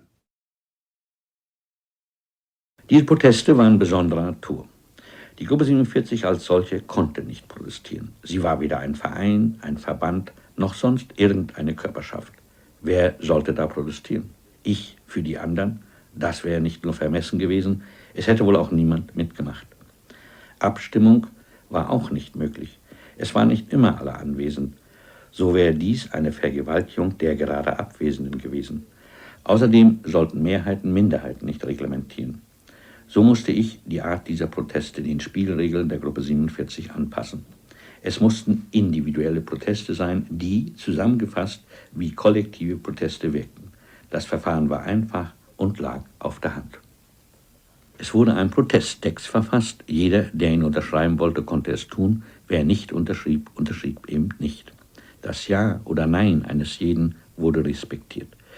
Diese Proteste waren besonderer Natur. Die Gruppe siebenundvierzig als solche konnte nicht protestieren. Sie war weder ein Verein, ein Verband, noch sonst irgendeine Körperschaft. Wer sollte da protestieren? Ich für die anderen? Das wäre nicht nur vermessen gewesen, es hätte wohl auch niemand mitgemacht. Abstimmung war auch nicht möglich. Es waren nicht immer alle anwesend. So wäre dies eine Vergewaltigung der gerade Abwesenden gewesen. Außerdem sollten Mehrheiten Minderheiten nicht reglementieren. So musste ich die Art dieser Proteste den Spielregeln der Gruppe siebenundvierzig anpassen. Es mussten individuelle Proteste sein, die, zusammengefasst, wie kollektive Proteste wirkten. Das Verfahren war einfach und lag auf der Hand. Es wurde ein Protesttext verfasst. Jeder, der ihn unterschreiben wollte, konnte es tun. Wer nicht unterschrieb, unterschrieb eben nicht. Das Ja oder Nein eines jeden wurde respektiert.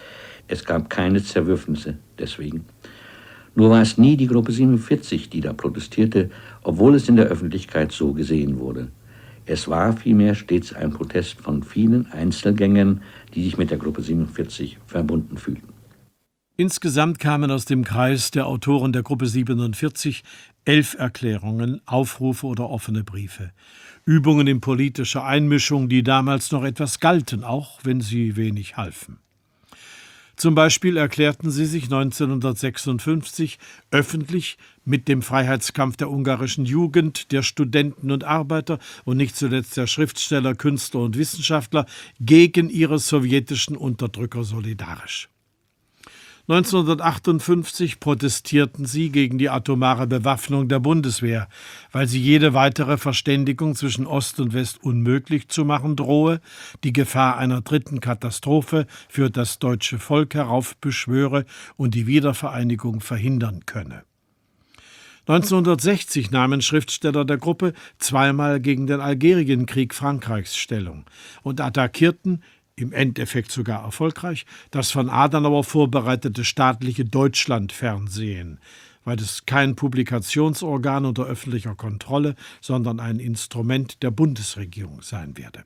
Es gab keine Zerwürfnisse deswegen. Nur war es nie die Gruppe siebenundvierzig, die da protestierte, obwohl es in der Öffentlichkeit so gesehen wurde. Es war vielmehr stets ein Protest von vielen Einzelgängern, die sich mit der Gruppe siebenundvierzig verbunden fühlten. Insgesamt kamen aus dem Kreis der Autoren der Gruppe siebenundvierzig elf Erklärungen, Aufrufe oder offene Briefe. Übungen in politischer Einmischung, die damals noch etwas galten, auch wenn sie wenig halfen. Zum Beispiel erklärten sie sich neunzehnhundertsechsundfünfzig öffentlich mit dem Freiheitskampf der ungarischen Jugend, der Studenten und Arbeiter und nicht zuletzt der Schriftsteller, Künstler und Wissenschaftler gegen ihre sowjetischen Unterdrücker solidarisch. neunzehnhundertachtundfünfzig protestierten sie gegen die atomare Bewaffnung der Bundeswehr, weil sie jede weitere Verständigung zwischen Ost und West unmöglich zu machen drohe, die Gefahr einer dritten Katastrophe für das deutsche Volk heraufbeschwöre und die Wiedervereinigung verhindern könne. neunzehnhundertsechzig nahmen Schriftsteller der Gruppe zweimal gegen den Algerienkrieg Frankreichs Stellung und attackierten, im Endeffekt sogar erfolgreich, das von Adenauer vorbereitete staatliche Deutschlandfernsehen, weil es kein Publikationsorgan unter öffentlicher Kontrolle, sondern ein Instrument der Bundesregierung sein werde.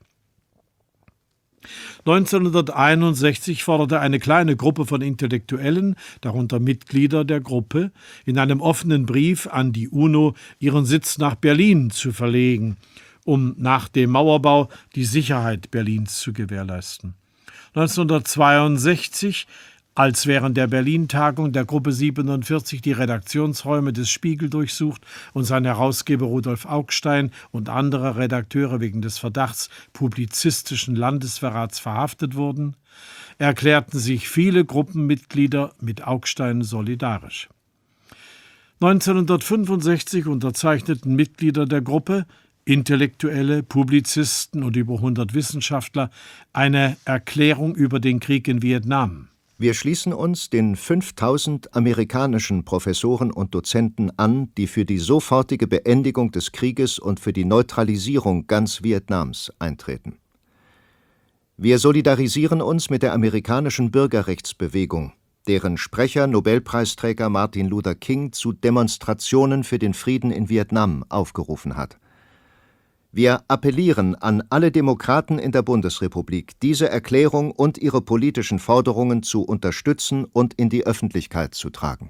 neunzehnhunderteinundsechzig forderte eine kleine Gruppe von Intellektuellen, darunter Mitglieder der Gruppe, in einem offenen Brief an die UNO ihren Sitz nach Berlin zu verlegen, um nach dem Mauerbau die Sicherheit Berlins zu gewährleisten. neunzehnhundertzweiundsechzig, als während der Berlin-Tagung der Gruppe siebenundvierzig die Redaktionsräume des Spiegel durchsucht und sein Herausgeber Rudolf Augstein und andere Redakteure wegen des Verdachts publizistischen Landesverrats verhaftet wurden, erklärten sich viele Gruppenmitglieder mit Augstein solidarisch. neunzehnhundertfünfundsechzig unterzeichneten Mitglieder der Gruppe, Intellektuelle, Publizisten und über hundert Wissenschaftler, eine Erklärung über den Krieg in Vietnam. Wir schließen uns den fünftausend amerikanischen Professoren und Dozenten an, die für die sofortige Beendigung des Krieges und für die Neutralisierung ganz Vietnams eintreten. Wir solidarisieren uns mit der amerikanischen Bürgerrechtsbewegung, deren Sprecher Nobelpreisträger Martin Luther King zu Demonstrationen für den Frieden in Vietnam aufgerufen hat. Wir appellieren an alle Demokraten in der Bundesrepublik, diese Erklärung und ihre politischen Forderungen zu unterstützen und in die Öffentlichkeit zu tragen.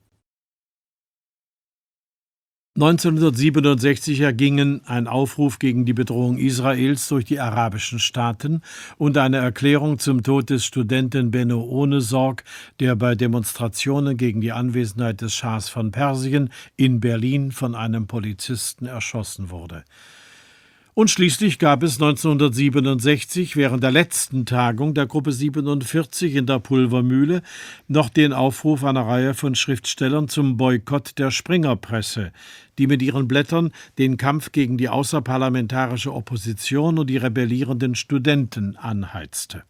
neunzehnhundertsiebenundsechzig ergingen ein Aufruf gegen die Bedrohung Israels durch die arabischen Staaten und eine Erklärung zum Tod des Studenten Benno Ohnesorg, der bei Demonstrationen gegen die Anwesenheit des Schahs von Persien in Berlin von einem Polizisten erschossen wurde. Und schließlich gab es neunzehnhundertsiebenundsechzig während der letzten Tagung der Gruppe siebenundvierzig in der Pulvermühle noch den Aufruf einer Reihe von Schriftstellern zum Boykott der Springerpresse, die mit ihren Blättern den Kampf gegen die außerparlamentarische Opposition und die rebellierenden Studenten anheizte.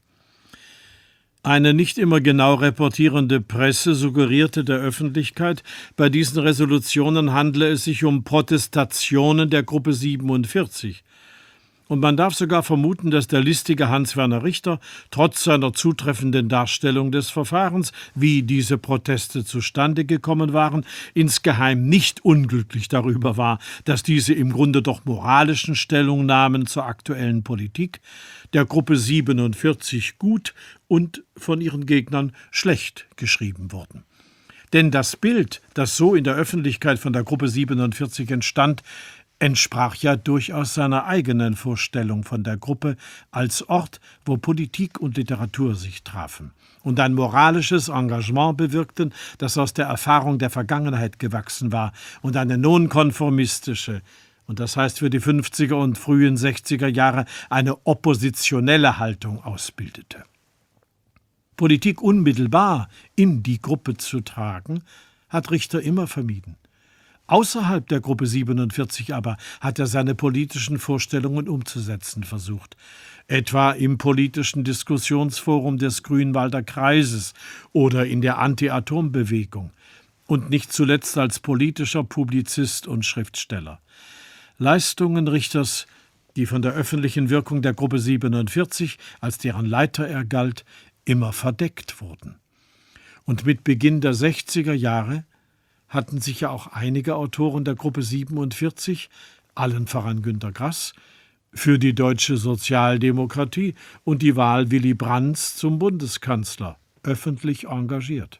Eine nicht immer genau reportierende Presse suggerierte der Öffentlichkeit, bei diesen Resolutionen handle es sich um Protestationen der Gruppe siebenundvierzig. Und man darf sogar vermuten, dass der listige Hans-Werner Richter trotz seiner zutreffenden Darstellung des Verfahrens, wie diese Proteste zustande gekommen waren, insgeheim nicht unglücklich darüber war, dass diese im Grunde doch moralischen Stellungnahmen zur aktuellen Politik der Gruppe siebenundvierzig gut und von ihren Gegnern schlecht geschrieben wurden. Denn das Bild, das so in der Öffentlichkeit von der Gruppe siebenundvierzig entstand, entsprach ja durchaus seiner eigenen Vorstellung von der Gruppe als Ort, wo Politik und Literatur sich trafen und ein moralisches Engagement bewirkten, das aus der Erfahrung der Vergangenheit gewachsen war und eine nonkonformistische, und das heißt für die fünfziger und frühen sechziger Jahre eine oppositionelle Haltung ausbildete. Politik unmittelbar in die Gruppe zu tragen, hat Richter immer vermieden. Außerhalb der Gruppe siebenundvierzig aber hat er seine politischen Vorstellungen umzusetzen versucht, etwa im politischen Diskussionsforum des Grünwalder Kreises oder in der Anti-Atom-Bewegung und nicht zuletzt als politischer Publizist und Schriftsteller. Leistungen Richters, die von der öffentlichen Wirkung der Gruppe siebenundvierzig, als deren Leiter er galt, immer verdeckt wurden. Und mit Beginn der sechziger Jahre hatten sich ja auch einige Autoren der Gruppe siebenundvierzig, allen voran Günter Grass, für die deutsche Sozialdemokratie und die Wahl Willy Brandts zum Bundeskanzler öffentlich engagiert.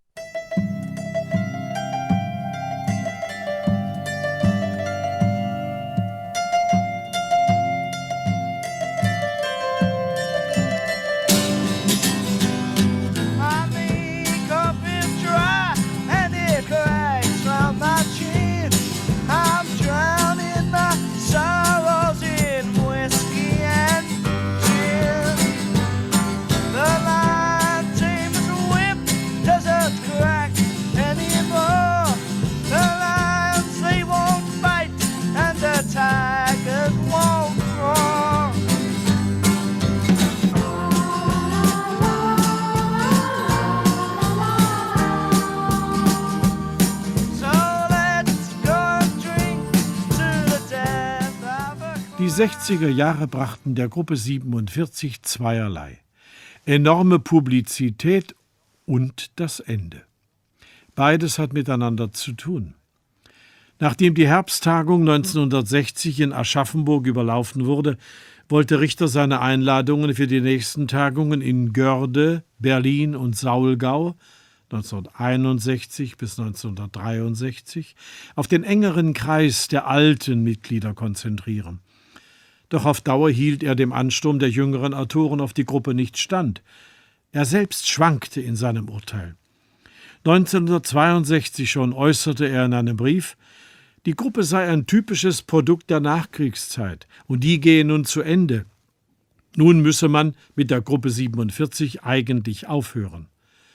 Die sechziger Jahre brachten der Gruppe siebenundvierzig zweierlei: enorme Publizität und das Ende. Beides hat miteinander zu tun. Nachdem die Herbsttagung neunzehnhundertsechzig in Aschaffenburg überlaufen wurde, wollte Richter seine Einladungen für die nächsten Tagungen in Görde, Berlin und Saulgau neunzehnhunderteinundsechzig bis neunzehnhundertdreiundsechzig auf den engeren Kreis der alten Mitglieder konzentrieren. Doch auf Dauer hielt er dem Ansturm der jüngeren Autoren auf die Gruppe nicht stand. Er selbst schwankte in seinem Urteil. neunzehnhundertzweiundsechzig schon äußerte er in einem Brief, die Gruppe sei ein typisches Produkt der Nachkriegszeit und die gehe nun zu Ende. Nun müsse man mit der Gruppe siebenundvierzig eigentlich aufhören.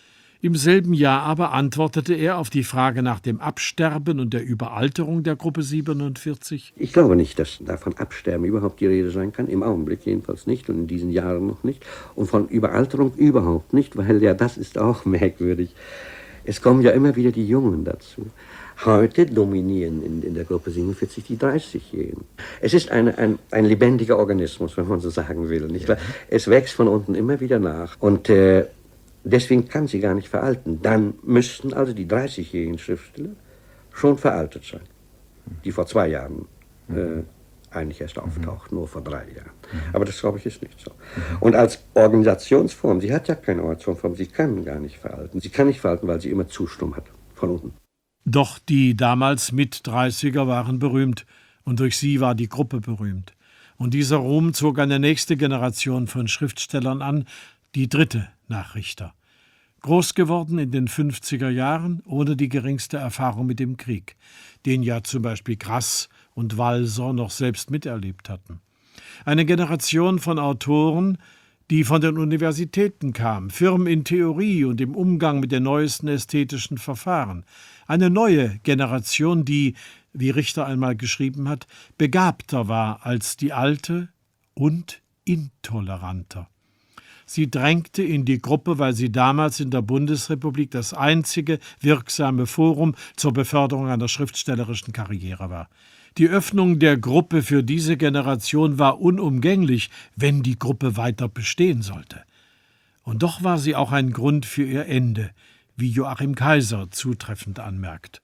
Im selben Jahr aber antwortete er auf die Frage nach dem Absterben und der Überalterung der Gruppe siebenundvierzig. Ich glaube nicht, dass davon Absterben überhaupt die Rede sein kann, im Augenblick jedenfalls nicht und in diesen Jahren noch nicht. Und von Überalterung überhaupt nicht, weil ja, das ist auch merkwürdig. Es kommen ja immer wieder die Jungen dazu. Heute dominieren in, in der Gruppe siebenundvierzig die dreißigjährigen. Es ist eine, ein, ein lebendiger Organismus, wenn man so sagen will. Nicht wahr? Es wächst von unten immer wieder nach und äh, deswegen kann sie gar nicht veralten. Dann müssten also die dreißigjährigen Schriftsteller schon veraltet sein, die vor zwei Jahren äh, eigentlich erst auftauchten, nur vor drei Jahren. Aber das, glaube ich, ist nicht so. Und als Organisationsform, sie hat ja keine Organisationsform, sie kann gar nicht veralten. Sie kann nicht veralten, weil sie immer zu stumm hat, von unten. Doch die damals Mit-Dreißiger waren berühmt und durch sie war die Gruppe berühmt. Und dieser Ruhm zog eine nächste Generation von Schriftstellern an, die dritte nach Richter. Groß geworden in den fünfziger Jahren, ohne die geringste Erfahrung mit dem Krieg, den ja zum Beispiel Grass und Walser noch selbst miterlebt hatten. Eine Generation von Autoren, die von den Universitäten kam, firm in Theorie und im Umgang mit den neuesten ästhetischen Verfahren. Eine neue Generation, die, wie Richter einmal geschrieben hat, begabter war als die alte und intoleranter. Sie drängte in die Gruppe, weil sie damals in der Bundesrepublik das einzige wirksame Forum zur Beförderung einer schriftstellerischen Karriere war. Die Öffnung der Gruppe für diese Generation war unumgänglich, wenn die Gruppe weiter bestehen sollte. Und doch war sie auch ein Grund für ihr Ende, wie Joachim Kaiser zutreffend anmerkt.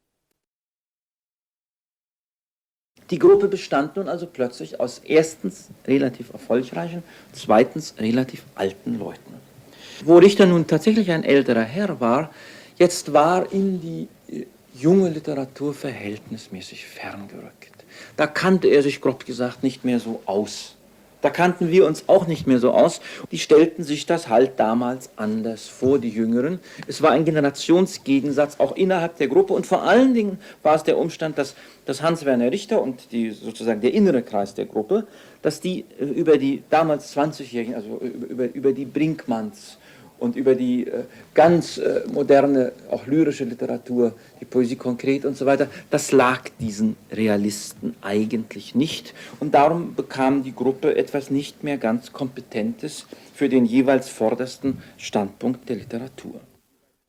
Die Gruppe bestand nun also plötzlich aus erstens relativ erfolgreichen, zweitens relativ alten Leuten. Wo Richter nun tatsächlich ein älterer Herr war, jetzt war ihm die junge Literatur verhältnismäßig ferngerückt. Da kannte er sich, grob gesagt, nicht mehr so aus. Da kannten wir uns auch nicht mehr so aus. Die stellten sich das halt damals anders vor, die Jüngeren. Es war ein Generationsgegensatz auch innerhalb der Gruppe und vor allen Dingen war es der Umstand, dass, dass Hans-Werner Richter und die, sozusagen der innere Kreis der Gruppe, dass die über die damals zwanzigjährigen, also über, über die Brinkmanns und über die äh, ganz äh, moderne, auch lyrische Literatur, die Poesie konkret und so weiter, das lag diesen Realisten eigentlich nicht. Und darum bekam die Gruppe etwas nicht mehr ganz Kompetentes für den jeweils vordersten Standpunkt der Literatur.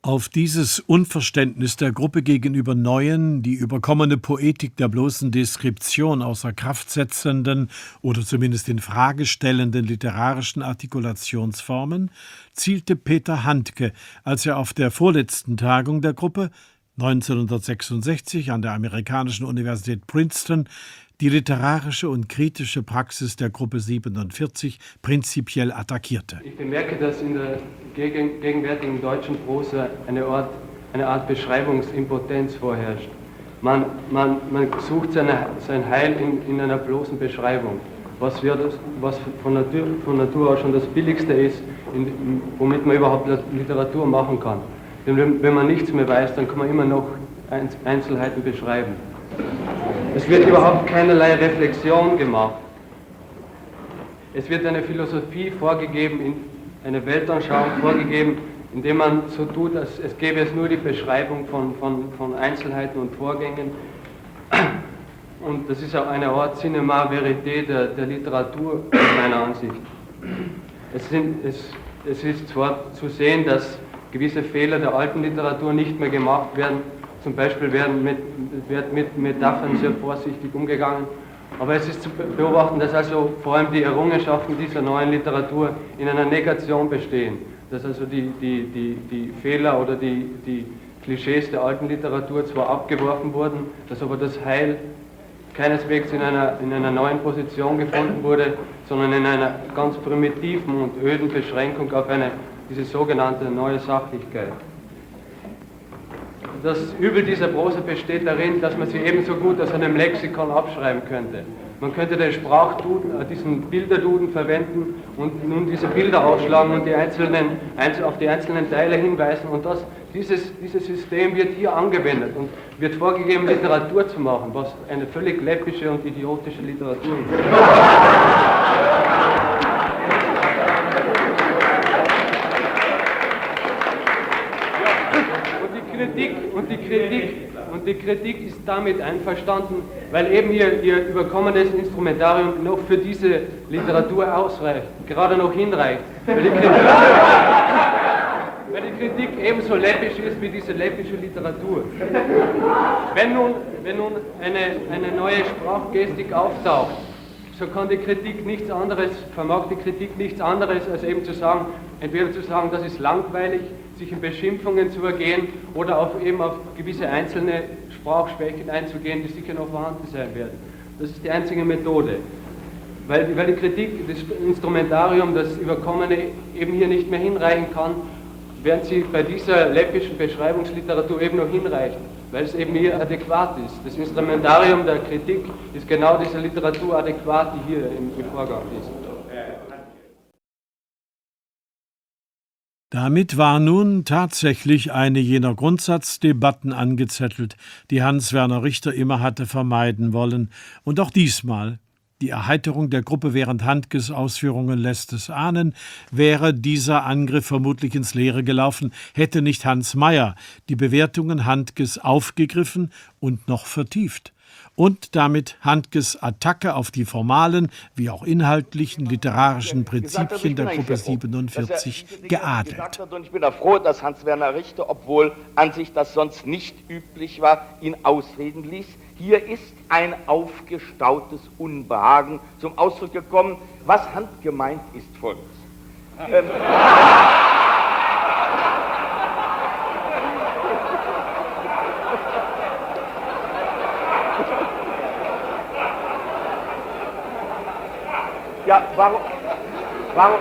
Auf dieses Unverständnis der Gruppe gegenüber neuen, die überkommene Poetik der bloßen Deskription außer Kraft setzenden oder zumindest in Frage stellenden literarischen Artikulationsformen zielte Peter Handke, als er auf der vorletzten Tagung der Gruppe neunzehnhundertsechsundsechzig an der amerikanischen Universität Princeton die literarische und kritische Praxis der Gruppe siebenundvierzig prinzipiell attackierte. Ich bemerke, dass in der gegenwärtigen deutschen Prosa eine Art, eine Art Beschreibungsimpotenz vorherrscht. Man, man, man sucht seine, sein Heil in, in einer bloßen Beschreibung, was, wir das, was von, Natur, von Natur aus schon das Billigste ist, in, womit man überhaupt Literatur machen kann. Denn wenn, wenn man nichts mehr weiß, dann kann man immer noch Einzelheiten beschreiben. Es wird überhaupt keinerlei Reflexion gemacht. Es wird eine Philosophie vorgegeben, eine Weltanschauung vorgegeben, indem man so tut, als es gäbe es nur die Beschreibung von, von, von Einzelheiten und Vorgängen. Und das ist auch eine Art Cinema Verité der, der Literatur, meiner Ansicht. Es, sind, es, es ist zwar zu sehen, dass gewisse Fehler der alten Literatur nicht mehr gemacht werden. Zum Beispiel werden mit, wird mit Metaphern sehr vorsichtig umgegangen. Aber es ist zu beobachten, dass also vor allem die Errungenschaften dieser neuen Literatur in einer Negation bestehen. Dass also die, die, die, die Fehler oder die, die Klischees der alten Literatur zwar abgeworfen wurden, dass aber das Heil keineswegs in einer, in einer neuen Position gefunden wurde, sondern in einer ganz primitiven und öden Beschränkung auf eine, diese sogenannte neue Sachlichkeit. Das Übel dieser Prosa besteht darin, dass man sie ebenso gut aus einem Lexikon abschreiben könnte. Man könnte den Sprachduden, diesen Bilderduden verwenden und nun diese Bilder ausschlagen und die einzelnen, auf die einzelnen Teile hinweisen. Und das, dieses, dieses System wird hier angewendet und wird vorgegeben, Literatur zu machen, was eine völlig läppische und idiotische Literatur ist. Kritik und die Kritik und die Kritik ist damit einverstanden, weil eben ihr, ihr überkommenes Instrumentarium noch für diese Literatur ausreicht, gerade noch hinreicht, weil die Kritik, weil die Kritik ebenso läppisch ist wie diese läppische Literatur. Wenn nun, wenn nun eine, eine neue Sprachgestik auftaucht, so kann die Kritik nichts anderes, vermag die Kritik nichts anderes, als eben zu sagen, entweder zu sagen, das ist langweilig, sich in Beschimpfungen zu ergehen oder auf, eben auf gewisse einzelne Sprachschwächen einzugehen, die sicher noch vorhanden sein werden. Das ist die einzige Methode. Weil, weil die Kritik, das Instrumentarium, das Überkommene eben hier nicht mehr hinreichen kann, während sie bei dieser läppischen Beschreibungsliteratur eben noch hinreichen, weil es eben hier adäquat ist. Das Instrumentarium der Kritik ist genau dieser Literatur adäquat, die hier im, im Vorgang ist. Damit war nun tatsächlich eine jener Grundsatzdebatten angezettelt, die Hans-Werner Richter immer hatte vermeiden wollen. Und auch diesmal, die Erheiterung der Gruppe während Handkes Ausführungen lässt es ahnen, wäre dieser Angriff vermutlich ins Leere gelaufen, hätte nicht Hans Meyer die Bewertungen Handkes aufgegriffen und noch vertieft. Und damit Handkes Attacke auf die formalen wie auch inhaltlichen literarischen Prinzipien der Gruppe siebenundvierzig geadelt. Und ich bin auch froh, dass Hans-Werner Richter, obwohl an sich das sonst nicht üblich war, ihn ausreden ließ. Hier ist ein aufgestautes Unbehagen zum Ausdruck gekommen. Was Handke meint, ist Folgendes. Ähm, Ja, warum, warum,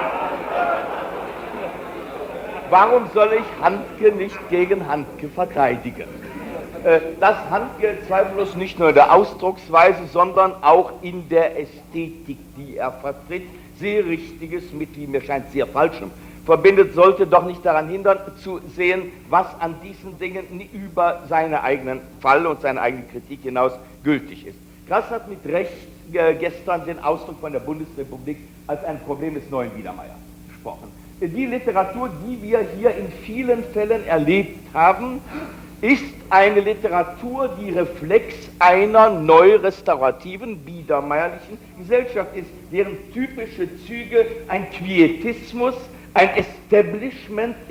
warum soll ich Handke nicht gegen Handke verteidigen? Äh, dass Handke zweifellos nicht nur in der Ausdrucksweise, sondern auch in der Ästhetik, die er vertritt, sehr Richtiges mit, wie mir scheint, sehr Falschem verbindet, sollte doch nicht daran hindern, zu sehen, was an diesen Dingen über seinen eigenen Fall und seine eigene Kritik hinaus gültig ist. Grass hat mit Recht äh, gestern den Ausdruck von der Bundesrepublik als ein Problem des neuen Biedermeier gesprochen. Die Literatur, die wir hier in vielen Fällen erlebt haben, ist eine Literatur, die Reflex einer neu-restaurativen, biedermeierlichen Gesellschaft ist, deren typische Züge ein Quietismus, ein Establishment ist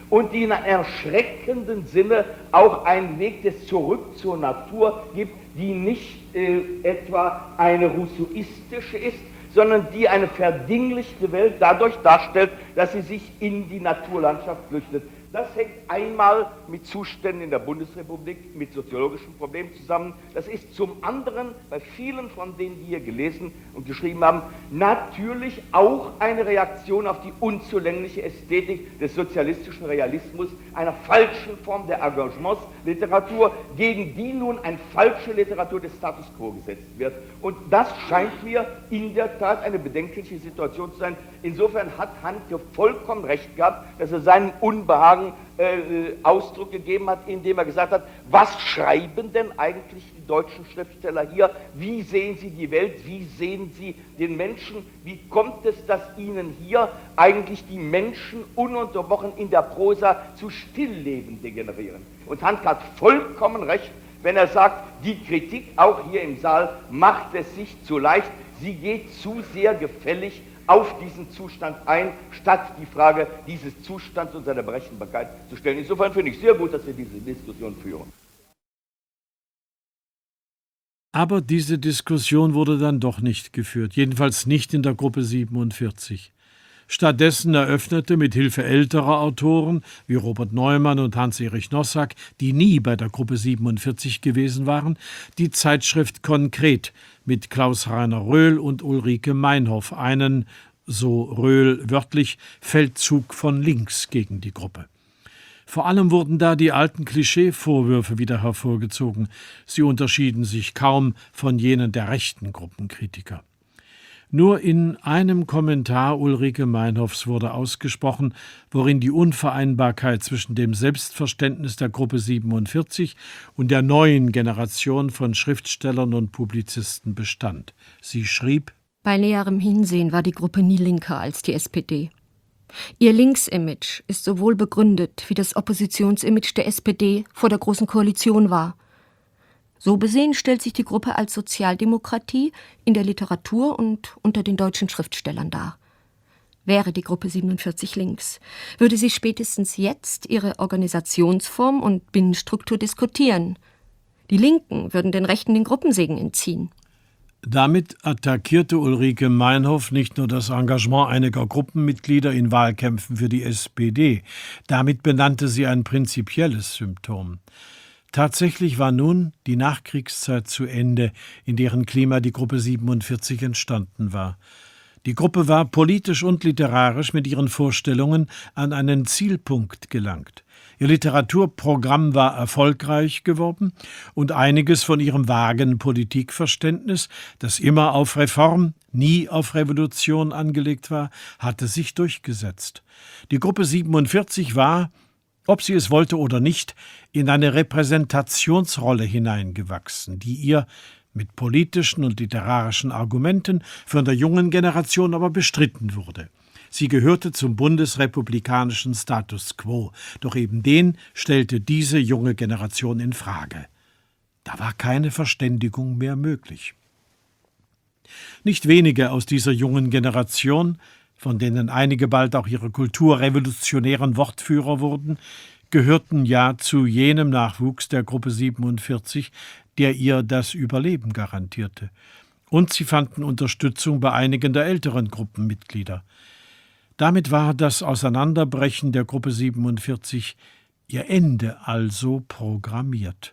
und die in einem erschreckenden Sinne auch einen Weg des Zurück zur Natur gibt, die nicht äh, etwa eine rousseauistische ist, sondern die eine verdinglichte Welt dadurch darstellt, dass sie sich in die Naturlandschaft flüchtet. Das hängt einmal mit Zuständen in der Bundesrepublik, mit soziologischen Problemen zusammen. Das ist zum anderen bei vielen von denen, die hier gelesen und geschrieben haben, natürlich auch eine Reaktion auf die unzulängliche Ästhetik des sozialistischen Realismus, einer falschen Form der Engagementsliteratur, gegen die nun eine falsche Literatur des Status quo gesetzt wird. Und das scheint mir in der Tat eine bedenkliche Situation zu sein. Insofern hat Handke vollkommen recht gehabt, dass er seinen Unbehagen äh, Ausdruck gegeben hat, indem er gesagt hat, was schreiben denn eigentlich die deutschen Schriftsteller hier? Wie sehen sie die Welt? Wie sehen sie den Menschen? Wie kommt es, dass ihnen hier eigentlich die Menschen ununterbrochen in der Prosa zu Stillleben degenerieren? Und Handke hat vollkommen recht, wenn er sagt, die Kritik auch hier im Saal macht es sich zu leicht. Sie geht zu sehr gefällig auf diesen Zustand ein, statt die Frage dieses Zustands und seiner Berechenbarkeit zu stellen. Insofern finde ich sehr gut, dass wir diese Diskussion führen. Aber diese Diskussion wurde dann doch nicht geführt, jedenfalls nicht in der Gruppe siebenundvierzig. Stattdessen eröffnete mit Hilfe älterer Autoren wie Robert Neumann und Hans-Erich Nossack, die nie bei der Gruppe siebenundvierzig gewesen waren, die Zeitschrift Konkret mit Klaus-Rainer Röhl und Ulrike Meinhof einen, so Röhl wörtlich, Feldzug von links gegen die Gruppe. Vor allem wurden da die alten Klischee-Vorwürfe wieder hervorgezogen. Sie unterschieden sich kaum von jenen der rechten Gruppenkritiker. Nur in einem Kommentar Ulrike Meinhofs wurde ausgesprochen, worin die Unvereinbarkeit zwischen dem Selbstverständnis der Gruppe siebenundvierzig und der neuen Generation von Schriftstellern und Publizisten bestand. Sie schrieb: Bei näherem Hinsehen war die Gruppe nie linker als die S P D. Ihr Links-Image ist sowohl begründet, wie das Oppositionsimage der S P D vor der Großen Koalition war. So besehen stellt sich die Gruppe als Sozialdemokratie in der Literatur und unter den deutschen Schriftstellern dar. Wäre die Gruppe siebenundvierzig links, würde sie spätestens jetzt ihre Organisationsform und Binnenstruktur diskutieren. Die Linken würden den Rechten den Gruppensegen entziehen. Damit attackierte Ulrike Meinhof nicht nur das Engagement einiger Gruppenmitglieder in Wahlkämpfen für die S P D, damit benannte sie ein prinzipielles Symptom. Tatsächlich war nun die Nachkriegszeit zu Ende, in deren Klima die Gruppe siebenundvierzig entstanden war. Die Gruppe war politisch und literarisch mit ihren Vorstellungen an einen Zielpunkt gelangt. Ihr Literaturprogramm war erfolgreich geworden und einiges von ihrem vagen Politikverständnis, das immer auf Reform, nie auf Revolution angelegt war, hatte sich durchgesetzt. Die Gruppe siebenundvierzig war, ob sie es wollte oder nicht, in eine Repräsentationsrolle hineingewachsen, die ihr mit politischen und literarischen Argumenten von der jungen Generation aber bestritten wurde. Sie gehörte zum bundesrepublikanischen Status quo, doch eben den stellte diese junge Generation in Frage. Da war keine Verständigung mehr möglich. Nicht wenige aus dieser jungen Generation, von denen einige bald auch ihre kulturrevolutionären Wortführer wurden, gehörten ja zu jenem Nachwuchs der Gruppe siebenundvierzig, der ihr das Überleben garantierte. Und sie fanden Unterstützung bei einigen der älteren Gruppenmitglieder. Damit war das Auseinanderbrechen der Gruppe siebenundvierzig, ihr Ende also, programmiert.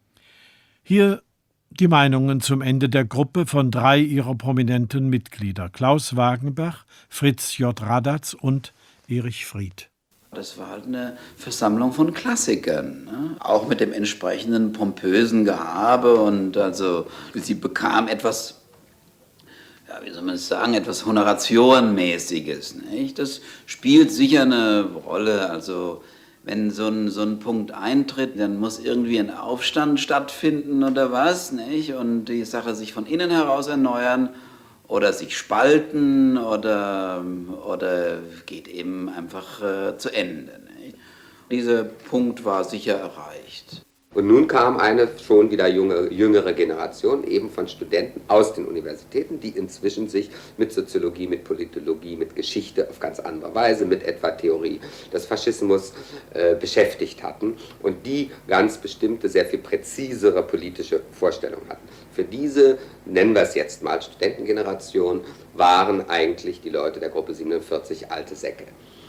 Hier die Meinungen zum Ende der Gruppe von drei ihrer prominenten Mitglieder, Klaus Wagenbach, Fritz J. Radatz und Erich Fried. Das war halt eine Versammlung von Klassikern, ne? Auch mit dem entsprechenden pompösen Gehabe, und also sie bekam etwas, ja, wie soll man es sagen, etwas Honoratiorenmäßiges, nicht? Das spielt sicher eine Rolle, also wenn so ein, so ein Punkt eintritt, dann muss irgendwie ein Aufstand stattfinden oder was, nicht? Und die Sache sich von innen heraus erneuern oder sich spalten oder, oder geht eben einfach äh, zu Ende, nicht? Dieser Punkt war sicher erreicht. Und nun kam eine schon wieder junge, jüngere Generation, eben von Studenten aus den Universitäten, die inzwischen sich mit Soziologie, mit Politologie, mit Geschichte auf ganz andere Weise, mit etwa Theorie des Faschismus äh, beschäftigt hatten und die ganz bestimmte, sehr viel präzisere politische Vorstellungen hatten. Für diese, nennen wir es jetzt mal Studentengeneration, waren eigentlich die Leute der Gruppe siebenundvierzig alte Säcke.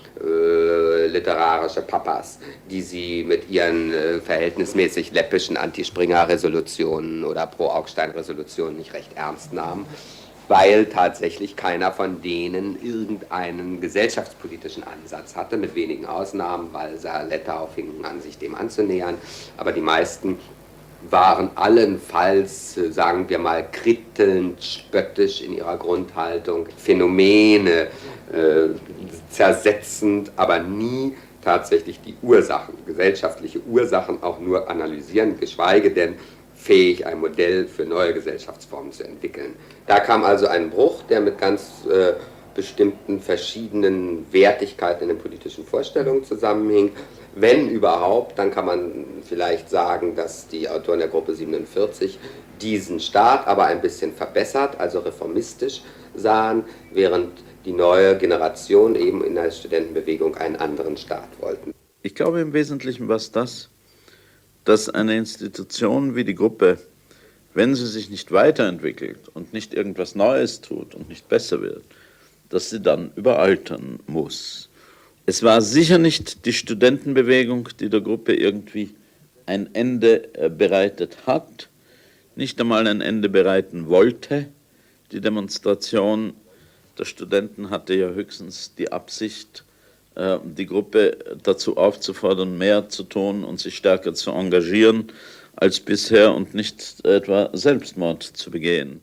Äh, literarische Papas, die sie mit ihren äh, verhältnismäßig läppischen Anti-Springer-Resolutionen oder Pro-Augstein-Resolutionen nicht recht ernst nahmen, weil tatsächlich keiner von denen irgendeinen gesellschaftspolitischen Ansatz hatte, mit wenigen Ausnahmen, weil Lettau fingen an, sich dem anzunähern, aber die meisten waren allenfalls, sagen wir mal, krittelnd, spöttisch in ihrer Grundhaltung, Phänomene äh, zersetzend, aber nie tatsächlich die Ursachen, gesellschaftliche Ursachen auch nur analysieren, geschweige denn fähig, ein Modell für neue Gesellschaftsformen zu entwickeln. Da kam also ein Bruch, der mit ganz äh, bestimmten verschiedenen Wertigkeiten in den politischen Vorstellungen zusammenhing. Wenn überhaupt, dann kann man vielleicht sagen, dass die Autoren der Gruppe siebenundvierzig diesen Staat aber ein bisschen verbessert, also reformistisch sahen, während die neue Generation eben in der Studentenbewegung einen anderen Staat wollten. Ich glaube, im Wesentlichen war es das, dass eine Institution wie die Gruppe, wenn sie sich nicht weiterentwickelt und nicht irgendwas Neues tut und nicht besser wird, dass sie dann überaltern muss. Es war sicher nicht die Studentenbewegung, die der Gruppe irgendwie ein Ende bereitet hat, nicht einmal ein Ende bereiten wollte. Die Demonstration der Studenten hatte ja höchstens die Absicht, die Gruppe dazu aufzufordern, mehr zu tun und sich stärker zu engagieren als bisher und nicht etwa Selbstmord zu begehen.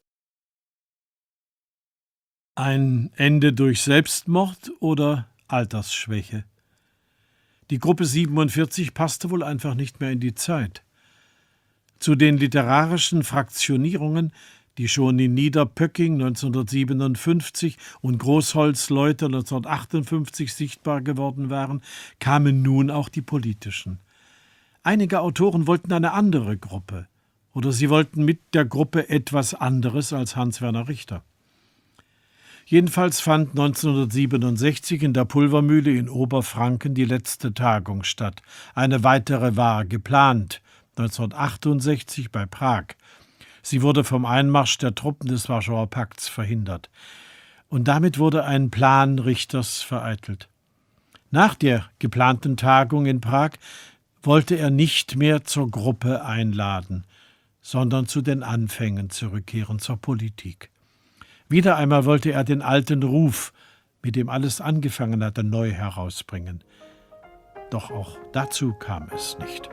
Ein Ende durch Selbstmord oder Altersschwäche? Die Gruppe siebenundvierzig passte wohl einfach nicht mehr in die Zeit. Zu den literarischen Fraktionierungen, die schon in Niederpöcking neunzehnhundertsiebenundfünfzig und Großholzleute neunzehnhundertachtundfünfzig sichtbar geworden waren, kamen nun auch die politischen. Einige Autoren wollten eine andere Gruppe, oder sie wollten mit der Gruppe etwas anderes als Hans-Werner Richter. Jedenfalls fand neunzehnhundertsiebenundsechzig in der Pulvermühle in Oberfranken die letzte Tagung statt. Eine weitere war geplant, neunzehnhundertachtundsechzig bei Prag. Sie wurde vom Einmarsch der Truppen des Warschauer Pakts verhindert. Und damit wurde ein Plan Richters vereitelt. Nach der geplanten Tagung in Prag wollte er nicht mehr zur Gruppe einladen, sondern zu den Anfängen zurückkehren, zur Politik. Wieder einmal wollte er den alten Ruf, mit dem alles angefangen hatte, neu herausbringen. Doch auch dazu kam es nicht.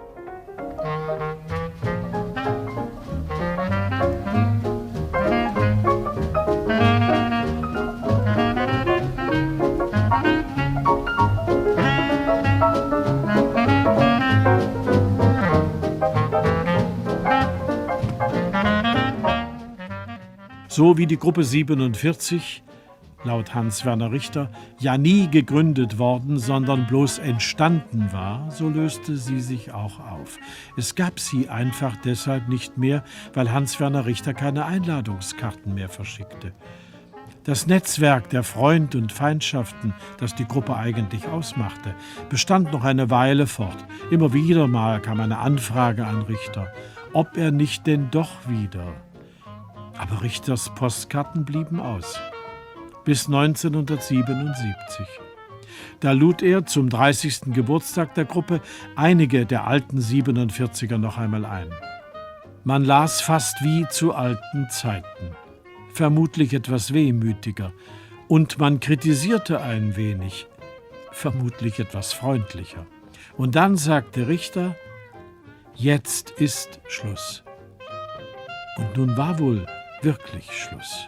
So wie die Gruppe siebenundvierzig, laut Hans-Werner Richter, ja nie gegründet worden, sondern bloß entstanden war, so löste sie sich auch auf. Es gab sie einfach deshalb nicht mehr, weil Hans-Werner Richter keine Einladungskarten mehr verschickte. Das Netzwerk der Freund- und Feindschaften, das die Gruppe eigentlich ausmachte, bestand noch eine Weile fort. Immer wieder mal kam eine Anfrage an Richter, ob er nicht denn doch wieder. Aber Richters Postkarten blieben aus. Bis neunzehnhundertsiebenundsiebzig. Da lud er zum dreißigsten Geburtstag der Gruppe einige der alten siebenundvierziger noch einmal ein. Man las fast wie zu alten Zeiten, vermutlich etwas wehmütiger, und man kritisierte ein wenig, vermutlich etwas freundlicher. Und dann sagte Richter, jetzt ist Schluss. Und nun war wohl wirklich Schluss.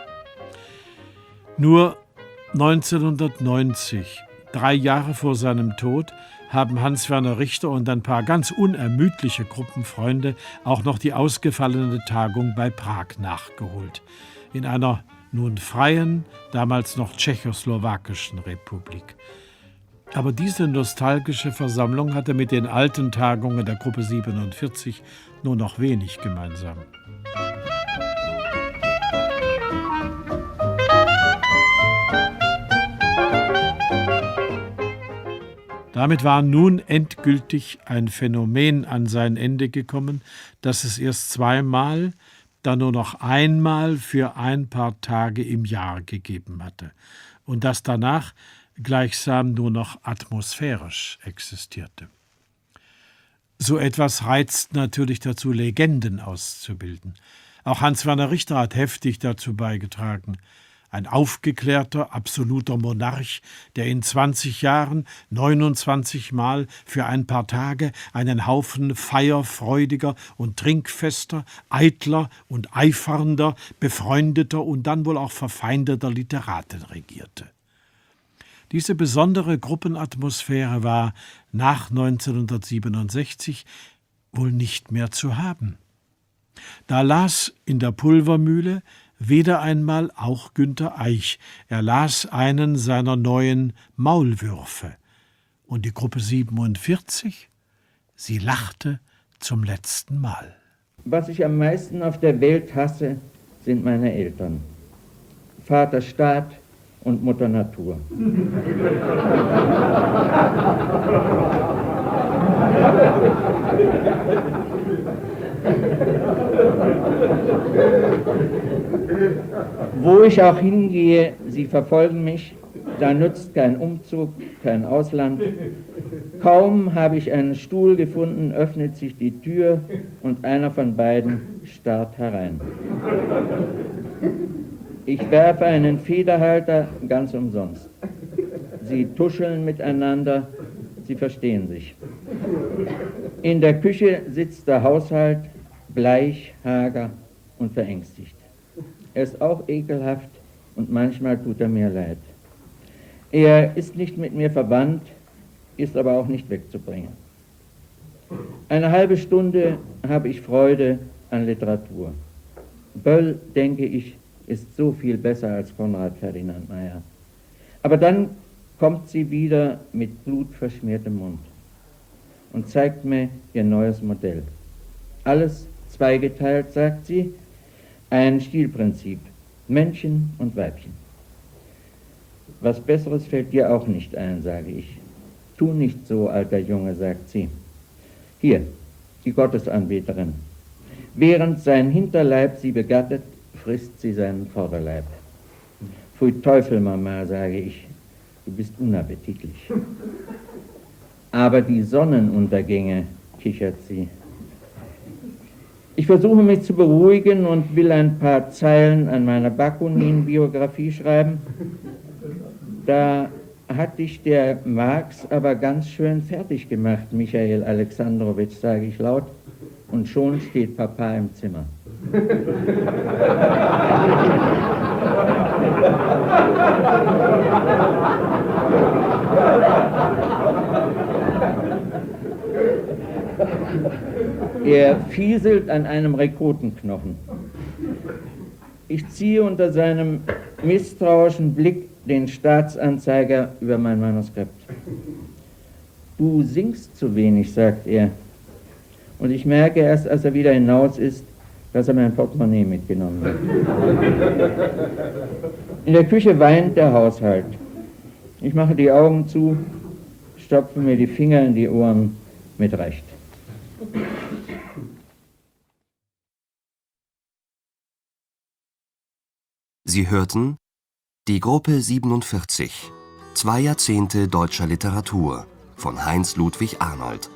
Nur neunzehnhundertneunzig, drei Jahre vor seinem Tod, haben Hans-Werner Richter und ein paar ganz unermüdliche Gruppenfreunde auch noch die ausgefallene Tagung bei Prag nachgeholt. In einer nun freien, damals noch tschechoslowakischen Republik. Aber diese nostalgische Versammlung hatte mit den alten Tagungen der Gruppe siebenundvierzig nur noch wenig gemeinsam. Damit war nun endgültig ein Phänomen an sein Ende gekommen, das es erst zweimal, dann nur noch einmal für ein paar Tage im Jahr gegeben hatte und das danach gleichsam nur noch atmosphärisch existierte. So etwas reizt natürlich dazu, Legenden auszubilden. Auch Hans-Werner Richter hat heftig dazu beigetragen. Ein aufgeklärter, absoluter Monarch, der in zwanzig Jahren neunundzwanzig Mal für ein paar Tage einen Haufen feierfreudiger und trinkfester, eitler und eifernder, befreundeter und dann wohl auch verfeindeter Literaten regierte. Diese besondere Gruppenatmosphäre war nach neunzehnhundertsiebenundsechzig wohl nicht mehr zu haben. Da las in der Pulvermühle wieder einmal auch Günter Eich. Er las einen seiner neuen Maulwürfe. Und die Gruppe siebenundvierzig, sie lachte zum letzten Mal. Was ich am meisten auf der Welt hasse, sind meine Eltern. Vater Staat und Mutter Natur. Wo ich auch hingehe, sie verfolgen mich, da nützt kein Umzug, kein Ausland. Kaum habe ich einen Stuhl gefunden, öffnet sich die Tür und einer von beiden starrt herein. Ich werfe einen Federhalter ganz umsonst. Sie tuscheln miteinander, sie verstehen sich. In der Küche sitzt der Haushalt, bleich, hager und verängstigt. Er ist auch ekelhaft und manchmal tut er mir leid. Er ist nicht mit mir verwandt, ist aber auch nicht wegzubringen. Eine halbe Stunde habe ich Freude an Literatur. Böll, denke ich, ist so viel besser als Konrad Ferdinand Meyer. Aber dann kommt sie wieder mit blutverschmiertem Mund und zeigt mir ihr neues Modell. Alles zweigeteilt, sagt sie, ein Stilprinzip, Männchen und Weibchen. Was Besseres fällt dir auch nicht ein, sage ich. Tu nicht so, alter Junge, sagt sie. Hier, die Gottesanbeterin. Während sein Hinterleib sie begattet, frisst sie seinen Vorderleib. Pfui Teufel, Mama, sage ich, du bist unappetitlich. Aber die Sonnenuntergänge, kichert sie. Ich versuche mich zu beruhigen und will ein paar Zeilen an meiner Bakunin-Biografie schreiben. Da hat dich der Marx aber ganz schön fertig gemacht, Michael Alexandrowitsch, sage ich laut, und schon steht Papa im Zimmer. Er fieselt an einem Rekrutenknochen. Ich ziehe unter seinem misstrauischen Blick den Staatsanzeiger über mein Manuskript. Du singst zu wenig, sagt er. Und ich merke erst, als er wieder hinaus ist, dass er mein Portemonnaie mitgenommen hat. In der Küche weint der Haushalt. Ich mache die Augen zu, stopfe mir die Finger in die Ohren mit Recht. Sie hörten die Gruppe siebenundvierzig, zwei Jahrzehnte deutscher Literatur von Heinz Ludwig Arnold.